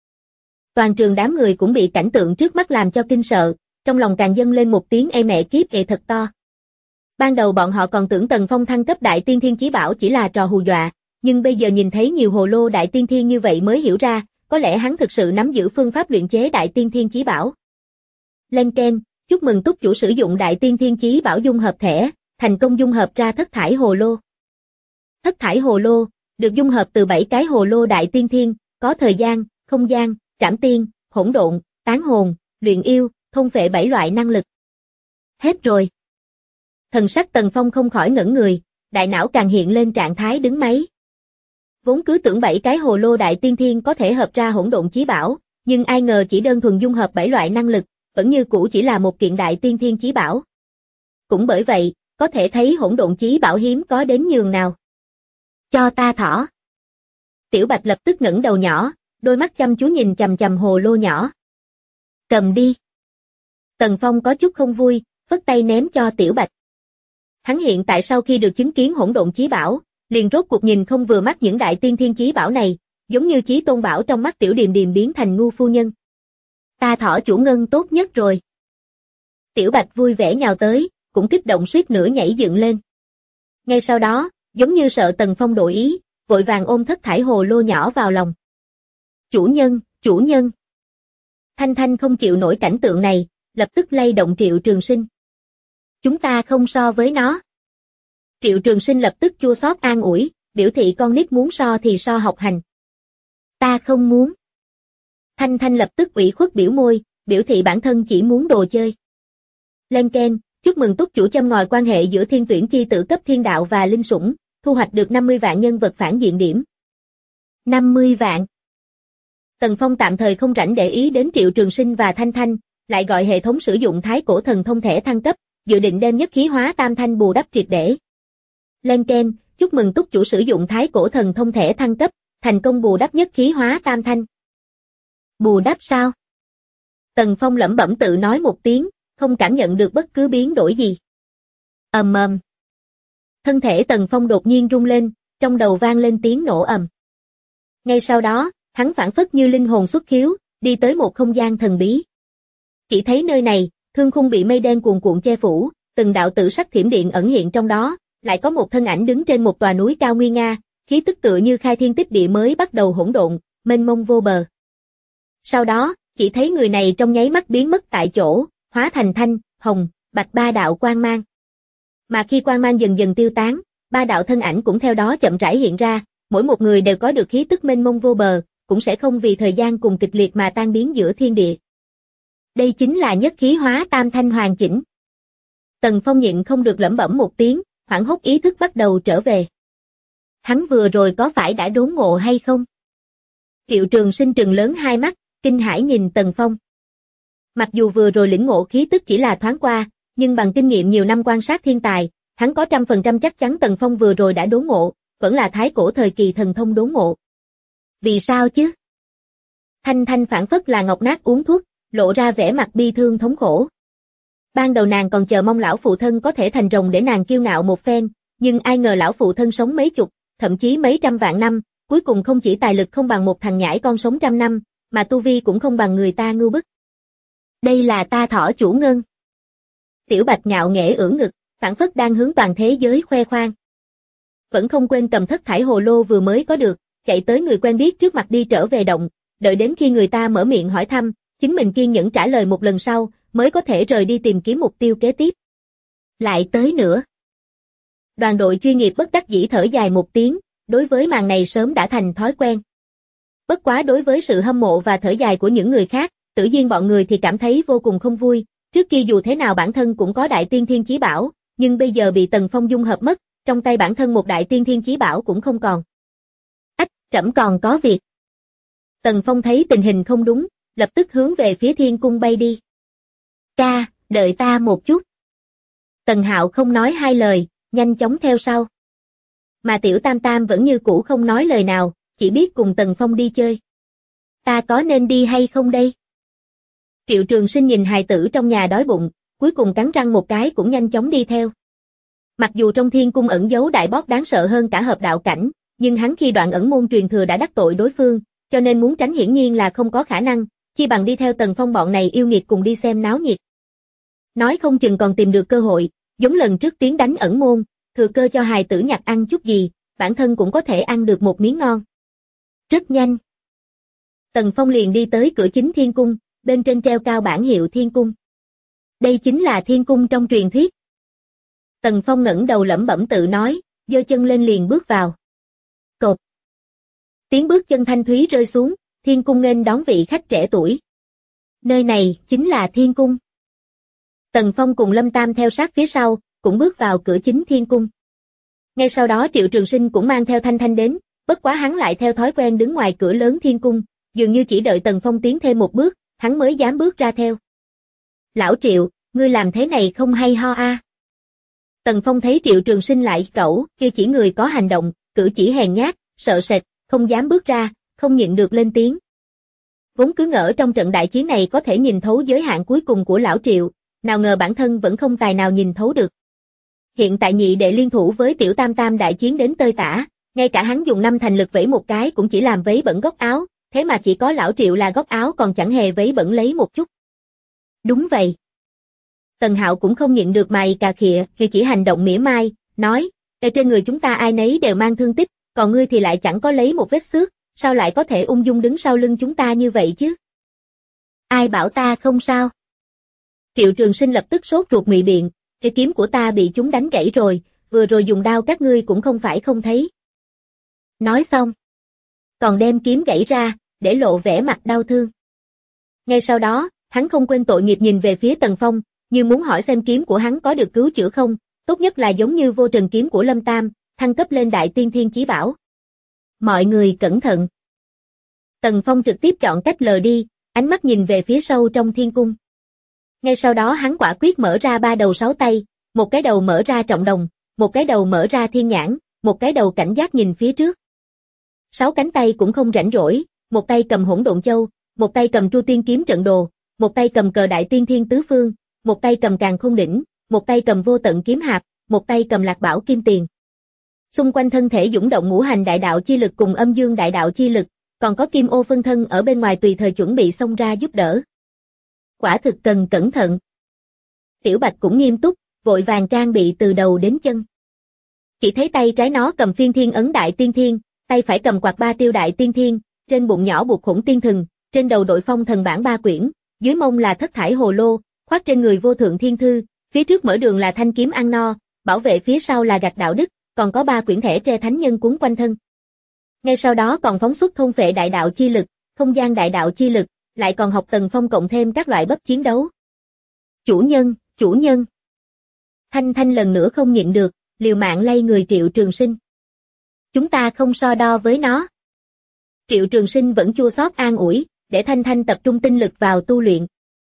Toàn trường đám người cũng bị cảnh tượng trước mắt làm cho kinh sợ, trong lòng càng dâng lên một tiếng ê mẹ kiếp ê thật to. Ban đầu bọn họ còn tưởng Tần Phong thăng cấp Đại Tiên Thiên Chí Bảo chỉ là trò hù dọa, nhưng bây giờ nhìn thấy nhiều hồ lô Đại Tiên Thiên như vậy mới hiểu ra, có lẽ hắn thực sự nắm giữ phương pháp luyện chế Đại Tiên Thiên Chí Bảo. Len keng, chúc mừng túc chủ sử dụng Đại Tiên Thiên Chí Bảo dung hợp thẻ, thành công dung hợp ra thất thải hồ lô. Thất thải hồ lô, được dung hợp từ 7 cái hồ lô Đại Tiên Thiên, có thời gian, không gian, trảm tiên, hỗn độn, tán hồn, luyện yêu, thôn phệ 7 loại năng lực. Hết rồi. Thần sắc Tần Phong không khỏi ngẩn người, đại não càng hiện lên trạng thái đứng máy. Vốn cứ tưởng 7 cái hồ lô đại tiên thiên có thể hợp ra hỗn độn chí bảo, nhưng ai ngờ chỉ đơn thuần dung hợp 7 loại năng lực, vẫn như cũ chỉ là một kiện đại tiên thiên chí bảo. Cũng bởi vậy, có thể thấy hỗn độn chí bảo hiếm có đến nhường nào. Cho ta thỏ. Tiểu Bạch lập tức ngẩng đầu nhỏ, đôi mắt chăm chú nhìn chằm chằm hồ lô nhỏ. Cầm đi. Tần Phong có chút không vui, phất tay ném cho Tiểu Bạch. Hắn hiện tại sau khi được chứng kiến hỗn độn chí bảo, liền rốt cuộc nhìn không vừa mắt những đại tiên thiên chí bảo này, giống như chí tôn bảo trong mắt Tiểu Điềm Điềm biến thành ngu phu nhân. Ta thỏ chủ ngân tốt nhất rồi. Tiểu Bạch vui vẻ nhào tới, cũng kích động suýt nữa nhảy dựng lên. Ngay sau đó, giống như sợ Tần Phong đổi ý, vội vàng ôm thất thải hồ lô nhỏ vào lòng. Chủ nhân, chủ nhân. Thanh Thanh không chịu nổi cảnh tượng này, lập tức lay động Triệu Trường Sinh. Chúng ta không so với nó. Triệu Trường Sinh lập tức chua xót an ủi, biểu thị con nít muốn so thì so học hành. Ta không muốn. Thanh Thanh lập tức ủy khuất biểu môi, biểu thị bản thân chỉ muốn đồ chơi. Lên keng, chúc mừng túc chủ châm ngòi quan hệ giữa thiên tuyển chi tử cấp thiên đạo và linh sủng, thu hoạch được 50 vạn nhân vật phản diện điểm. 50 vạn. Tần Phong tạm thời không rảnh để ý đến Triệu Trường Sinh và Thanh Thanh, lại gọi hệ thống sử dụng Thái Cổ Thần Thông thẻ thăng cấp, dự định đem nhất khí hóa tam thanh bù đắp triệt để. Lên keng, chúc mừng túc chủ sử dụng Thái Cổ Thần Thông thẻ thăng cấp, thành công bù đắp nhất khí hóa tam thanh. Bù đắp sao? Tần Phong lẩm bẩm tự nói một tiếng, không cảm nhận được bất cứ biến đổi gì. Ầm ầm. Thân thể Tần Phong đột nhiên rung lên, trong đầu vang lên tiếng nổ ầm. Ngay sau đó, hắn phảng phất như linh hồn xuất khiếu, đi tới một không gian thần bí. Chỉ thấy nơi này, thương khung bị mây đen cuồn cuộn che phủ, từng đạo tử sắc thiểm điện ẩn hiện trong đó, lại có một thân ảnh đứng trên một tòa núi cao nguy nga, khí tức tựa như khai thiên tích địa mới bắt đầu hỗn độn, mênh mông vô bờ. Sau đó, chỉ thấy người này trong nháy mắt biến mất tại chỗ, hóa thành thanh, hồng, bạch ba đạo quang mang. Mà khi quang mang dần dần tiêu tán, ba đạo thân ảnh cũng theo đó chậm rãi hiện ra, mỗi một người đều có được khí tức mênh mông vô bờ, cũng sẽ không vì thời gian cùng kịch liệt mà tan biến giữa thiên địa. Đây chính là nhất khí hóa tam thanh hoàn chỉnh. Tần Phong nhịn không được lẩm bẩm một tiếng, hoảng hốt ý thức bắt đầu trở về. Hắn vừa rồi có phải đã đốn ngộ hay không? Triệu Trường Sinh trừng lớn hai mắt, kinh hãi nhìn Tần Phong. Mặc dù vừa rồi lĩnh ngộ khí tức chỉ là thoáng qua, nhưng bằng kinh nghiệm nhiều năm quan sát thiên tài, hắn có 100% chắc chắn Tần Phong vừa rồi đã đốn ngộ, vẫn là thái cổ thời kỳ thần thông đốn ngộ. Vì sao chứ? Thanh Thanh phảng phất là ngọc nát uống thuốc, lộ ra vẻ mặt bi thương thống khổ. Ban đầu nàng còn chờ mong lão phụ thân có thể thành rồng để nàng kiêu ngạo một phen, nhưng ai ngờ lão phụ thân sống mấy chục, thậm chí mấy trăm vạn năm, cuối cùng không chỉ tài lực không bằng một thằng nhãi con sống trăm năm, mà tu vi cũng không bằng người ta ngưu bức. Đây là ta thỏ chủ ngân. Tiểu Bạch ngạo nghễ ưỡn ngực, phảng phất đang hướng toàn thế giới khoe khoang. Vẫn không quên cầm thất thải hồ lô vừa mới có được, chạy tới người quen biết trước mặt đi trở về động, đợi đến khi người ta mở miệng hỏi thăm, chính mình kiên nhẫn trả lời một lần sau, mới có thể rời đi tìm kiếm mục tiêu kế tiếp. Lại tới nữa. Đoàn đội chuyên nghiệp bất đắc dĩ thở dài một tiếng, đối với màn này sớm đã thành thói quen. Bất quá đối với sự hâm mộ và thở dài của những người khác, Tử Duyên bọn người thì cảm thấy vô cùng không vui, trước kia dù thế nào bản thân cũng có đại tiên thiên chí bảo, nhưng bây giờ bị Tần Phong dung hợp mất, trong tay bản thân một đại tiên thiên chí bảo cũng không còn. Ách, trẫm còn có việc. Tần Phong thấy tình hình không đúng, lập tức hướng về phía thiên cung bay đi. Ca, đợi ta một chút. Tần Hạo không nói hai lời, nhanh chóng theo sau. Mà Tiểu Tam Tam vẫn như cũ không nói lời nào, chỉ biết cùng Tần Phong đi chơi. Ta có nên đi hay không đây? Triệu Trường Sinh nhìn hài tử trong nhà đói bụng, cuối cùng cắn răng một cái cũng nhanh chóng đi theo. Mặc dù trong thiên cung ẩn giấu đại boss đáng sợ hơn cả hợp đạo cảnh, nhưng hắn khi đoạn ẩn môn truyền thừa đã đắc tội đối phương, cho nên muốn tránh hiển nhiên là không có khả năng, chi bằng đi theo Tần Phong bọn này yêu nghiệt cùng đi xem náo nhiệt. Nói không chừng còn tìm được cơ hội, giống lần trước tiến đánh ẩn môn, thừa cơ cho hài tử nhặt ăn chút gì, bản thân cũng có thể ăn được một miếng ngon. Rất nhanh. Tần Phong liền đi tới cửa chính thiên cung, bên trên treo cao bảng hiệu thiên cung. Đây chính là thiên cung trong truyền thuyết. Tần Phong ngẩng đầu lẩm bẩm tự nói, giơ chân lên liền bước vào. Cộp. Tiếng bước chân thanh thúy rơi xuống, thiên cung nghênh đón vị khách trẻ tuổi. Nơi này chính là thiên cung. Tần Phong cùng Lâm Tam theo sát phía sau, cũng bước vào cửa chính thiên cung. Ngay sau đó Triệu Trường Sinh cũng mang theo Thanh Thanh đến, bất quá hắn lại theo thói quen đứng ngoài cửa lớn thiên cung, dường như chỉ đợi Tần Phong tiến thêm một bước, hắn mới dám bước ra theo. Lão Triệu, ngươi làm thế này không hay ho a. Tần Phong thấy Triệu Trường Sinh lại cẩu, kia chỉ người có hành động, cử chỉ hèn nhát, sợ sệt, không dám bước ra, không nhịn được lên tiếng. Vốn cứ ngỡ trong trận đại chiến này có thể nhìn thấu giới hạn cuối cùng của lão Triệu, nào ngờ bản thân vẫn không tài nào nhìn thấu được. Hiện tại nhị đệ liên thủ với Tiểu Tam Tam đại chiến đến tơi tả, ngay cả hắn dùng 5 thành lực vẫy một cái cũng chỉ làm vấy bẩn góc áo, thế mà chỉ có lão Triệu là góc áo còn chẳng hề vấy bẩn lấy một chút. Đúng vậy. Tần Hạo cũng không nhịn được mày cà khịa, khi chỉ hành động mỉa mai, nói, ở trên người chúng ta ai nấy đều mang thương tích, còn ngươi thì lại chẳng có lấy một vết xước, sao lại có thể ung dung đứng sau lưng chúng ta như vậy chứ? Ai bảo ta không sao? Triệu Trường Sinh lập tức sốt ruột mị biện, cái kiếm của ta bị chúng đánh gãy rồi, vừa rồi dùng đao các ngươi cũng không phải không thấy. Nói xong, còn đem kiếm gãy ra, để lộ vẻ mặt đau thương. Ngay sau đó, hắn không quên tội nghiệp nhìn về phía Tần Phong, như muốn hỏi xem kiếm của hắn có được cứu chữa không, tốt nhất là giống như Vô Trần kiếm của Lâm Tam, thăng cấp lên Đại Tiên Thiên Chí Bảo. Mọi người cẩn thận. Tần Phong trực tiếp chọn cách lờ đi, ánh mắt nhìn về phía sâu trong thiên cung. Ngay sau đó hắn quả quyết mở ra 3 đầu 6 tay, một cái đầu mở ra trọng đồng, một cái đầu mở ra thiên nhãn, một cái đầu cảnh giác nhìn phía trước. 6 cánh tay cũng không rảnh rỗi, một tay cầm Hỗn Độn Châu, một tay cầm Tru Tiên Kiếm trận đồ, một tay cầm cờ Đại Tiên Thiên Tứ Phương, một tay cầm Càn Khôn Đỉnh, một tay cầm Vô Tận Kiếm Hạp, một tay cầm Lạc Bảo Kim Tiền. Xung quanh thân thể dũng động ngũ hành đại đạo chi lực cùng âm dương đại đạo chi lực, còn có Kim Ô phân thân ở bên ngoài tùy thời chuẩn bị xông ra giúp đỡ. Quả thực cần cẩn thận. Tiểu Bạch cũng nghiêm túc, vội vàng trang bị từ đầu đến chân. Chỉ thấy tay trái nó cầm Phiên Thiên Ấn Đại Tiên Thiên, tay phải cầm quạt Ba Tiêu Đại Tiên Thiên, trên bụng nhỏ buộc Khủng Tiên Thừng, trên đầu đội Phong Thần Bản 3 quyển, dưới mông là Thất Thải Hồ Lô, khoác trên người Vô Thượng Thiên Thư, phía trước mở đường là thanh kiếm ăn no, bảo vệ phía sau là gạch đạo đức, còn có 3 quyển thẻ tre thánh nhân cuốn quanh thân. Ngay sau đó còn phóng xuất thôn phệ đại đạo chi lực, không gian đại đạo chi lực, lại còn học Tần Phong cộng thêm các loại bắp chiến đấu. Chủ nhân, chủ nhân. Thanh Thanh lần nữa không nhịn được, liều mạng lay người Triệu Trường Sinh. Chúng ta không so đo với nó. Triệu Trường Sinh vẫn chua xót an ủi, để Thanh Thanh tập trung tinh lực vào tu luyện.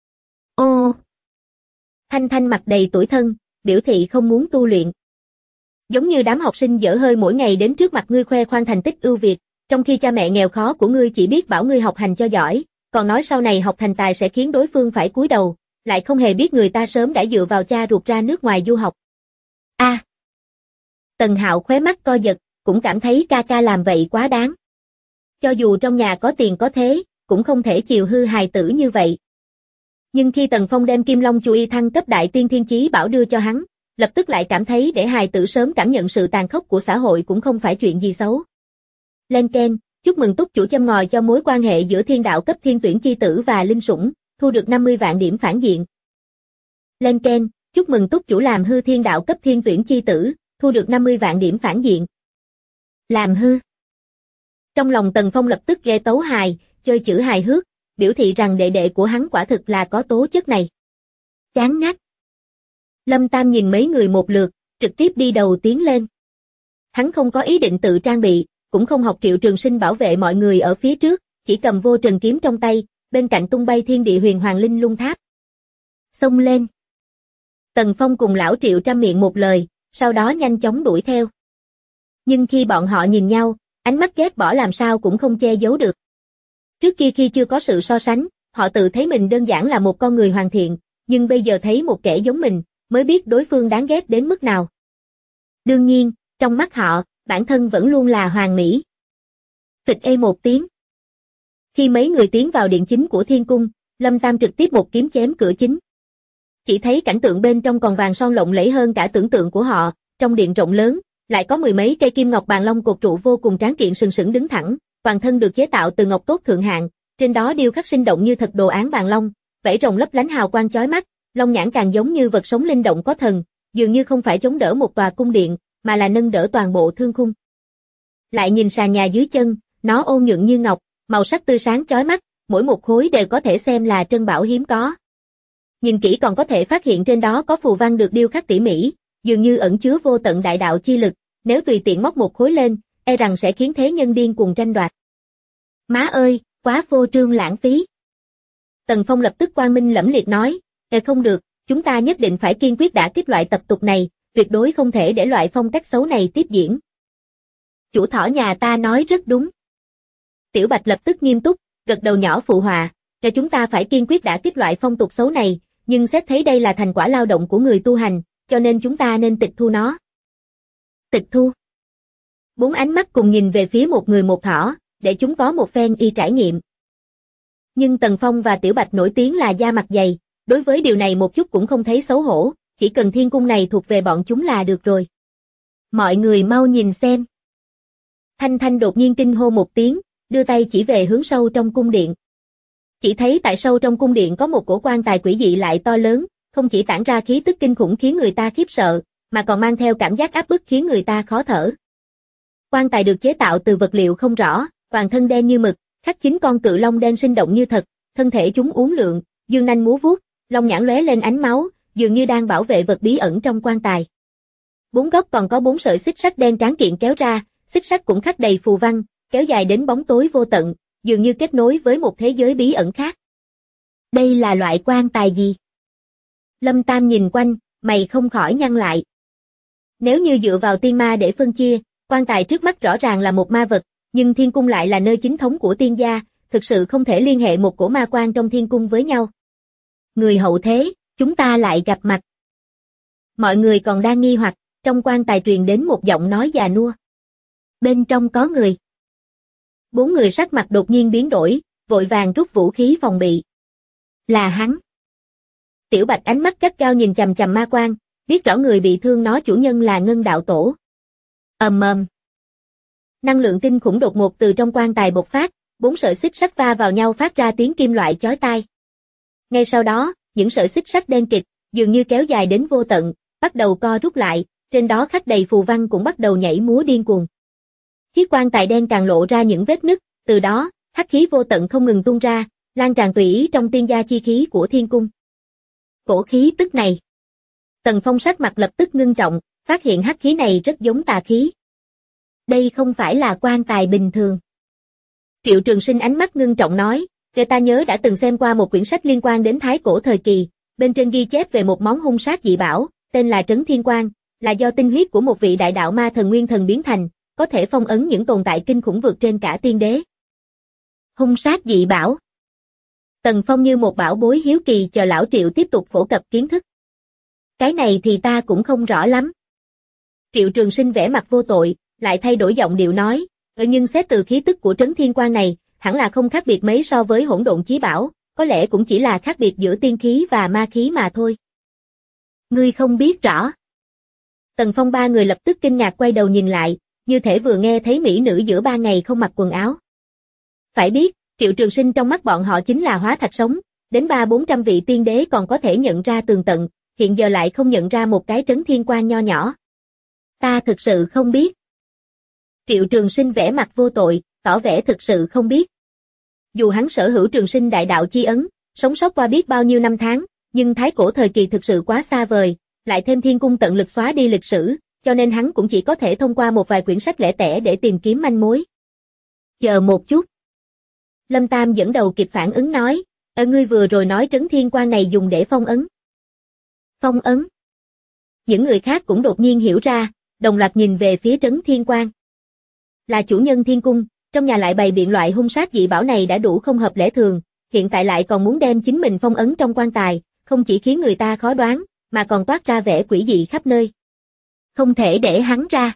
Ô! Thanh Thanh mặt đầy tủi thân, biểu thị không muốn tu luyện. Giống như đám học sinh dở hơi mỗi ngày đến trước mặt ngươi khoe khoang thành tích ưu việt, trong khi cha mẹ nghèo khó của ngươi chỉ biết bảo ngươi học hành cho giỏi, còn nói sau này học thành tài sẽ khiến đối phương phải cúi đầu, lại không hề biết người ta sớm đã dựa vào cha ruột ra nước ngoài du học. A. Tần Hạo khóe mắt co giật, cũng cảm thấy ca ca làm vậy quá đáng. Cho dù trong nhà có tiền có thế, cũng không thể chiều hư hài tử như vậy. Nhưng khi Tần Phong đem Kim Long Chu Y thăng cấp Đại Tiên Thiên Chí Bảo đưa cho hắn, lập tức lại cảm thấy để hài tử sớm cảm nhận sự tàn khốc của xã hội cũng không phải chuyện gì xấu. Lên Ken, chúc mừng túc chủ châm ngòi cho mối quan hệ giữa thiên đạo cấp thiên tuyển chi tử và linh sủng, thu được 50 vạn điểm phản diện. Lên Ken, chúc mừng túc chủ làm hư thiên đạo cấp thiên tuyển chi tử, thu được 50 vạn điểm phản diện. Làm hư. Trong lòng Tần Phong lập tức ghe tấu hài, chơi chữ hài hước, biểu thị rằng đệ đệ của hắn quả thực là có tố chất này. Chán ngắt. Lâm Tam nhìn mấy người một lượt, trực tiếp đi đầu tiến lên. Hắn không có ý định tự trang bị, cũng không học Triệu Trường Sinh bảo vệ mọi người ở phía trước, chỉ cầm Vô Trần kiếm trong tay, bên cạnh tung bay thiên địa huyền hoàng linh lung tháp. Xông lên. Tần Phong cùng lão Triệu trăm miệng một lời, sau đó nhanh chóng đuổi theo. Nhưng khi bọn họ nhìn nhau, ánh mắt ghét bỏ làm sao cũng không che giấu được. Trước kia khi chưa có sự so sánh, họ tự thấy mình đơn giản là một con người hoàn thiện, nhưng bây giờ thấy một kẻ giống mình, mới biết đối phương đáng ghét đến mức nào. Đương nhiên, trong mắt họ, bản thân vẫn luôn là hoàn mỹ. Phịch ê một tiếng. Khi mấy người tiến vào điện chính của thiên cung, Lâm Tam trực tiếp một kiếm chém cửa chính. Chỉ thấy cảnh tượng bên trong còn vàng son lộng lẫy hơn cả tưởng tượng của họ, trong điện rộng lớn, lại có mười mấy cây kim ngọc bàn long cột trụ vô cùng tráng kiện sừng sững đứng thẳng, toàn thân được chế tạo từ ngọc tốt thượng hạng, trên đó điêu khắc sinh động như thật đồ án bàn long, vảy rồng lấp lánh hào quang chói mắt, long nhãn càng giống như vật sống linh động có thần, dường như không phải chống đỡ một tòa cung điện, mà là nâng đỡ toàn bộ thương khung. Lại nhìn sàn nhà dưới chân, nó ôn nhuận như ngọc, màu sắc tươi sáng chói mắt, mỗi một khối đều có thể xem là trân bảo hiếm có. Nhìn kỹ còn có thể phát hiện trên đó có phù văn được điêu khắc tỉ mỉ, dường như ẩn chứa vô tận đại đạo chi lực, nếu tùy tiện móc một khối lên, e rằng sẽ khiến thế nhân điên cuồng tranh đoạt. Má ơi, quá phô trương lãng phí. Tần Phong lập tức quang minh lẫm liệt nói, không được, chúng ta nhất định phải kiên quyết đả kích loại tập tục này, tuyệt đối không thể để loại phong cách xấu này tiếp diễn. Chủ thỏ nhà ta nói rất đúng. Tiểu Bạch lập tức nghiêm túc, gật đầu nhỏ phụ họa, chúng ta phải kiên quyết đả kích loại phong tục xấu này, nhưng xét thấy đây là thành quả lao động của người tu hành, cho nên chúng ta nên tịch thu nó. Tịch thu. 4 ánh mắt cùng nhìn về phía một người một thỏ, để chúng có một phen y trải nghiệm. Nhưng Tần Phong và Tiểu Bạch nổi tiếng là da mặt dày, đối với điều này một chút cũng không thấy xấu hổ, chỉ cần thiên cung này thuộc về bọn chúng là được rồi. Mọi người mau nhìn xem. Thanh Thanh đột nhiên kinh hô một tiếng, đưa tay chỉ về hướng sâu trong cung điện. Chỉ thấy tại sâu trong cung điện có một cổ quan tài quỷ dị lại to lớn, không chỉ tản ra khí tức kinh khủng khiến người ta khiếp sợ, mà còn mang theo cảm giác áp bức khiến người ta khó thở. Quan tài được chế tạo từ vật liệu không rõ, toàn thân đen như mực, khắc 9 con cự long đen sinh động như thật, thân thể chúng uốn lượn, dương nanh múa vuốt, long nhãn lóe lên ánh máu, dường như đang bảo vệ vật bí ẩn trong quan tài. 4 góc còn có 4 sợi xích sắt đen tráng kiện kéo ra, xích sắt cũng khắc đầy phù văn, kéo dài đến bóng tối vô tận, dường như kết nối với một thế giới bí ẩn khác. Đây là loại quan tài gì? Lâm Tam nhìn quanh, mày không khỏi nhăn lại. Nếu như dựa vào tiên ma để phân chia, quan tài trước mắt rõ ràng là một ma vật, nhưng thiên cung lại là nơi chính thống của tiên gia, thực sự không thể liên hệ một cổ ma quan trong thiên cung với nhau. Người hậu thế, chúng ta lại gặp mặt. Mọi người còn đang nghi hoặc, trong quan tài truyền đến một giọng nói già nua. Bên trong có người. 4 người sắc mặt đột nhiên biến đổi, vội vàng rút vũ khí phòng bị. Là hắn. Tiểu Bạch ánh mắt gắt gao nhìn chằm chằm ma quan, biết rõ người bị thương nó chủ nhân là Ngân đạo tổ. Ầm ầm. Năng lượng kinh khủng đột ngột từ trong quan tài bộc phát, 4 sợi xích sắt va vào nhau phát ra tiếng kim loại chói tai. Ngay sau đó, những sợi xích sắt đen kịt, dường như kéo dài đến vô tận, bắt đầu co rút lại, trên đó khắc đầy phù văn cũng bắt đầu nhảy múa điên cuồng. Chiếc quan tài đen càng lộ ra những vết nứt, từ đó, hắc khí vô tận không ngừng tuôn ra, lan tràn tùy ý trong tiên gia chi khí của thiên cung. Cổ khí tức này. Tần Phong sắc mặt lập tức ngưng trọng, phát hiện hắc khí này rất giống tà khí. Đây không phải là quan tài bình thường. Triệu Trường Sinh ánh mắt ngưng trọng nói, ta nhớ đã từng xem qua một quyển sách liên quan đến thái cổ thời kỳ, bên trên ghi chép về một món hung sát dị bảo, tên là Trấn Thiên Quang, là do tinh huyết của một vị đại đạo ma thần nguyên thần biến thành, có thể phong ấn những tồn tại kinh khủng vượt trên cả tiên đế. Hung sát dị bảo. Tần Phong như một bảo bối hiếu kỳ chờ lão Triệu tiếp tục phổ cập kiến thức. Cái này thì ta cũng không rõ lắm. Triệu Trường Sinh vẻ mặt vô tội, lại thay đổi giọng điệu nói, nhưng xét từ khí tức của Trấn Thiên Quang này, hẳn là không khác biệt mấy so với Hỗn Độn Chí Bảo, có lẽ cũng chỉ là khác biệt giữa tiên khí và ma khí mà thôi. Ngươi không biết rõ. Tần Phong ba người lập tức kinh ngạc quay đầu nhìn lại, như thể vừa nghe thấy mỹ nữ giữa 3 ngày không mặc quần áo. Phải biết, Triệu Trường Sinh trong mắt bọn họ chính là hóa thạch sống, đến 300-400 vị tiên đế còn có thể nhận ra tường tận, hiện giờ lại không nhận ra một cái Trấn Thiên Quang nho nhỏ. Ta thực sự không biết. Triệu Trường Sinh vẻ mặt vô tội, tỏ vẻ thực sự không biết. Dù hắn sở hữu Trường Sinh đại đạo chi ấn, sống sót qua biết bao nhiêu năm tháng, nhưng thái cổ thời kỳ thực sự quá xa vời, lại thêm thiên cung tận lực xóa đi lịch sử, cho nên hắn cũng chỉ có thể thông qua một vài quyển sách lẻ tẻ để tìm kiếm manh mối. Chờ một chút. Lâm Tam dẫn đầu kịp phản ứng nói, ngươi vừa rồi nói Trấn Thiên Quang này dùng để phong ấn. Phong ấn. Những người khác cũng đột nhiên hiểu ra, đồng loạt nhìn về phía Trấn Thiên Quang. Là chủ nhân thiên cung, trong nhà lại bày biện loại hung sát dị bảo này đã đủ không hợp lẽ thường, hiện tại lại còn muốn đem chính mình phong ấn trong quan tài, không chỉ khiến người ta khó đoán, mà còn toát ra vẻ quỷ dị khắp nơi. Không thể để hắn ra.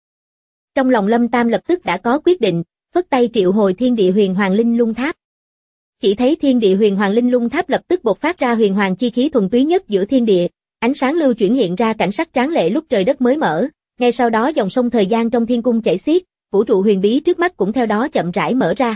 Trong lòng Lâm Tam lập tức đã có quyết định, phất tay triệu hồi Thiên Địa Huyền Hoàng Linh Lung Tháp. Chỉ thấy Thiên Địa Huyền Hoàng Linh Lung Tháp lập tức bộc phát ra huyền hoàng chi khí thuần túy nhất giữa thiên địa, ánh sáng lưu chuyển hiện ra cảnh sắc tráng lệ lúc trời đất mới mở, ngay sau đó dòng sông thời gian trong thiên cung chảy xiết, vũ trụ huyền bí trước mắt cũng theo đó chậm rãi mở ra.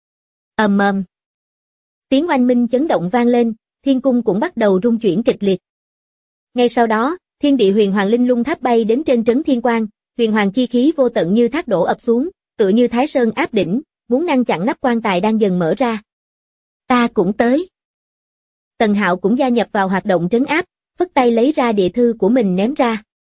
Ầm ầm. Tiếng oanh minh chấn động vang lên, thiên cung cũng bắt đầu rung chuyển kịch liệt. Ngay sau đó, Thiên Địa Huyền Hoàng Linh Lung Tháp bay đến trên Trấn Thiên Quang, huyền hoàng chi khí vô tận như thác đổ ập xuống, tựa như Thái Sơn áp đỉnh, muốn ngăn chặn nắp quan tài đang dần mở ra. Ta cũng tới. Tần Hạo cũng gia nhập vào hoạt động trấn áp, phất tay lấy ra địa thư của mình ném ra.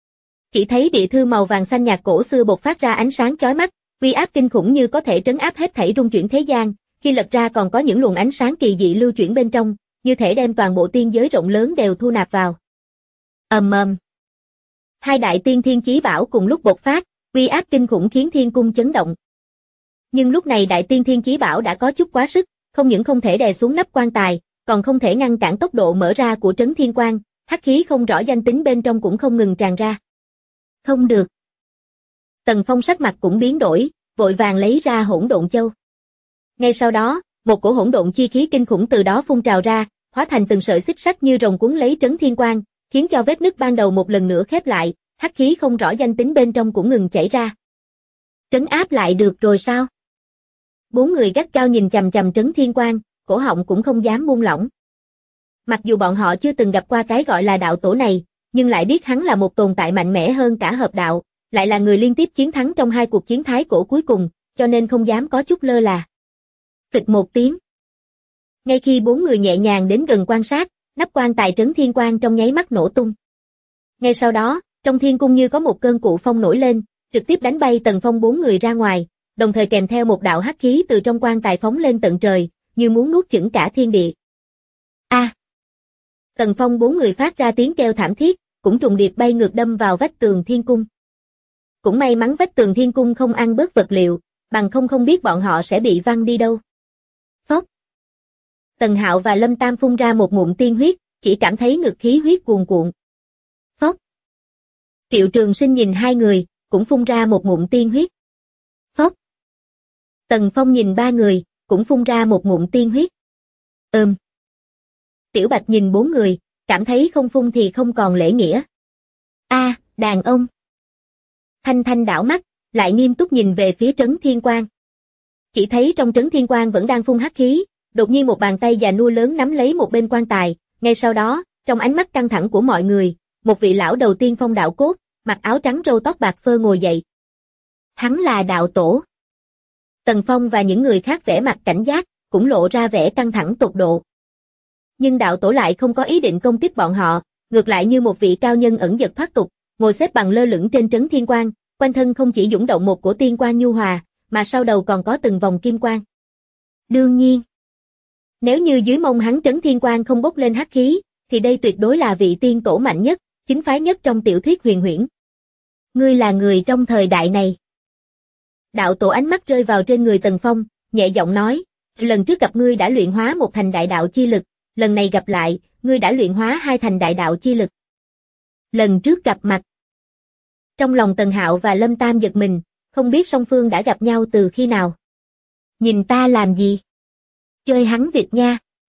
Chỉ thấy địa thư màu vàng xanh nhạt cổ xưa bộc phát ra ánh sáng chói mắt, uy áp kinh khủng như có thể trấn áp hết thảy rung chuyển thế gian, khi lật ra còn có những luồng ánh sáng kỳ dị lưu chuyển bên trong, như thể đem toàn bộ tiên giới rộng lớn đều thu nạp vào. Ầm ầm. Hai đại tiên thiên chí bảo cùng lúc bộc phát, uy áp kinh khủng khiến thiên cung chấn động. Nhưng lúc này đại tiên thiên chí bảo đã có chút quá sức, không những không thể đè xuống nắp quan tài, còn không thể ngăn cản tốc độ mở ra của trấn thiên quan, hắc khí không rõ danh tính bên trong cũng không ngừng tràn ra. Không được. Tần Phong sắc mặt cũng biến đổi, vội vàng lấy ra hỗn độn châu. Ngay sau đó, một cổ hỗn độn chi khí kinh khủng từ đó phun trào ra, hóa thành từng sợi xích sắt như rồng cuốn lấy trấn thiên quan, khiến cho vết nứt ban đầu một lần nữa khép lại, hắc khí không rõ danh tính bên trong cũng ngừng chảy ra. Trấn áp lại được rồi sao? Bốn người gắt gao nhìn chằm chằm trấn thiên quan, cổ họng cũng không dám buông lỏng. Mặc dù bọn họ chưa từng gặp qua cái gọi là đạo tổ này, nhưng lại biết hắn là một tồn tại mạnh mẽ hơn cả hợp đạo, lại là người liên tiếp chiến thắng trong hai cuộc chiến thái cổ cuối cùng, cho nên không dám có chút lơ là. Phịch một tiếng. Ngay khi bốn người nhẹ nhàng đến gần quan sát, nắp quan tài trấn thiên quan trong nháy mắt nổ tung. Ngay sau đó, trong thiên cung như có một cơn cụ phong nổi lên, trực tiếp đánh bay Tần Phong bốn người ra ngoài, đồng thời kèm theo một đạo hắc khí từ trong quan tài phóng lên tận trời, như muốn nuốt chửng cả thiên địa. A! Tần Phong bốn người phát ra tiếng kêu thảm thiết, cũng trùng điệp bay ngược đâm vào vách tường thiên cung. Cũng may mắn vách tường thiên cung không ăn bớt vật liệu, bằng không biết bọn họ sẽ bị văng đi đâu. Phốc! Tần Hạo và Lâm Tam phun ra một ngụm tiên huyết, chỉ cảm thấy ngực khí huyết cuồn cuộn. Phốc! Triệu Trường Sinh nhìn hai người, cũng phun ra một ngụm tiên huyết. Phốc! Tần Phong nhìn ba người, cũng phun ra một ngụm tiên huyết. Tiểu Bạch nhìn bốn người, cảm thấy không phun thì không còn lễ nghĩa. A, đàn ông. Thanh Thanh đảo mắt, lại nghiêm túc nhìn về phía trấn thiên quan. Chỉ thấy trong trấn thiên quan vẫn đang phun hắc khí, đột nhiên một bàn tay già nua lớn nắm lấy một bên quan tài, ngay sau đó, trong ánh mắt căng thẳng của mọi người, một vị lão đầu tiên phong đạo cốt, mặc áo trắng râu tóc bạc phơ ngồi dậy. Hắn là đạo tổ. Tần Phong và những người khác vẻ mặt cảnh giác, cũng lộ ra vẻ căng thẳng tột độ. Nhưng đạo tổ lại không có ý định công kích bọn họ, ngược lại như một vị cao nhân ẩn dật thoát tục, ngồi xếp bằng lơ lửng trên trấn thiên quan, quanh thân không chỉ dũng động một cổ tiên quang nhu hòa, mà sau đầu còn có từng vòng kim quang. Đương nhiên, nếu như dưới mông hắn trấn thiên quan không bốc lên hắc khí, thì đây tuyệt đối là vị tiên tổ mạnh nhất, chính phái nhất trong tiểu thuyết huyền huyễn. Ngươi là người trong thời đại này. Đạo tổ ánh mắt rơi vào trên người Tần Phong, nhẹ giọng nói, lần trước gặp ngươi đã luyện hóa một thành đại đạo chi lực, lần này gặp lại, ngươi đã luyện hóa hai thành đại đạo chi lực. Lần trước gặp mặt. Trong lòng Tần Hạo và Lâm Tam giật mình, không biết song phương đã gặp nhau từ khi nào. Nhìn ta làm gì? Chơi hắn vịt nha.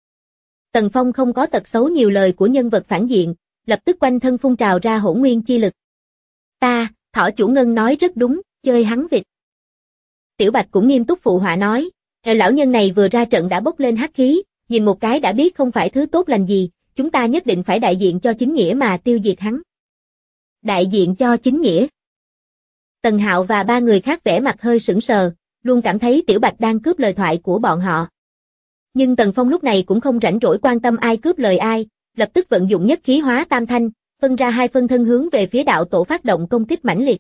Tần Phong không có tật xấu nhiều lời của nhân vật phản diện, lập tức quanh thân phun trào ra hỗn nguyên chi lực. Ta, Thỏ chủ Ngân nói rất đúng, chơi hắn vịt. Tiểu Bạch cũng nghiêm túc phụ họa nói, lão nhân này vừa ra trận đã bốc lên hắc khí, nhìn một cái đã biết không phải thứ tốt lành gì, chúng ta nhất định phải đại diện cho chính nghĩa mà tiêu diệt hắn. Đại diện cho chính nghĩa. Tần Hạo và ba người khác vẻ mặt hơi sững sờ, luôn cảm thấy Tiểu Bạch đang cướp lời thoại của bọn họ. Nhưng Tần Phong lúc này cũng không rảnh rỗi quan tâm ai cướp lời ai, lập tức vận dụng nhất khí hóa tam thanh, phân ra hai phân thân hướng về phía đạo tổ phát động công kích mãnh liệt.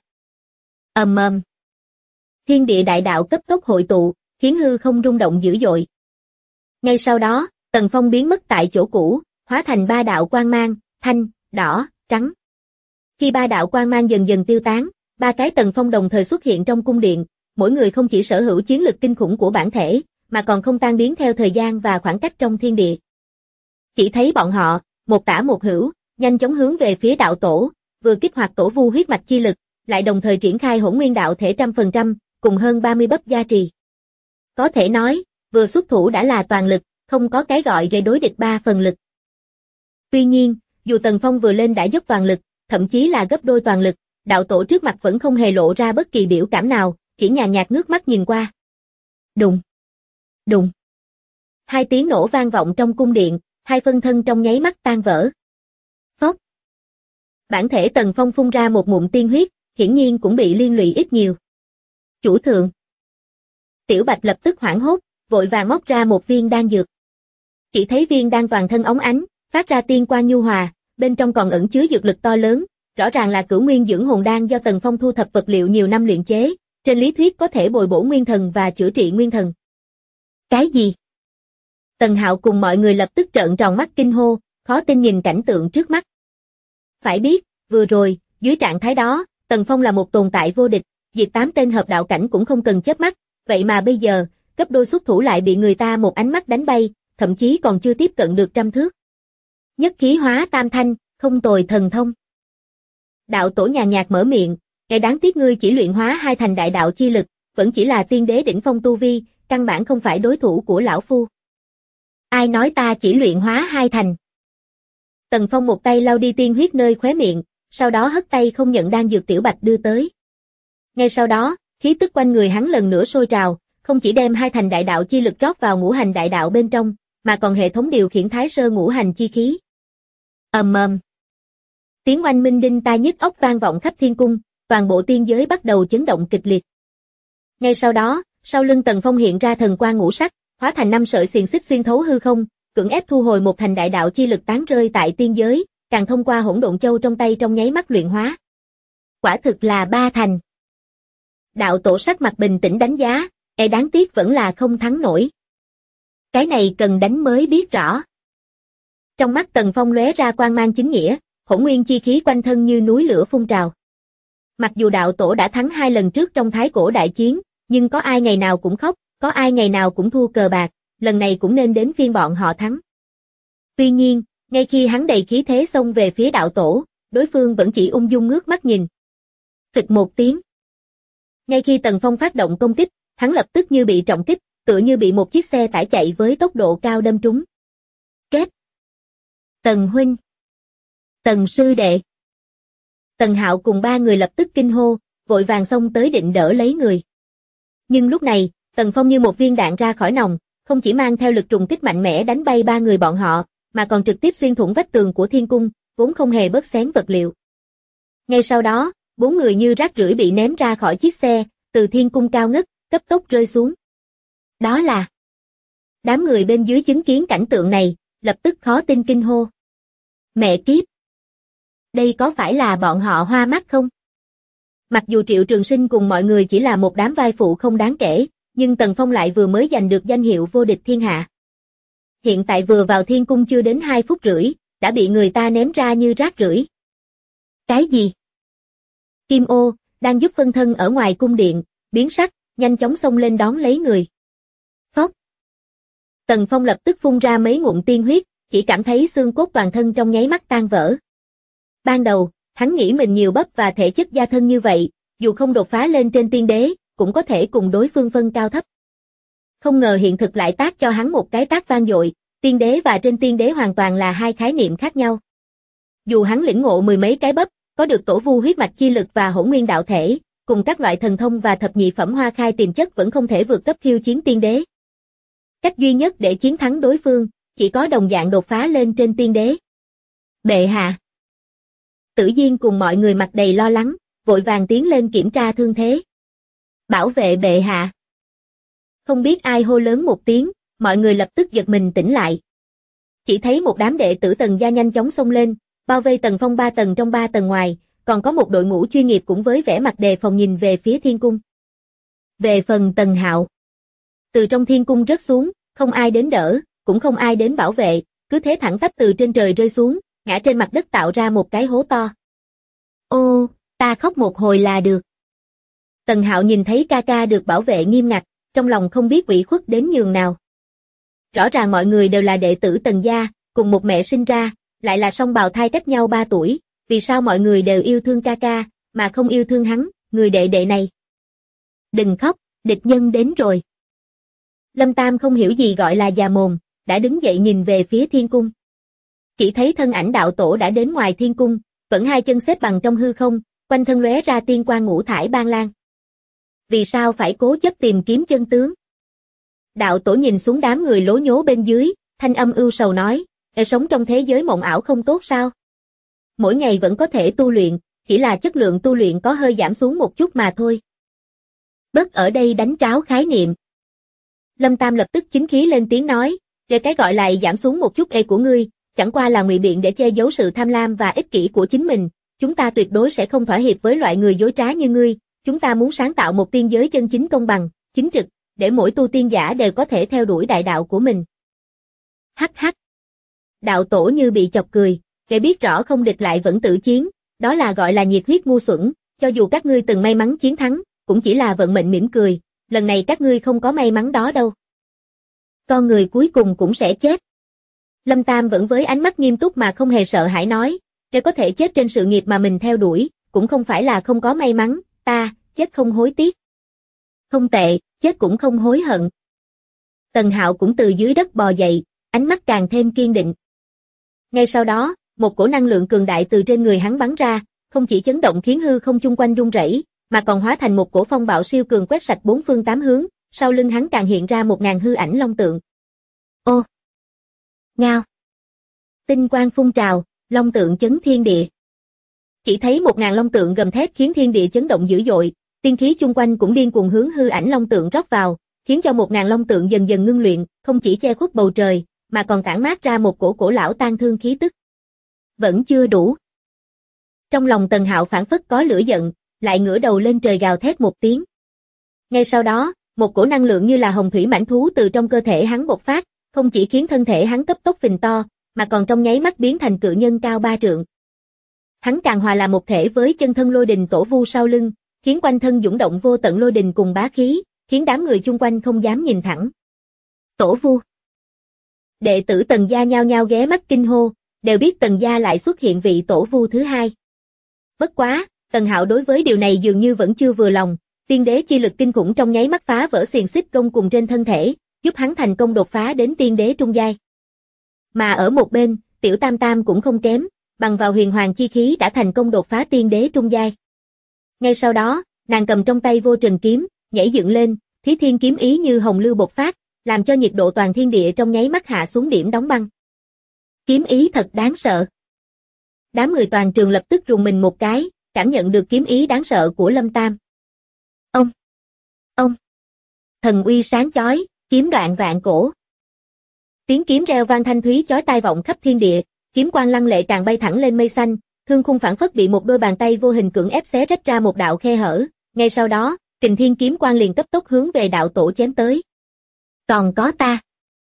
Ầm ầm. Thiên địa đại đạo cấp tốc hội tụ, khiến hư không rung động dữ dội. Ngay sau đó, Tần Phong biến mất tại chỗ cũ, hóa thành ba đạo quang mang, thanh, đỏ, trắng. Khi ba đạo quang mang dần dần tiêu tán, ba cái Tần Phong đồng thời xuất hiện trong cung điện, mỗi người không chỉ sở hữu chiến lực kinh khủng của bản thể, mà còn không tan biến theo thời gian và khoảng cách trong thiên địa. Chỉ thấy bọn họ, một tả một hữu, nhanh chóng hướng về phía đạo tổ, vừa kích hoạt tổ vu huyết mạch chi lực, lại đồng thời triển khai hỗn nguyên đạo thể 100%, cùng hơn 30 bắp gia trì. Có thể nói, vừa xuất thủ đã là toàn lực, không có cái gọi về đối địch 3 phần lực. Tuy nhiên, dù Tần Phong vừa lên đã dốc toàn lực, thậm chí là gấp đôi toàn lực, đạo tổ trước mặt vẫn không hề lộ ra bất kỳ biểu cảm nào, chỉ nhàn nhạt ngước mắt nhìn qua. Đùng, đùng. Hai tiếng nổ vang vọng trong cung điện, hai phân thân trong nháy mắt tan vỡ. Phốc. Bản thể Tần Phong phun ra một ngụm tiên huyết, hiển nhiên cũng bị liên lụy ít nhiều. Chủ thượng. Tiểu Bạch lập tức hoảng hốt, vội vàng móc ra một viên đan dược. Chỉ thấy viên đan toàn thân óng ánh, phát ra tiên quang nhu hòa, bên trong còn ẩn chứa dược lực to lớn, rõ ràng là Cửu Nguyên Dưỡng Hồn Đan do Tần Phong thu thập vật liệu nhiều năm luyện chế, trên lý thuyết có thể bồi bổ nguyên thần và chữa trị nguyên thần. Cái gì? Tần Hạo cùng mọi người lập tức trợn tròn mắt kinh hô, khó tin nhìn cảnh tượng trước mắt. Phải biết, vừa rồi, dưới trạng thái đó, Tần Phong là một tồn tại vô địch, diệt 8 tên hợp đạo cảnh cũng không cần chớp mắt, vậy mà bây giờ, cấp đôi xuất thủ lại bị người ta một ánh mắt đánh bay, thậm chí còn chưa tiếp cận được 100 thước. Nhất khí hóa tam thanh, không tồi thần thông. Đạo tổ nhàn nhạt mở miệng, "Kẻ đáng tiếc ngươi chỉ luyện hóa 2 thành đại đạo chi lực, vẫn chỉ là tiên đế đỉnh phong tu vi, căn bản không phải đối thủ của lão phu." Ai nói ta chỉ luyện hóa 2 thành? Tần Phong một tay lau đi tiên huyết nơi khóe miệng, sau đó hất tay không nhận đan dược Tiểu Bạch đưa tới. Ngay sau đó, khí tức quanh người hắn lần nữa sôi trào, không chỉ đem 2 thành đại đạo chi lực rót vào ngũ hành đại đạo bên trong, mà còn hệ thống điều khiển Thái Sơ ngũ hành chi khí. Ầm ầm. Tiếng oanh minh đinh tai nhức óc vang vọng khắp thiên cung, toàn bộ tiên giới bắt đầu chấn động kịch liệt. Ngay sau đó, sau lưng Tần Phong hiện ra thần quang ngũ sắc, hóa thành 5 sợi xiềng xích xuyên thấu hư không, cưỡng ép thu hồi 1 thành đại đạo chi lực tán rơi tại tiên giới, càng thông qua hỗn độn châu trong tay trong nháy mắt luyện hóa. Quả thực là 3 thành. Đạo tổ sắc mặt bình tĩnh đánh giá, đáng tiếc vẫn là không thắng nổi. Cái này cần đánh mới biết rõ. Trong mắt Tần Phong lóe ra quang mang chính nghĩa, hỗn nguyên chi khí quanh thân như núi lửa phun trào. Mặc dù đạo tổ đã thắng 2 lần trước trong thái cổ đại chiến, nhưng có ai ngày nào cũng khóc, có ai ngày nào cũng thua cờ bạc, lần này cũng nên đến phiên bọn họ thắng. Tuy nhiên, ngay khi hắn đầy khí thế xông về phía đạo tổ, đối phương vẫn chỉ ung dung ngước mắt nhìn. Phịch một tiếng. Ngay khi Tần Phong phát động công kích, hắn lập tức như bị trọng kích, tựa như bị một chiếc xe tải chạy với tốc độ cao đâm trúng. Két. Tần huynh. Tần sư đệ. Tần Hạo cùng 3 người lập tức kinh hô, vội vàng xông tới định đỡ lấy người. Nhưng lúc này, Tần Phong như một viên đạn ra khỏi nòng, không chỉ mang theo lực trùng kích mạnh mẽ đánh bay 3 người bọn họ, mà còn trực tiếp xuyên thủng vách tường của thiên cung, vốn không hề bớt xén vật liệu. Ngay sau đó, 4 người như rác rưởi bị ném ra khỏi chiếc xe, từ thiên cung cao ngất, cấp tốc rơi xuống. Đó là... Đám người bên dưới chứng kiến cảnh tượng này, lập tức khó tin kinh hô. Mẹ kiếp! Đây có phải là bọn họ hoa mắt không? Mặc dù Triệu Trường Sinh cùng mọi người chỉ là một đám vai phụ không đáng kể, nhưng Tần Phong lại vừa mới giành được danh hiệu vô địch thiên hạ. Hiện tại vừa vào thiên cung chưa đến 2 phút rưỡi, đã bị người ta ném ra như rác rưởi. Cái gì? Kim Ô, đang giúp phân thân ở ngoài cung điện, biến sắc, nhanh chóng xông lên đón lấy người. Phốc. Tần Phong lập tức phun ra mấy ngụm tiên huyết, chỉ cảm thấy xương cốt toàn thân trong nháy mắt tan vỡ. Ban đầu, hắn nghĩ mình nhiều bắp và thể chất gia thân như vậy, dù không đột phá lên trên tiên đế, cũng có thể cùng đối phương phân cao thấp. Không ngờ hiện thực lại tát cho hắn một cái tát vang dội, tiên đế và trên tiên đế hoàn toàn là 2 khái niệm khác nhau. Dù hắn lĩnh ngộ 10 mấy cái bắp, có được tổ vu huyết mạch chi lực và hỗn nguyên đạo thể, cùng các loại thần thông và thập nhị phẩm hoa khai tiềm chất vẫn không thể vượt cấp khiêu chiến tiên đế. Cách duy nhất để chiến thắng đối phương, chỉ có đồng dạng đột phá lên trên tiên đế. Bệ hạ. Tử Diên cùng mọi người mặt đầy lo lắng, vội vàng tiến lên kiểm tra thương thế. Bảo vệ bệ hạ. Không biết ai hô lớn một tiếng, mọi người lập tức giật mình tỉnh lại. Chỉ thấy một đám đệ tử Tần gia nhanh chóng xông lên, bao vây Tần Phong 3 tầng trong 3 tầng ngoài, còn có một đội ngũ chuyên nghiệp cũng với vẻ mặt đề phòng nhìn về phía thiên cung. Về phần Tần Hạo, từ trong thiên cung rớt xuống, không ai đến đỡ, cũng không ai đến bảo vệ, cứ thế thẳng tắp từ trên trời rơi xuống, ngã trên mặt đất tạo ra một cái hố to. Ô, ta khóc một hồi là được. Tần Hạo nhìn thấy ca ca được bảo vệ nghiêm ngặt, trong lòng không biết ủy khuất đến nhường nào. Rõ ràng mọi người đều là đệ tử Tần gia, cùng một mẹ sinh ra, lại là song bào thai cách nhau 3 tuổi, vì sao mọi người đều yêu thương ca ca, mà không yêu thương hắn, người đệ đệ này. Đừng khóc, địch nhân đến rồi. Lâm Tam không hiểu gì gọi là già mồm, đã đứng dậy nhìn về phía thiên cung. Chỉ thấy thân ảnh đạo tổ đã đến ngoài thiên cung, vẫn 2 chân xếp bằng trong hư không, quanh thân lóe ra tiên quang ngũ thải ban lan. Vì sao phải cố chấp tìm kiếm chân tướng? Đạo tổ nhìn xuống đám người lố nhố bên dưới, thanh âm ưu sầu nói, sống trong thế giới mộng ảo không tốt sao? Mỗi ngày vẫn có thể tu luyện, chỉ là chất lượng tu luyện có hơi giảm xuống một chút mà thôi. Bớt ở đây đánh tráo khái niệm. Lâm Tam lập tức chính khí lên tiếng nói, cái gọi lại giảm xuống một chút của ngươi, chẳng qua là ngụy biện để che giấu sự tham lam và ích kỷ của chính mình, chúng ta tuyệt đối sẽ không thỏa hiệp với loại người dối trá như ngươi, chúng ta muốn sáng tạo một tiên giới chân chính công bằng, chính trực, để mỗi tu tiên giả đều có thể theo đuổi đại đạo của mình. Hắc hắc. Đạo tổ như bị chọc cười, kẻ biết rõ không địch lại vẫn tự chiến, đó là gọi là nhiệt huyết ngu xuẩn, cho dù các ngươi từng may mắn chiến thắng, cũng chỉ là vận mệnh mỉm cười, lần này các ngươi không có may mắn đó đâu. Con người cuối cùng cũng sẽ chết. Lâm Tam vẫn với ánh mắt nghiêm túc mà không hề sợ hãi nói, kẻ có thể chết trên sự nghiệp mà mình theo đuổi, cũng không phải là không có may mắn, ta, chết không hối tiếc. Không tệ, chết cũng không hối hận. Tần Hạo cũng từ dưới đất bò dậy, ánh mắt càng thêm kiên định. Ngay sau đó, một cổ năng lượng cường đại từ trên người hắn bắn ra, không chỉ chấn động khiến hư không chung quanh rung rẩy, mà còn hóa thành một cổ phong bạo siêu cường quét sạch bốn phương tám hướng, sau lưng hắn càng hiện ra 1000 hư ảnh long tượng. Ô! Ngao! Tinh quang phun trào, long tượng chấn thiên địa. Chỉ thấy 1000 long tượng gầm thét khiến thiên địa chấn động dữ dội, tiên khí chung quanh cũng điên cuồng hướng hư ảnh long tượng rót vào, khiến cho 1000 long tượng dần dần ngưng luyện, không chỉ che khuất bầu trời, mà còn tản mát ra một cổ lão tang thương khí tức. Vẫn chưa đủ. Trong lòng Tần Hạo phảng phất có lửa giận, lại ngửa đầu lên trời gào thét một tiếng. Ngay sau đó, một cổ năng lượng như là hồng thủy mãnh thú từ trong cơ thể hắn bộc phát, không chỉ khiến thân thể hắn cấp tốc phình to, mà còn trong nháy mắt biến thành cự nhân cao 3 trượng. Hắn càng hòa là một thể với chân thân lôi đình tổ vu sau lưng, khiến quanh thân dũng động vô tận lôi đình cùng bá khí, khiến đám người chung quanh không dám nhìn thẳng. Tổ vu. Đệ tử Tần gia nhao nhao ghé mắt kinh hô, đều biết Tần gia lại xuất hiện vị tổ vu thứ hai. Bất quá, Tần Hạo đối với điều này dường như vẫn chưa vừa lòng, tiên đế chi lực kinh khủng trong nháy mắt phá vỡ xiềng xích công cùng trên thân thể, giúp hắn thành công đột phá đến tiên đế trung giai. Mà ở một bên, Tiểu Tam Tam cũng không kém, bằng vào huyền hoàng chi khí đã thành công đột phá tiên đế trung giai. Ngay sau đó, nàng cầm trong tay vô trần kiếm, nhảy dựng lên, thí thiên kiếm ý như hồng lưu bộc phát, làm cho nhiệt độ toàn thiên địa trong nháy mắt hạ xuống điểm đóng băng. Kiếm ý thật đáng sợ. Đám người toàn trường lập tức rùng mình một cái, cảm nhận được kiếm ý đáng sợ của Lâm Tam. Ông, thần uy sáng chói, kiếm đoạn vạn cổ. Tiếng kiếm reo vang thanh thúy chói tai vọng khắp thiên địa, kiếm quang lăng lệ càng bay thẳng lên mây xanh, thương khung phảng phất bị một đôi bàn tay vô hình cưỡng ép xé rách ra một đạo khe hở, ngay sau đó, Kình Thiên kiếm quang liền cấp tốc hướng về đạo tổ chém tới. Còn có ta.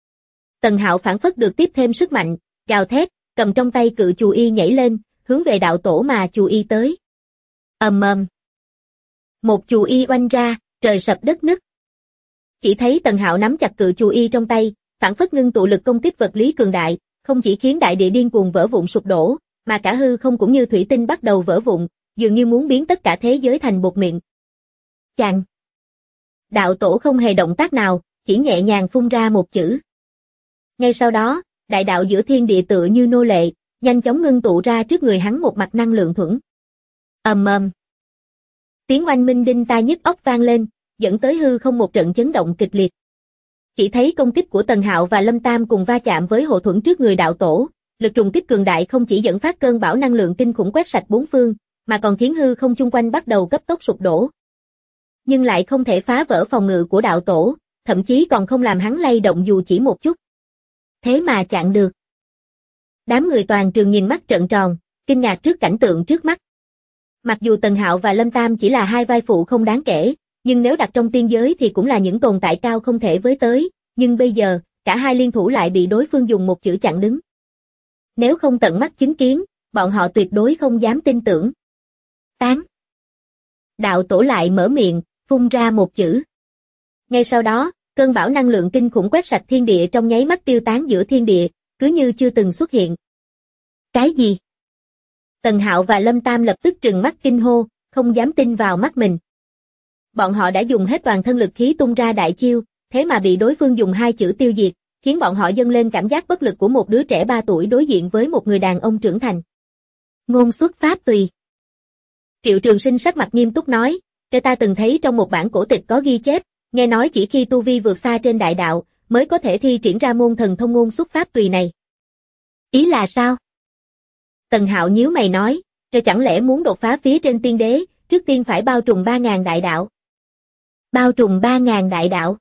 Tần Hạo phảng phất được tiếp thêm sức mạnh, gào thét, cầm trong tay cự chù y nhảy lên, hướng về đạo tổ mà chù y tới. Ầm ầm. Một chù y oanh ra, trời sập đất nứt. Chỉ thấy Tần Hạo nắm chặt cự chù y trong tay, phảng phất ngưng tụ lực công kích vật lý cường đại, không chỉ khiến đại địa điên cuồng vỡ vụn sụp đổ, mà cả hư không cũng như thủy tinh bắt đầu vỡ vụn, dường như muốn biến tất cả thế giới thành bột mịn. Chàng. Đạo tổ không hề động tác nào, chỉ nhẹ nhàng phun ra một chữ. Ngay sau đó, đại đạo giữa thiên địa tựa như nô lệ, nhanh chóng ngưng tụ ra trước người hắn một mặt năng lượng thuẫn. Ầm ầm. Tiếng oanh minh đinh tai nhức óc vang lên, dẫn tới hư không một trận chấn động kịch liệt. Chỉ thấy công kích của Tần Hạo và Lâm Tam cùng va chạm với hộ thuẫn trước người đạo tổ, lực trùng kích cường đại không chỉ dẫn phát cơn bão năng lượng kinh khủng quét sạch bốn phương, mà còn khiến hư không chung quanh bắt đầu cấp tốc sụp đổ. Nhưng lại không thể phá vỡ phòng ngự của đạo tổ, thậm chí còn không làm hắn lay động dù chỉ một chút. Thế mà chặn được. Đám người toàn trường nhìn mắt trợn tròn, kinh ngạc trước cảnh tượng trước mắt. Mặc dù Tần Hạo và Lâm Tam chỉ là hai vai phụ không đáng kể, nhưng nếu đặt trong tiên giới thì cũng là những tồn tại cao không thể với tới, nhưng bây giờ, cả hai liên thủ lại bị đối phương dùng một chữ chặn đứng. Nếu không tận mắt chứng kiến, bọn họ tuyệt đối không dám tin tưởng. Tán. Đạo tổ lại mở miệng, phun ra một chữ. Ngay sau đó, cơn bão năng lượng kinh khủng quét sạch thiên địa trong nháy mắt tiêu tán giữa thiên địa, cứ như chưa từng xuất hiện. Cái gì? Tần Hạo và Lâm Tam lập tức trừng mắt kinh hô, không dám tin vào mắt mình. Bọn họ đã dùng hết toàn thân lực khí tung ra đại chiêu, thế mà bị đối phương dùng hai chữ tiêu diệt, khiến bọn họ dâng lên cảm giác bất lực của một đứa trẻ 3 tuổi đối diện với một người đàn ông trưởng thành. Ngôn xuất pháp tùy. Triệu Trường Sinh sắc mặt nghiêm túc nói, ta từng thấy trong một bản cổ tịch có ghi chép, nghe nói chỉ khi tu vi vượt xa trên đại đạo, mới có thể thi triển ra môn thần thông ngôn xuất pháp tùy này. Ý là sao? Tần Hạo nhíu mày nói, chẳng lẽ muốn đột phá phía trên tiên đế, trước tiên phải bao trùm 3000 đại đạo? Bao trùm 3000 đại đạo?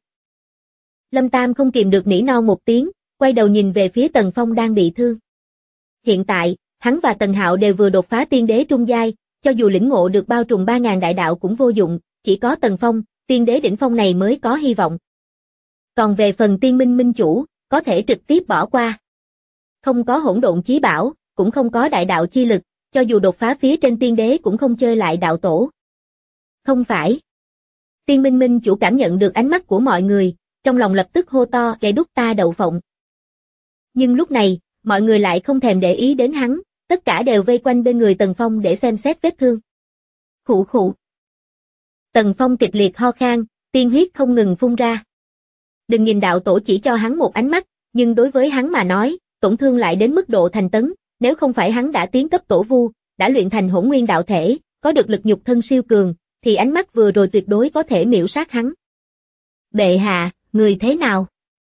Lâm Tam không kìm được nỉ non một tiếng, quay đầu nhìn về phía Tần Phong đang bị thương. Hiện tại, Hắn và Tần Hạo đều vừa đột phá tiên đế trung giai, cho dù lĩnh ngộ được bao trùm 3.000 đại đạo cũng vô dụng, chỉ có Tần Phong, tiên đế đỉnh phong này mới có hy vọng. Còn về phần tiên minh minh chủ, có thể trực tiếp bỏ qua. Không có hỗn độn chí bảo, cũng không có đại đạo chi lực, cho dù đột phá phía trên tiên đế cũng không chơi lại đạo tổ. Không phải. Tiên minh minh chủ cảm nhận được ánh mắt của mọi người, trong lòng lập tức hô to gãy đút ta đậu phộng. Nhưng lúc này, mọi người lại không thèm để ý đến hắn, tất cả đều vây quanh bên người Tần Phong để xem xét vết thương. Khụ khụ. Tần Phong kịch liệt ho khan, tiên huyết không ngừng phun ra. Đừng nhìn đạo tổ chỉ cho hắn một ánh mắt, nhưng đối với hắn mà nói, tổn thương lại đến mức độ thành tấn, nếu không phải hắn đã tiến cấp tổ vu, đã luyện thành hỗn nguyên đạo thể, có được lực nhục thân siêu cường, thì ánh mắt vừa rồi tuyệt đối có thể miểu sát hắn. Bệ hạ, người thế nào?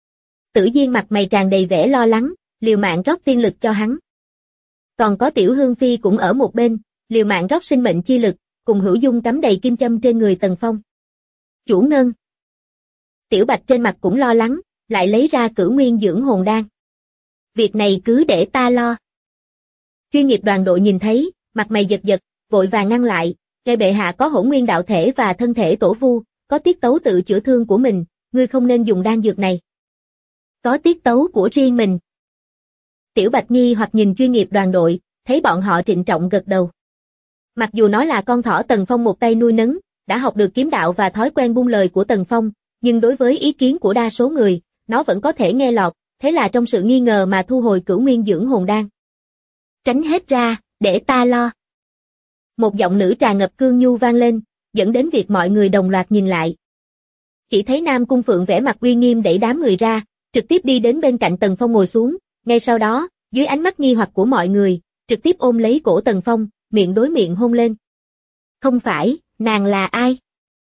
Tử Diên mặt mày tràn đầy vẻ lo lắng, liều mạng rót tiên lực cho hắn. Còn có Tiểu Hương Phi cũng ở một bên, liều mạng rót sinh mệnh chi lực, cùng Hữu Dung cắm đầy kim châm trên người Tần Phong. Chủ Ngân. Tiểu Bạch trên mặt cũng lo lắng, lại lấy ra Cửu Nguyên dưỡng hồn đan. Việc này cứ để ta lo. Chuyên nghiệp đoàn đội nhìn thấy, mặt mày giật giật, vội vàng ngăn lại, nghe bệ hạ có hỗn nguyên đạo thể và thân thể tổ vu, có tiết tấu tự chữa thương của mình, ngươi không nên dùng đan dược này. Có tiết tấu của riêng mình. Tiểu Bạch nghi hoặc nhìn chuyên nghiệp đoàn đội, thấy bọn họ trịnh trọng gật đầu. Mặc dù nó là con thỏ Tần Phong một tay nuôi nấng, đã học được kiếm đạo và thói quen buông lời của Tần Phong, nhưng đối với ý kiến của đa số người, nó vẫn có thể nghe lọt, thế là trong sự nghi ngờ mà thu hồi Cửu Nguyên dưỡng hồn đan. Tránh hết ra, để ta lo. Một giọng nữ tràn ngập cương nhu vang lên, dẫn đến việc mọi người đồng loạt nhìn lại. Chỉ thấy Nam Cung Phượng vẻ mặt uy nghiêm đẩy đám người ra, trực tiếp đi đến bên cạnh Tần Phong ngồi xuống, ngay sau đó, dưới ánh mắt nghi hoặc của mọi người, trực tiếp ôm lấy cổ Tần Phong, miệng đối miệng hôn lên. Không phải, nàng là ai?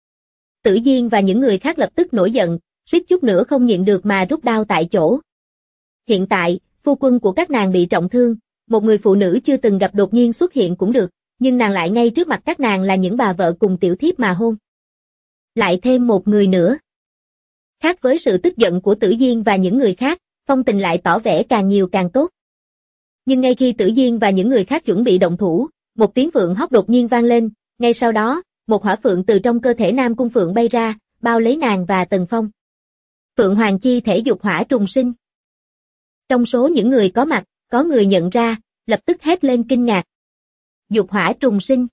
Tử Diên và những người khác lập tức nổi giận, suýt chút nữa không nhịn được mà rút đao tại chỗ. Hiện tại, phu quân của các nàng bị trọng thương, một người phụ nữ chưa từng gặp đột nhiên xuất hiện cũng được, nhưng nàng lại ngay trước mặt các nàng là những bà vợ cùng tiểu thiếp mà hôn. Lại thêm một người nữa. Khác với sự tức giận của Tử Diên và những người khác, Phong Tình lại tỏ vẻ càng nhiều càng tốt. Nhưng ngay khi Tử Diên và những người khác chuẩn bị động thủ, một tiếng phượng hót đột nhiên vang lên, ngay sau đó, một hỏa phượng từ trong cơ thể Nam Cung Phượng bay ra, bao lấy nàng và Tần Phong. Phượng Hoàng chi thể dục hỏa trùng sinh. Trong số những người có mặt, có người nhận ra, lập tức hét lên kinh ngạc. Dục hỏa trùng sinh.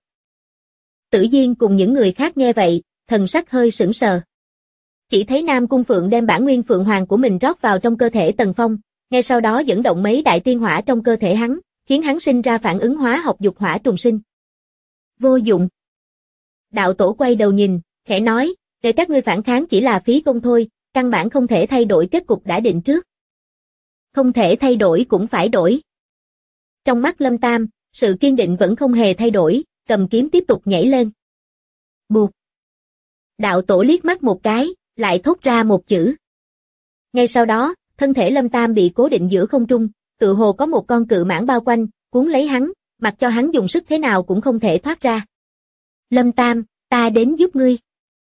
Tử Diên cùng những người khác nghe vậy, thần sắc hơi sững sờ. Chỉ thấy Nam Cung Phượng đem bản nguyên Phượng Hoàng của mình rót vào trong cơ thể Tần Phong, ngay sau đó dẫn động mấy đại tiên hỏa trong cơ thể hắn, khiến hắn sinh ra phản ứng hóa học dục hỏa trùng sinh. Vô dụng. Đạo tổ quay đầu nhìn, khẽ nói, để các ngươi phản kháng chỉ là phí công thôi, căn bản không thể thay đổi kết cục đã định trước. Không thể thay đổi cũng phải đổi. Trong mắt Lâm Tam, sự kiên định vẫn không hề thay đổi, cầm kiếm tiếp tục nhảy lên. Bụt. Đạo tổ liếc mắt một cái, lại thốt ra một chữ. Ngay sau đó, thân thể Lâm Tam bị cố định giữa không trung, tự hồ có một con cự mãng bao quanh, cuốn lấy hắn, mặc cho hắn dùng sức thế nào cũng không thể thoát ra. Lâm Tam, ta đến giúp ngươi.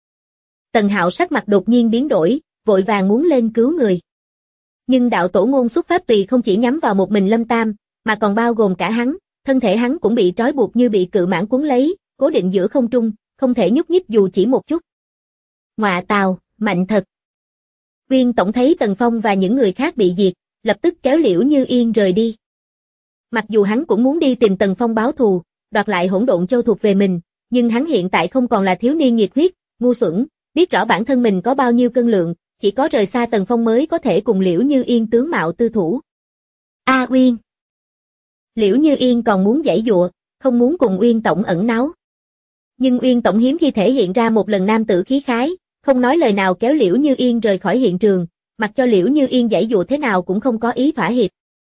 Tần Hạo sắc mặt đột nhiên biến đổi, vội vàng muốn lên cứu người. Nhưng đạo tổ ngôn xuất pháp tùy không chỉ nhắm vào một mình Lâm Tam, mà còn bao gồm cả hắn, thân thể hắn cũng bị trói buộc như bị cự mãng cuốn lấy, cố định giữa không trung, không thể nhúc nhích dù chỉ một chút. Ngọa tào, mạnh thật. Uyên tổng thấy Tần Phong và những người khác bị diệt, lập tức kéo Liễu Như Yên rời đi. Mặc dù hắn cũng muốn đi tìm Tần Phong báo thù, đoạt lại hỗn độn châu thuộc về mình, nhưng hắn hiện tại không còn là thiếu niên nhiệt huyết, ngu xuẩn, biết rõ bản thân mình có bao nhiêu cân lượng, chỉ có rời xa Tần Phong mới có thể cùng Liễu Như Yên tướng mạo tư thủ. A Uyên. Liễu Như Yên còn muốn giãy giụa, không muốn cùng Uyên tổng ẩn náu. Nhưng Uyên tổng hiếm khi thể hiện ra một lần nam tử khí khái, không nói lời nào kéo Liễu Như Yên rời khỏi hiện trường, mặc cho Liễu Như Yên giãy giụa thế nào cũng không có ý thỏa hiệp.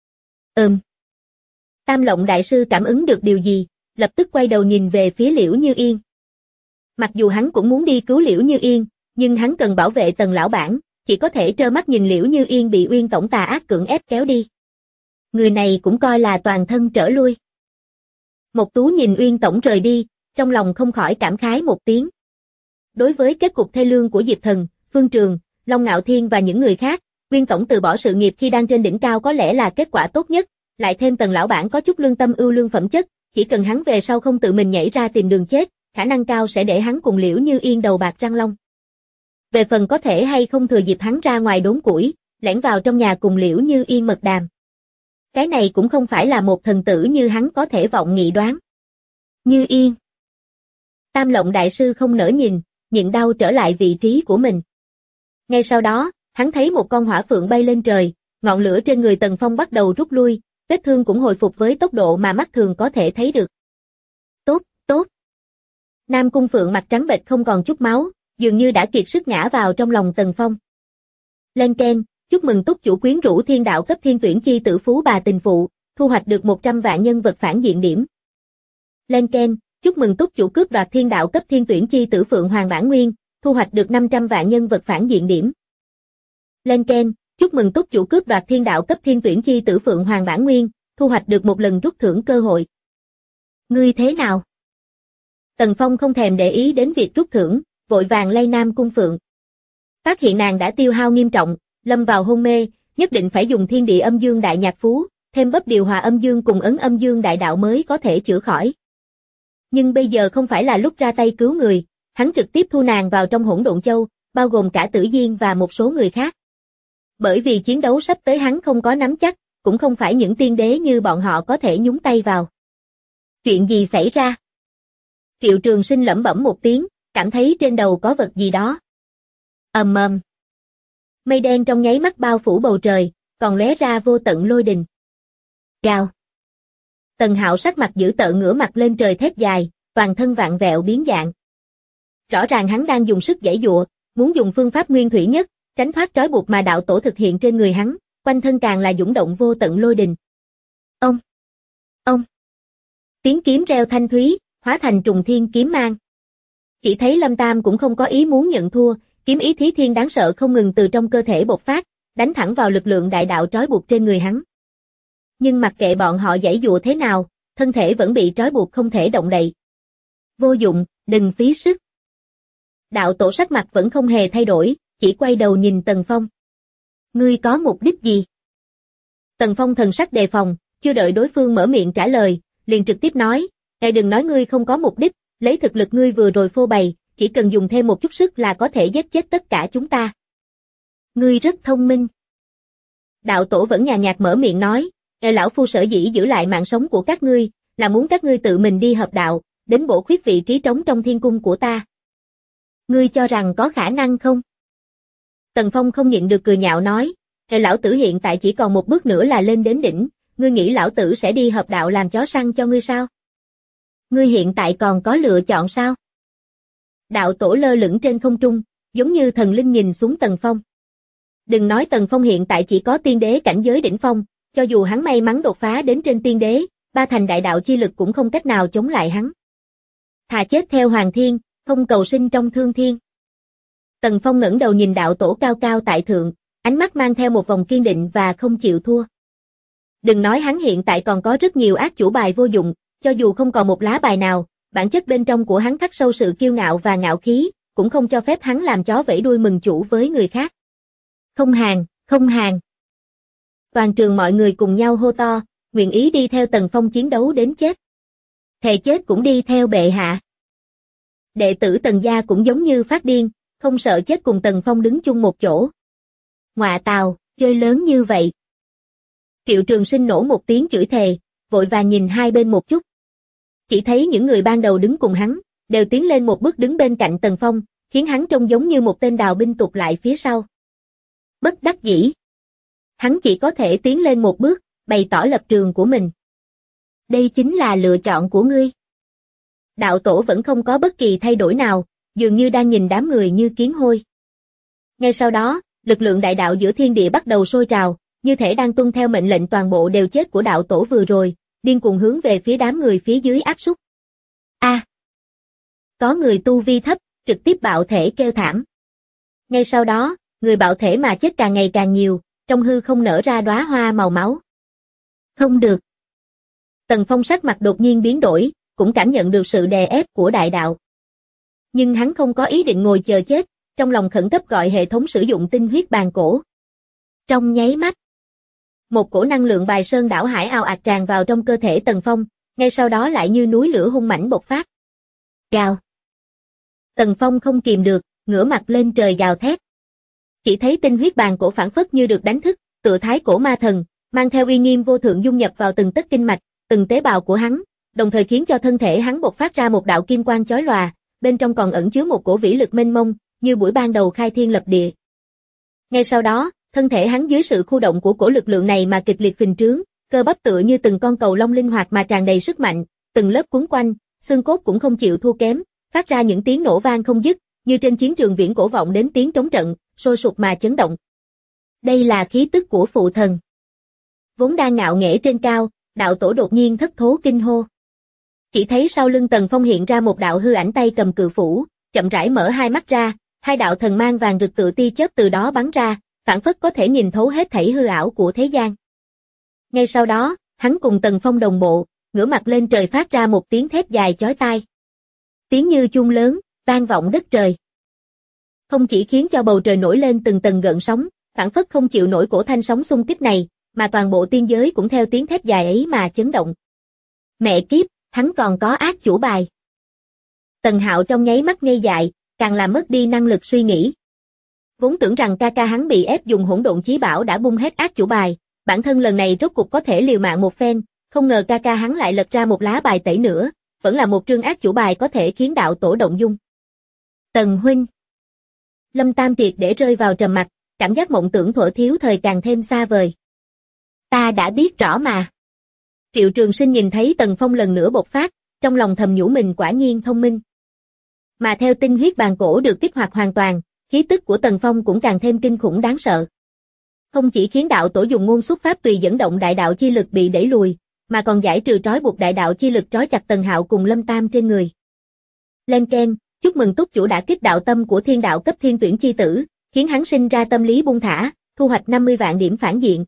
Tam Lộng đại sư cảm ứng được điều gì, lập tức quay đầu nhìn về phía Liễu Như Yên. Mặc dù hắn cũng muốn đi cứu Liễu Như Yên, nhưng hắn cần bảo vệ Tần lão bản, chỉ có thể trơ mắt nhìn Liễu Như Yên bị Uyên tổng tà ác cưỡng ép kéo đi. Người này cũng coi là toàn thân trở lui. Một Tú nhìn Uyên tổng rời đi, trong lòng không khỏi cảm khái một tiếng. Đối với kết cục thê lương của Diệp Thần, Phương Trường, Long Ngạo Thiên và những người khác, Uyên tổng từ bỏ sự nghiệp khi đang trên đỉnh cao có lẽ là kết quả tốt nhất, Lại thêm Tần lão bản có chút lương tâm ưu lương phẩm chất, chỉ cần hắn về sau không tự mình nhảy ra tìm đường chết, khả năng cao sẽ để hắn cùng Liễu Như Yên đầu bạc răng long. Về phần có thể hay không thừa dịp hắn ra ngoài đốn củi, lẻn vào trong nhà cùng Liễu Như Yên mật đàm. Cái này cũng không phải là một thần tử như hắn có thể vọng nghị đoán. Như Yên. Tam Lộng đại sư không nỡ nhìn, nhịn đau trở lại vị trí của mình. Ngay sau đó, hắn thấy một con hỏa phượng bay lên trời, ngọn lửa trên người Tần Phong bắt đầu rút lui, vết thương cũng hồi phục với tốc độ mà mắt thường có thể thấy được. Tốt, tốt. Nam Cung Phượng mặt trắng bệch không còn chút máu, dường như đã kiệt sức ngã vào trong lòng Tần Phong. Lên keng, chúc mừng túc chủ quyến rũ thiên đạo cấp thiên tuyển chi tử phú bà tình phụ, thu hoạch được 100 vạn nhân vật phản diện điểm. Lên keng, chúc mừng túc chủ cướp đoạt thiên đạo cấp thiên tuyển chi tử Phượng Hoàng bản nguyên, thu hoạch được 500 vạn nhân vật phản diện điểm. Lên keng, chúc mừng túc chủ cướp đoạt thiên đạo cấp thiên tuyển chi tử Phượng Hoàng bản nguyên, thu hoạch được một lần rút thưởng cơ hội. Ngươi thế nào? Tần Phong không thèm để ý đến việc rút thưởng, vội vàng lay Nam Cung Phượng. Phát hiện nàng đã tiêu hao nghiêm trọng, lâm vào hôn mê, nhất định phải dùng thiên địa âm dương đại nhạc phú, thêm bắp điều hòa âm dương cùng ấn âm dương đại đạo mới có thể chữa khỏi. Nhưng bây giờ không phải là lúc ra tay cứu người, hắn trực tiếp thu nàng vào trong Hỗn Độn Châu, bao gồm cả Tử Diên và một số người khác. Bởi vì chiến đấu sắp tới hắn không có nắm chắc, cũng không phải những tiên đế như bọn họ có thể nhúng tay vào. Chuyện gì xảy ra? Triệu Trường Sinh lẩm bẩm một tiếng, cảm thấy trên đầu có vật gì đó. Ầm ầm. Mây đen trong nháy mắt bao phủ bầu trời, còn lóe ra vô tận lôi đình. Gào. Tần Hạo sắc mặt dữ tợn ngửa mặt lên trời thét dài, toàn thân vạn vẹo biến dạng. Rõ ràng hắn đang dùng sức giãy giụa, muốn dùng phương pháp nguyên thủy nhất, tránh thoát trói buộc mà đạo tổ thực hiện trên người hắn, quanh thân càng là dũng động vô tận lôi đình. Ông. Tiếng kiếm reo thanh thúy, hóa thành trùng thiên kiếm mang. Chỉ thấy Lâm Tam cũng không có ý muốn nhận thua, kiếm ý thí thiên đáng sợ không ngừng từ trong cơ thể bộc phát, đánh thẳng vào lực lượng đại đạo trói buộc trên người hắn. Nhưng mặc kệ bọn họ giãy giụa thế nào, thân thể vẫn bị trói buộc không thể động đậy. Vô dụng, đừng phí sức. Đạo tổ sắc mặt vẫn không hề thay đổi, chỉ quay đầu nhìn Tần Phong. Ngươi có mục đích gì? Tần Phong thần sắc đề phòng, chưa đợi đối phương mở miệng trả lời, liền trực tiếp nói, đừng nói ngươi không có mục đích, lấy thực lực ngươi vừa rồi phô bày, chỉ cần dùng thêm một chút sức là có thể giết chết tất cả chúng ta. Ngươi rất thông minh. Đạo tổ vẫn nhàn nhạt mở miệng nói, lão phu sở dĩ giữ lại mạng sống của các ngươi, là muốn các ngươi tự mình đi hợp đạo, đến bổ khuyết vị trí trống trong thiên cung của ta. Ngươi cho rằng có khả năng không? Tần Phong không nhịn được cười nhạo nói, lão tử hiện tại chỉ còn một bước nữa là lên đến đỉnh, ngươi nghĩ lão tử sẽ đi hợp đạo làm chó săn cho ngươi sao? Ngươi hiện tại còn có lựa chọn sao? Đạo tổ lơ lửng trên không trung, giống như thần linh nhìn xuống Tần Phong. Đừng nói Tần Phong hiện tại chỉ có tiên đế cảnh giới đỉnh phong, cho dù hắn may mắn đột phá đến trên tiên đế, ba thành đại đạo chi lực cũng không cách nào chống lại hắn. Thà chết theo Hoàng Thiên, không cầu sinh trong Thương Thiên. Tần Phong ngẩng đầu nhìn đạo tổ cao cao tại thượng, ánh mắt mang theo một vòng kiên định và không chịu thua. Đừng nói hắn hiện tại còn có rất nhiều ác chủ bài vô dụng, cho dù không còn một lá bài nào, bản chất bên trong của hắn khắc sâu sự kiêu ngạo và ngạo khí, cũng không cho phép hắn làm chó vẫy đuôi mừng chủ với người khác. Không hàng, không hàng. Toàn trường mọi người cùng nhau hô to, nguyện ý đi theo Tần Phong chiến đấu đến chết. Thề chết cũng đi theo bệ hạ. Đệ tử Tần gia cũng giống như phát điên, không sợ chết cùng Tần Phong đứng chung một chỗ. Ngọa tào, chơi lớn như vậy. Triệu Trường Sinh nổ một tiếng chửi thề, vội vàng nhìn hai bên một chút. Chỉ thấy những người ban đầu đứng cùng hắn, đều tiến lên một bước đứng bên cạnh Tần Phong, khiến hắn trông giống như một tên đào binh tụt lại phía sau. Bất đắc dĩ. Hắn chỉ có thể tiến lên một bước, bày tỏ lập trường của mình. Đây chính là lựa chọn của ngươi. Đạo tổ vẫn không có bất kỳ thay đổi nào, dường như đang nhìn đám người như kiến hôi. Ngay sau đó, lực lượng đại đạo giữa thiên địa bắt đầu sôi trào, như thể đang tuân theo mệnh lệnh toàn bộ đều chết của đạo tổ vừa rồi, điên cuồng hướng về phía đám người phía dưới áp súc. Có người tu vi thấp, trực tiếp bạo thể kêu thảm. Ngay sau đó, người bạo thể mà chết càng ngày càng nhiều, trong hư không nở ra đóa hoa màu máu. Không được. Tần Phong sắc mặt đột nhiên biến đổi, cũng cảm nhận được sự đè ép của đại đạo. Nhưng hắn không có ý định ngồi chờ chết, trong lòng khẩn cấp gọi hệ thống sử dụng tinh huyết bàn cổ. Trong nháy mắt, Một cổ năng lượng bài sơn đảo hải ào ạt tràn vào trong cơ thể Tần Phong, ngay sau đó lại như núi lửa hung mãnh bộc phát. Gào. Tần Phong không kìm được, ngửa mặt lên trời gào thét. Chỉ thấy tinh huyết bàn cổ phảng phất như được đánh thức, tựa thái cổ ma thần, mang theo uy nghiêm vô thượng dung nhập vào từng tấc kinh mạch, từng tế bào của hắn, đồng thời khiến cho thân thể hắn bộc phát ra một đạo kim quang chói lòa, bên trong còn ẩn chứa một cổ vĩ lực mênh mông, như buổi ban đầu khai thiên lập địa. Ngay sau đó, thân thể hắn dưới sự khu động của cổ lực lượng này mà kịch liệt phình trướng, cơ bắp tựa như từng con cầu long linh hoạt mà tràn đầy sức mạnh, từng lớp cuốn quanh, xương cốt cũng không chịu thua kém, phát ra những tiếng nổ vang không dứt, như trên chiến trường viễn cổ vọng đến tiếng trống trận, sôi sục mà chấn động. Đây là khí tức của phụ thần. Vốn đang ngạo nghễ trên cao, đạo tổ đột nhiên thất thố kinh hô. Chỉ thấy sau lưng Tần Phong hiện ra một đạo hư ảnh tay cầm cự phủ, chậm rãi mở hai mắt ra, hai đạo thần mang vàng rực tựa tia chớp từ đó bắn ra, phảng phất có thể nhìn thấu hết thảy hư ảo của thế gian. Ngay sau đó, hắn cùng Tần Phong đồng bộ, ngửa mặt lên trời phát ra một tiếng thét dài chói tai. Tiếng như chuông lớn, vang vọng đất trời. Không chỉ khiến cho bầu trời nổi lên từng tầng gợn sóng, phảng phất không chịu nổi cổ thanh sóng xung kích này, mà toàn bộ tiên giới cũng theo tiếng thét dài ấy mà chấn động. Mẹ kiếp, hắn còn có ác chủ bài. Tần Hạo trong nháy mắt ngây dại, càng làm mất đi năng lực suy nghĩ. Vốn tưởng rằng ca ca hắn bị ép dùng hỗn độn chí bảo đã bung hết ác chủ bài, bản thân lần này rốt cục có thể liều mạng một phen, không ngờ ca ca hắn lại lật ra một lá bài tẩy nữa, vẫn là một trương ác chủ bài có thể khiến đạo tổ động dung. Tần huynh. Lâm Tam triệt để rơi vào trầm mặc, cảm giác mộng tưởng thuở thiếu thời càng thêm xa vời. Ta đã biết rõ mà. Triệu Trường Sinh nhìn thấy Tần Phong lần nữa bộc phát, trong lòng thầm nhủ mình quả nhiên thông minh. Mà theo tinh huyết bàn cổ được kích hoạt hoàn toàn, khí tức của Tần Phong cũng càng thêm kinh khủng đáng sợ. Không chỉ khiến đạo tổ dùng ngôn xuất pháp tùy dẫn động đại đạo chi lực bị đẩy lùi, mà còn giải trừ trói buộc đại đạo chi lực trói chặt Tần Hạo cùng Lâm Tam trên người. Lên keng, chúc mừng túc chủ đã kích đạo tâm của thiên đạo cấp thiên tuyển chi tử, khiến hắn sinh ra tâm lý buông thả, thu hoạch 50 vạn điểm phản diện.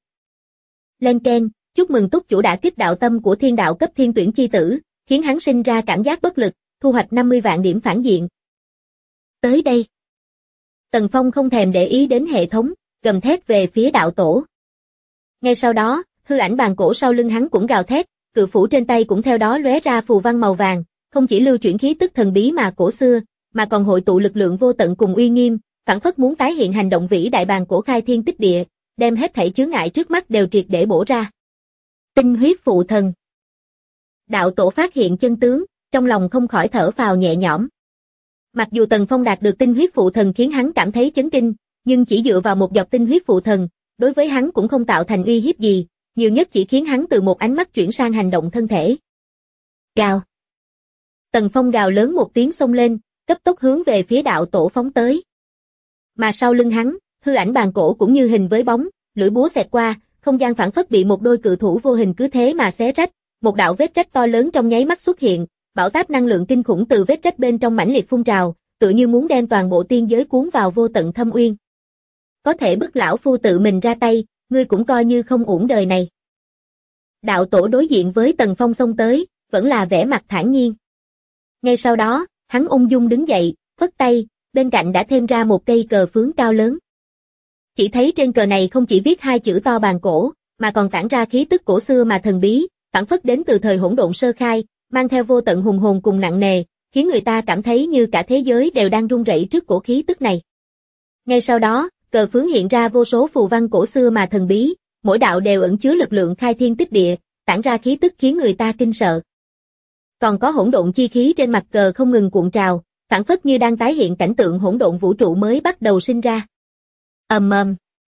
Lên keng, chúc mừng túc chủ đã kích đạo tâm của thiên đạo cấp thiên tuyển chi tử, khiến hắn sinh ra cảm giác bất lực, thu hoạch 50 vạn điểm phản diện. Tới đây. Tần Phong không thèm để ý đến hệ thống, gầm thét về phía đạo tổ. Ngay sau đó, hư ảnh bàn cổ sau lưng hắn cũng gào thét, cự phủ trên tay cũng theo đó lóe ra phù văn màu vàng, không chỉ lưu chuyển khí tức thần bí mà cổ xưa, mà còn hội tụ lực lượng vô tận cùng uy nghiêm, phảng phất muốn tái hiện hành động vĩ đại bàn cổ khai thiên tích địa, đem hết thảy chướng ngại trước mắt đều triệt để bổ ra. Tinh huyết phụ thần. Đạo tổ phát hiện chân tướng, trong lòng không khỏi thở phào nhẹ nhõm. Mặc dù Tần Phong đạt được tinh huyết phụ thần khiến hắn cảm thấy chấn kinh, nhưng chỉ dựa vào một giọt tinh huyết phụ thần, đối với hắn cũng không tạo thành uy hiếp gì, nhiều nhất chỉ khiến hắn từ một ánh mắt chuyển sang hành động thân thể. Gào. Tần Phong gào lớn một tiếng xông lên, cấp tốc hướng về phía đạo tổ phóng tới. Mà sau lưng hắn, hư ảnh bàn cổ cũng như hình với bóng, lưỡi búa xẹt qua, không gian phảng phất bị một đôi cự thủ vô hình cứ thế mà xé rách, một đạo vết rách to lớn trong nháy mắt xuất hiện, bão táp năng lượng kinh khủng từ vết rách bên trong mãnh liệt phun trào, tựa như muốn đem toàn bộ tiên giới cuốn vào vô tận thâm uyên. Có thể bức lão phu tự mình ra tay, ngươi cũng coi như không uổng đời này. Đạo tổ đối diện với Tần Phong xông tới, vẫn là vẻ mặt thản nhiên. Ngay sau đó, hắn ung dung đứng dậy, phất tay, bên cạnh đã thêm ra một cây cờ phướng cao lớn. Chỉ thấy trên cờ này không chỉ viết hai chữ to bàn cổ, mà còn tản ra khí tức cổ xưa mà thần bí, phảng phất đến từ thời hỗn độn sơ khai, mang theo vô tận hùng hồn cùng nặng nề, khiến người ta cảm thấy như cả thế giới đều đang run rẩy trước cổ khí tức này. Ngay sau đó, cờ phướng hiện ra vô số phù văn cổ xưa mà thần bí, mỗi đạo đều ẩn chứa lực lượng khai thiên tích địa, tản ra khí tức khiến người ta kinh sợ. Còn có hỗn độn chi khí trên mặt cờ không ngừng cuộn trào, phảng phất như đang tái hiện cảnh tượng hỗn độn vũ trụ mới bắt đầu sinh ra. Ầm ầm.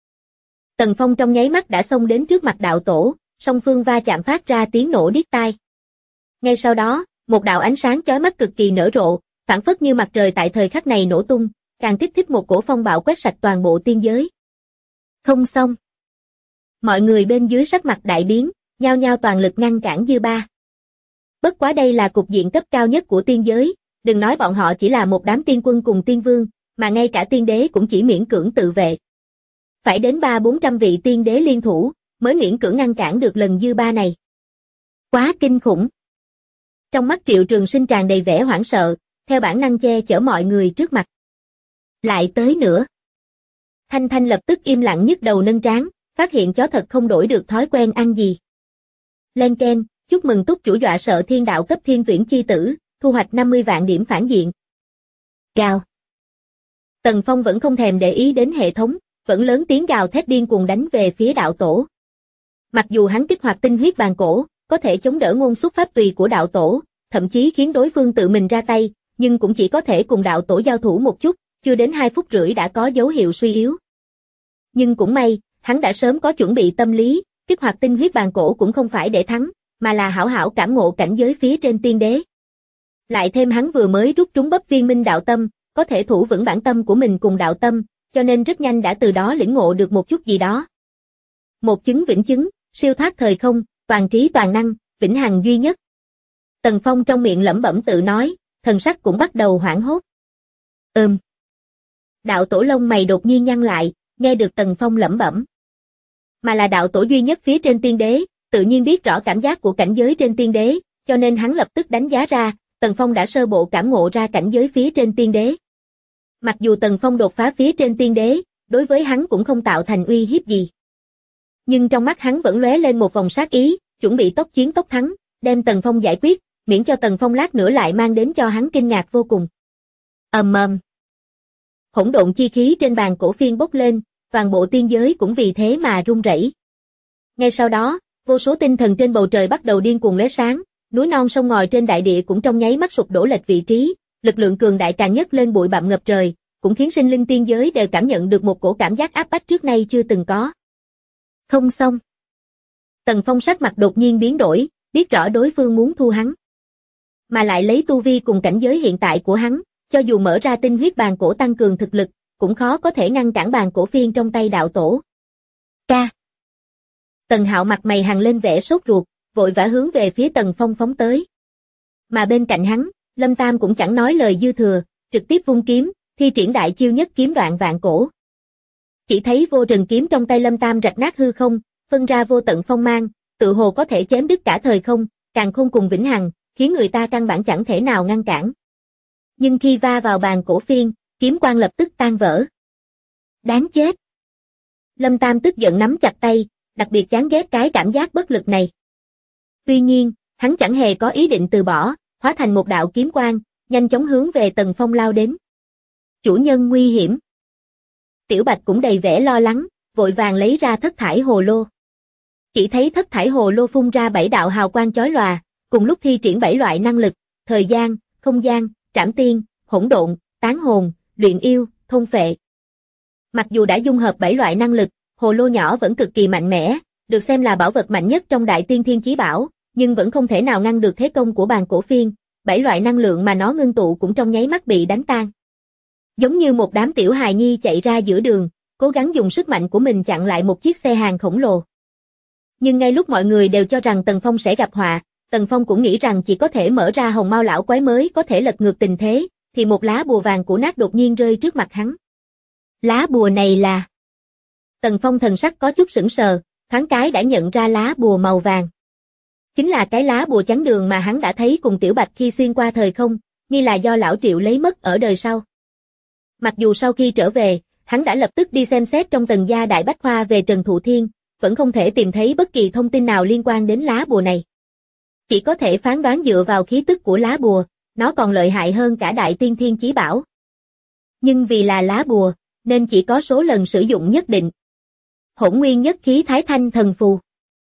Tần Phong trong nháy mắt đã xông đến trước mặt đạo tổ, song phương va chạm phát ra tiếng nổ điếc tai. Ngay sau đó, một đạo ánh sáng chói mắt cực kỳ nở rộ, phảng phất như mặt trời tại thời khắc này nổ tung, càng kích thích một cổ phong bạo quét sạch toàn bộ tiên giới. Không xong. Mọi người bên dưới sắc mặt đại biến, nhao nhao toàn lực ngăn cản dư ba. Bất quá đây là cục diện cấp cao nhất của tiên giới, đừng nói bọn họ chỉ là một đám tiên quân cùng tiên vương, mà ngay cả tiên đế cũng chỉ miễn cưỡng tự vệ. Phải đến 300-400 vị tiên đế liên thủ, mới miễn cưỡng ngăn cản được lần dư ba này. Quá kinh khủng. Trong mắt Triệu Trường Sinh tràn đầy vẻ hoảng sợ, theo bản năng che chở mọi người trước mặt. Lại tới nữa. Thanh Thanh lập tức im lặng nhức đầu nâng trán, phát hiện chó thật không đổi được thói quen ăn gì. Len keng, chúc mừng túc chủ dọa sợ thiên đạo cấp thiên tuyển chi tử, thu hoạch 50 vạn điểm phản diện. Gào. Tần Phong vẫn không thèm để ý đến hệ thống, vẫn lớn tiếng gào thét điên cuồng đánh về phía đạo tổ. Mặc dù hắn kích hoạt tinh huyết bàn cổ, có thể chống đỡ ngôn xuất pháp tùy của đạo tổ, thậm chí khiến đối phương tự mình ra tay, nhưng cũng chỉ có thể cùng đạo tổ giao thủ một chút, chưa đến 2 phút rưỡi đã có dấu hiệu suy yếu. Nhưng cũng may, hắn đã sớm có chuẩn bị tâm lý, kích hoạt tinh huyết bàn cổ cũng không phải để thắng, mà là hảo hảo cảm ngộ cảnh giới phía trên tiên đế. Lại thêm hắn vừa mới rút trúng bắp viên minh đạo tâm, có thể thủ vững bản tâm của mình cùng đạo tâm, cho nên rất nhanh đã từ đó lĩnh ngộ được một chút gì đó. Một chứng vĩnh chứng, siêu thoát thời không, toàn trí toàn năng, vĩnh hằng duy nhất. Tần Phong trong miệng lẩm bẩm tự nói, thần sắc cũng bắt đầu hoảng hốt. Đạo tổ lông mày đột nhiên nhăn lại, nghe được Tần Phong lẩm bẩm. Mà là đạo tổ duy nhất phía trên tiên đế, tự nhiên biết rõ cảm giác của cảnh giới trên tiên đế, cho nên hắn lập tức đánh giá ra, Tần Phong đã sơ bộ cảm ngộ ra cảnh giới phía trên tiên đế. Mặc dù Tần Phong đột phá phía trên tiên đế, đối với hắn cũng không tạo thành uy hiếp gì. Nhưng trong mắt hắn vẫn lóe lên một vòng sát ý, chuẩn bị tốc chiến tốc thắng, đem Tần Phong giải quyết, miễn cho Tần Phong lát nữa lại mang đến cho hắn kinh ngạc vô cùng. Hỗn độn chi khí trên bàn cổ phiên bốc lên, toàn bộ tiên giới cũng vì thế mà rung rẩy. Ngay sau đó, vô số tinh thần trên bầu trời bắt đầu điên cuồng lóe sáng, núi non sông ngòi trên đại địa cũng trong nháy mắt sụp đổ lệch vị trí, lực lượng cường đại càng nhấc lên bụi bặm ngập trời, cũng khiến sinh linh tiên giới đều cảm nhận được một cổ cảm giác áp bách trước nay chưa từng có. Không xong. Tần Phong sắc mặt đột nhiên biến đổi, biết rõ đối phương muốn thu hắn. Mà lại lấy tu vi cùng cảnh giới hiện tại của hắn, cho dù mở ra tinh huyết bàn cổ tăng cường thực lực, cũng khó có thể ngăn cản bàn cổ phiên trong tay đạo tổ. Ca. Tần Hạo mặt mày hằn lên vẻ sốt ruột, vội vã hướng về phía Tần Phong phóng tới. Mà bên cạnh hắn, Lâm Tam cũng chẳng nói lời dư thừa, trực tiếp vung kiếm, thi triển đại chiêu nhất kiếm đoạn vạn cổ. Chỉ thấy vô rừng kiếm trong tay Lâm Tam rạch nát hư không, phân ra vô tận phong mang, tự hồ có thể chém đứt cả thời không, càn khôn cùng vĩnh hằng, khiến người ta căn bản chẳng thể nào ngăn cản. Nhưng khi va vào bàn cổ phiên, kiếm quang lập tức tan vỡ. Đáng chết! Lâm Tam tức giận nắm chặt tay, đặc biệt chán ghét cái cảm giác bất lực này. Tuy nhiên, hắn chẳng hề có ý định từ bỏ, hóa thành một đạo kiếm quang, nhanh chóng hướng về Tần Phong lao đến. Chủ nhân nguy hiểm. Tiểu Bạch cũng đầy vẻ lo lắng, vội vàng lấy ra thất thải hồ lô. Chỉ thấy thất thải hồ lô phun ra 7 đạo hào quang chói lòa, cùng lúc thi triển 7 loại năng lực, thời gian, không gian, trảm tiên, hỗn độn, tán hồn, luyện yêu, thôn phệ. Mặc dù đã dung hợp 7 loại năng lực, hồ lô nhỏ vẫn cực kỳ mạnh mẽ, được xem là bảo vật mạnh nhất trong Đại Tiên Thiên Chí Bảo, nhưng vẫn không thể nào ngăn được thế công của bàn cổ phiên, 7 loại năng lượng mà nó ngưng tụ cũng trong nháy mắt bị đánh tan. Giống như một đám tiểu hài nhi chạy ra giữa đường, cố gắng dùng sức mạnh của mình chặn lại một chiếc xe hàng khổng lồ. Nhưng ngay lúc mọi người đều cho rằng Tần Phong sẽ gặp họa, Tần Phong cũng nghĩ rằng chỉ có thể mở ra hồng mao lão quái mới có thể lật ngược tình thế, thì một lá bùa vàng cũ nát đột nhiên rơi trước mặt hắn. Lá bùa này là... Tần Phong thần sắc có chút sững sờ, thoáng cái đã nhận ra lá bùa màu vàng. Chính là cái lá bùa chắn đường mà hắn đã thấy cùng Tiểu Bạch khi xuyên qua thời không, nghi là do lão Triệu lấy mất ở đời sau. Mặc dù sau khi trở về, hắn đã lập tức đi xem xét trong Tần gia đại bách khoa về Trần Thụ Thiên, vẫn không thể tìm thấy bất kỳ thông tin nào liên quan đến lá bùa này. Chỉ có thể phán đoán dựa vào khí tức của lá bùa, nó còn lợi hại hơn cả Đại Tiên Thiên Chí Bảo. Nhưng vì là lá bùa, nên chỉ có số lần sử dụng nhất định. Hỗn nguyên nhất khí Thái Thanh thần phù.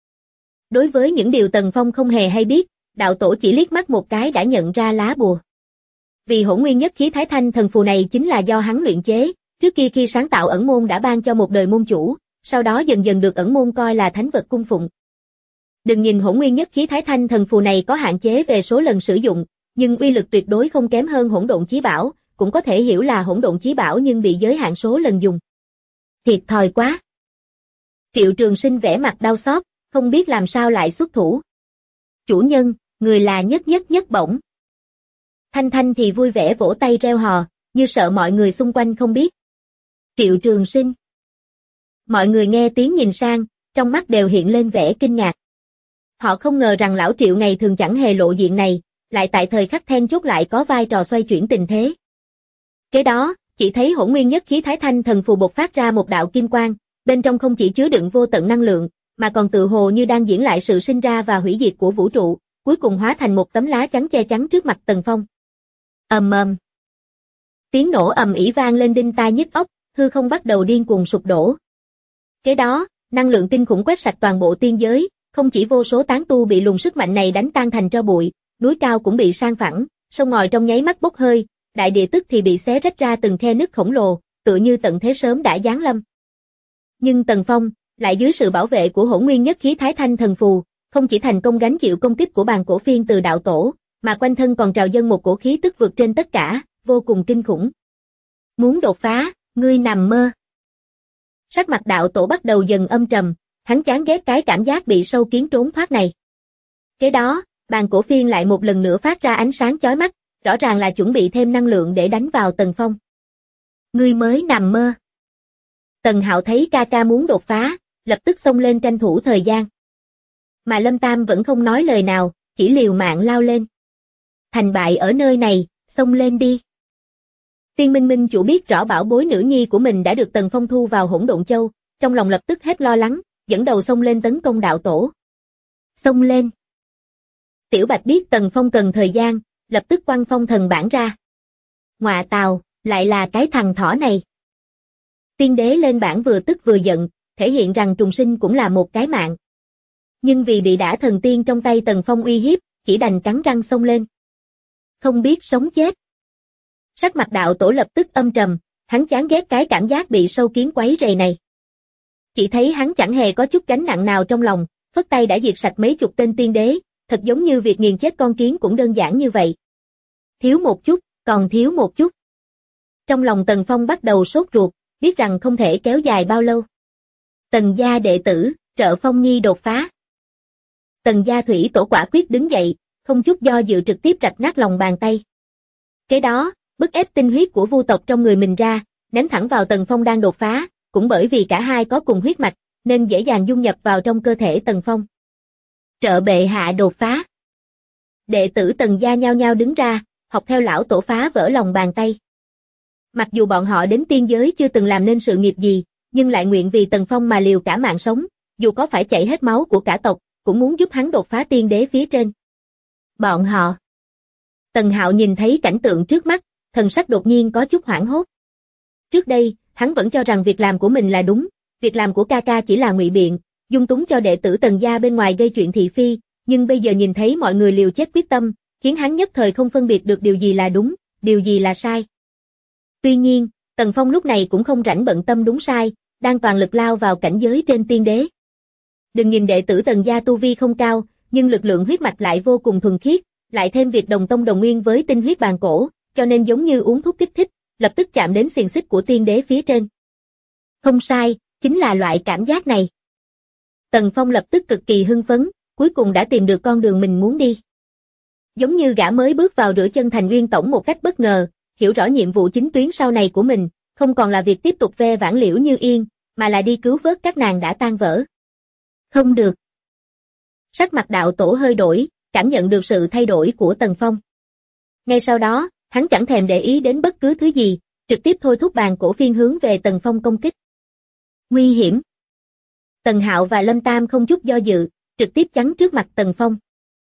Đối với những điều Tần Phong không hề hay biết, đạo tổ chỉ liếc mắt một cái đã nhận ra lá bùa. Vì hỗn nguyên nhất khí Thái Thanh thần phù này chính là do hắn luyện chế, trước kia khi sáng tạo ẩn môn đã ban cho một đời môn chủ, sau đó dần dần được ẩn môn coi là thánh vật cung phụng. Đừng nhìn hỗn nguyên nhất khí Thái Thanh thần phù này có hạn chế về số lần sử dụng, nhưng uy lực tuyệt đối không kém hơn hỗn độn chí bảo, cũng có thể hiểu là hỗn độn chí bảo nhưng bị giới hạn số lần dùng. Thiệt thòi quá. Triệu Trường Sinh vẻ mặt đau xót, không biết làm sao lại xuất thủ. Chủ nhân, người là nhất nhất nhất bổng. Thanh Thanh thì vui vẻ vỗ tay reo hò, như sợ mọi người xung quanh không biết. Triệu Trường Sinh. Mọi người nghe tiếng nhìn sang, trong mắt đều hiện lên vẻ kinh ngạc. Họ không ngờ rằng lão Triệu ngày thường chẳng hề lộ diện này, lại tại thời khắc then chốt lại có vai trò xoay chuyển tình thế. Kế đó, chỉ thấy hỗn nguyên nhất khí Thái Thanh thần phù bộc phát ra một đạo kim quang, bên trong không chỉ chứa đựng vô tận năng lượng, mà còn tự hồ như đang diễn lại sự sinh ra và hủy diệt của vũ trụ, cuối cùng hóa thành một tấm lá chắn che chắn trước mặt Tần Phong. Ầm ầm. Tiếng nổ ầm ĩ vang lên đinh tai nhức óc, hư không bắt đầu điên cuồng sụp đổ. Kế đó, năng lượng kinh khủng quét sạch toàn bộ tiên giới, không chỉ vô số tán tu bị luồng sức mạnh này đánh tan thành tro bụi, núi cao cũng bị san phẳng, sông ngòi trong nháy mắt bốc hơi, đại địa tức thì bị xé rách ra từng khe nứt khổng lồ, tựa như tận thế sớm đã giáng lâm. Nhưng Tần Phong, lại dưới sự bảo vệ của Hỗn Nguyên Nhất Khí Thái Thanh Thần Phù, không chỉ thành công gánh chịu công kích của bàn cổ phiên từ đạo tổ, mà quanh thân còn trào dâng một cổ khí tức vượt trên tất cả, vô cùng kinh khủng. Muốn đột phá, ngươi nằm mơ. Sắc mặt đạo tổ bắt đầu dần âm trầm, hắn chán ghét cái cảm giác bị sâu kiến trốn thoát này. Kế đó, bàn cổ phiên lại một lần nữa phát ra ánh sáng chói mắt, rõ ràng là chuẩn bị thêm năng lượng để đánh vào Tần Phong. Ngươi mới nằm mơ. Tần Hạo thấy ca ca muốn đột phá, lập tức xông lên tranh thủ thời gian. Mà Lâm Tam vẫn không nói lời nào, chỉ liều mạng lao lên. Thành bại ở nơi này, xông lên đi. Tiên Minh Minh chủ biết rõ bảo bối nữ nhi của mình đã được Tần Phong thu vào Hỗn Độn Châu, trong lòng lập tức hết lo lắng, dẫn đầu xông lên tấn công đạo tổ. Xông lên. Tiểu Bạch biết Tần Phong cần thời gian, lập tức quăng phong thần bản ra. Ngọa tào, lại là cái thằng thỏ này. Tiên đế lên bản vừa tức vừa giận, thể hiện rằng trùng sinh cũng là một cái mạng. Nhưng vì bị đả thần tiên trong tay Tần Phong uy hiếp, chỉ đành cắn răng xông lên. Không biết sống chết. Sắc mặt đạo tổ lập tức âm trầm, hắn chán ghét cái cảm giác bị sâu kiến quấy rầy này. Chỉ thấy hắn chẳng hề có chút gánh nặng nào trong lòng, phất tay đã diệt sạch mấy chục tên tiên đế, thật giống như việc nghiền chết con kiến cũng đơn giản như vậy. Thiếu một chút, còn thiếu một chút. Trong lòng Tần Phong bắt đầu sốt ruột, biết rằng không thể kéo dài bao lâu. Tần gia đệ tử, trợ Phong Nhi đột phá. Tần gia thủy tổ quả quyết đứng dậy, không chút do dự trực tiếp rạch nát lòng bàn tay. Kế đó, bức ép tinh huyết của vu tộc trong người mình ra, ném thẳng vào Tần Phong đang đột phá, cũng bởi vì cả hai có cùng huyết mạch, nên dễ dàng dung nhập vào trong cơ thể Tần Phong. Trợ bệ hạ đột phá. Đệ tử Tần gia nhao nhao đứng ra, học theo lão tổ phá vỡ lòng bàn tay. Mặc dù bọn họ đến tiên giới chưa từng làm nên sự nghiệp gì, nhưng lại nguyện vì Tần Phong mà liều cả mạng sống, dù có phải chảy hết máu của cả tộc, cũng muốn giúp hắn đột phá tiên đế phía trên. Bọn họ. Tần Hạo nhìn thấy cảnh tượng trước mắt, thần sắc đột nhiên có chút hoảng hốt. Trước đây, hắn vẫn cho rằng việc làm của mình là đúng, việc làm của ca ca chỉ là ngụy biện, dung túng cho đệ tử Tần gia bên ngoài gây chuyện thị phi, nhưng bây giờ nhìn thấy mọi người liều chết quyết tâm, khiến hắn nhất thời không phân biệt được điều gì là đúng, điều gì là sai. Tuy nhiên, Tần Phong lúc này cũng không rảnh bận tâm đúng sai, đang toàn lực lao vào cảnh giới trên tiên đế. Đừng nhìn đệ tử Tần gia tu vi không cao, nhưng lực lượng huyết mạch lại vô cùng thuần khiết, lại thêm việc đồng tông đồng nguyên với tinh huyết bàn cổ, cho nên giống như uống thuốc kích thích, lập tức chạm đến xiềng xích của tiên đế phía trên. Không sai, chính là loại cảm giác này. Tần Phong lập tức cực kỳ hưng phấn, cuối cùng đã tìm được con đường mình muốn đi. Giống như gã mới bước vào rửa chân thành Nguyên Tổng một cách bất ngờ, hiểu rõ nhiệm vụ chính tuyến sau này của mình, không còn là việc tiếp tục ve vãn Liễu Như Yên, mà là đi cứu vớt các nàng đã tan vỡ. Không được. Sắc mặt đạo tổ hơi đổi, cảm nhận được sự thay đổi của Tần Phong. Ngay sau đó, hắn chẳng thèm để ý đến bất cứ thứ gì, trực tiếp thôi thúc bàn cổ phiên hướng về Tần Phong công kích. Nguy hiểm. Tần Hạo và Lâm Tam không chút do dự, trực tiếp chắn trước mặt Tần Phong.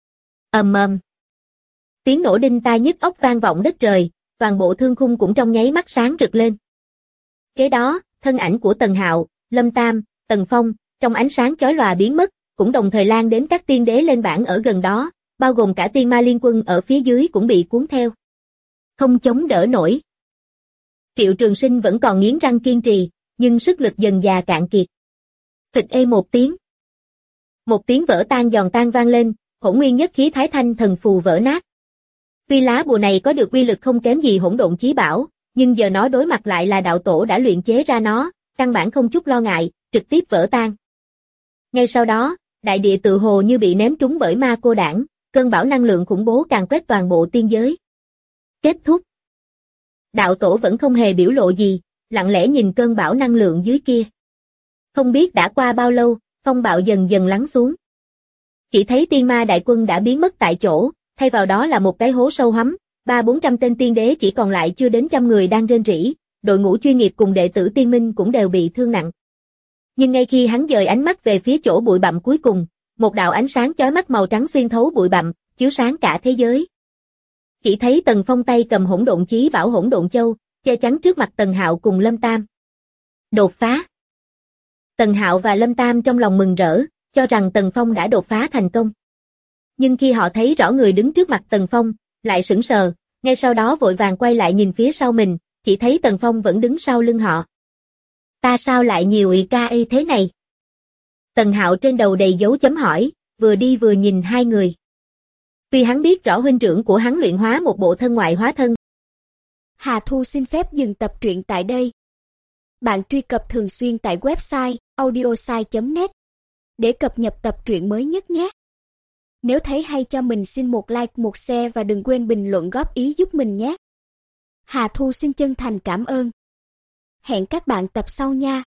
Ầm ầm. Tiếng nổ đinh tai nhức óc vang vọng đất trời, toàn bộ thương khung cũng trong nháy mắt sáng rực lên. Kế đó, thân ảnh của Tần Hạo, Lâm Tam, Tần Phong, trong ánh sáng chói lòa biến mất, cũng đồng thời lan đến các tiên đế lên bảng ở gần đó, bao gồm cả tiên ma liên quân ở phía dưới cũng bị cuốn theo. Không chống đỡ nổi. Triệu Trường Sinh vẫn còn nghiến răng kiên trì, nhưng sức lực dần dà cạn kiệt. Phịch ê một tiếng. Một tiếng vỡ tan giòn tan vang lên, Hỗn Nguyên Nhất Khí Thái Thanh Thần Phù vỡ nát. Tuy lá bùa này có được uy lực không kém gì Hỗn Độn Chí Bảo, nhưng giờ nó đối mặt lại là đạo tổ đã luyện chế ra nó, căn bản không chút lo ngại, trực tiếp vỡ tan. Ngay sau đó, đại địa tự hồ như bị ném trúng bởi ma cô đảng, cơn bão năng lượng khủng bố càn quét toàn bộ tiên giới. Kết thúc. Đạo tổ vẫn không hề biểu lộ gì, lặng lẽ nhìn cơn bão năng lượng dưới kia. Không biết đã qua bao lâu, phong bạo dần dần lắng xuống. Chỉ thấy tiên ma đại quân đã biến mất tại chỗ, thay vào đó là một cái hố sâu hắm, 300-400 tên tiên đế chỉ còn lại chưa đến 100 người đang rên rỉ, đội ngũ chuyên nghiệp cùng đệ tử tiên minh cũng đều bị thương nặng. Nhưng ngay khi hắn dời ánh mắt về phía chỗ bụi bặm cuối cùng, một đạo ánh sáng chói mắt màu trắng xuyên thấu bụi bặm, chiếu sáng cả thế giới. Chỉ thấy Tần Phong tay cầm Hỗn Độn Chí Bảo Hỗn Độn Châu, che chắn trước mặt Tần Hạo cùng Lâm Tam. Đột phá. Tần Hạo và Lâm Tam trong lòng mừng rỡ, cho rằng Tần Phong đã đột phá thành công. Nhưng khi họ thấy rõ người đứng trước mặt Tần Phong, lại sững sờ, ngay sau đó vội vàng quay lại nhìn phía sau mình, chỉ thấy Tần Phong vẫn đứng sau lưng họ. Ta sao lại nhiều y thế này? Tần Hạo trên đầu đầy dấu chấm hỏi, vừa đi vừa nhìn hai người. Tuy hắn biết rõ huynh trưởng của hắn luyện hóa một bộ thân ngoại hóa thân. Hà Thu xin phép dừng tập truyện tại đây. Bạn truy cập thường xuyên tại website audiosai.net để cập nhật tập truyện mới nhất nhé. Nếu thấy hay cho mình xin một like, một share và đừng quên bình luận góp ý giúp mình nhé. Hà Thu xin chân thành cảm ơn. Hẹn các bạn tập sau nha.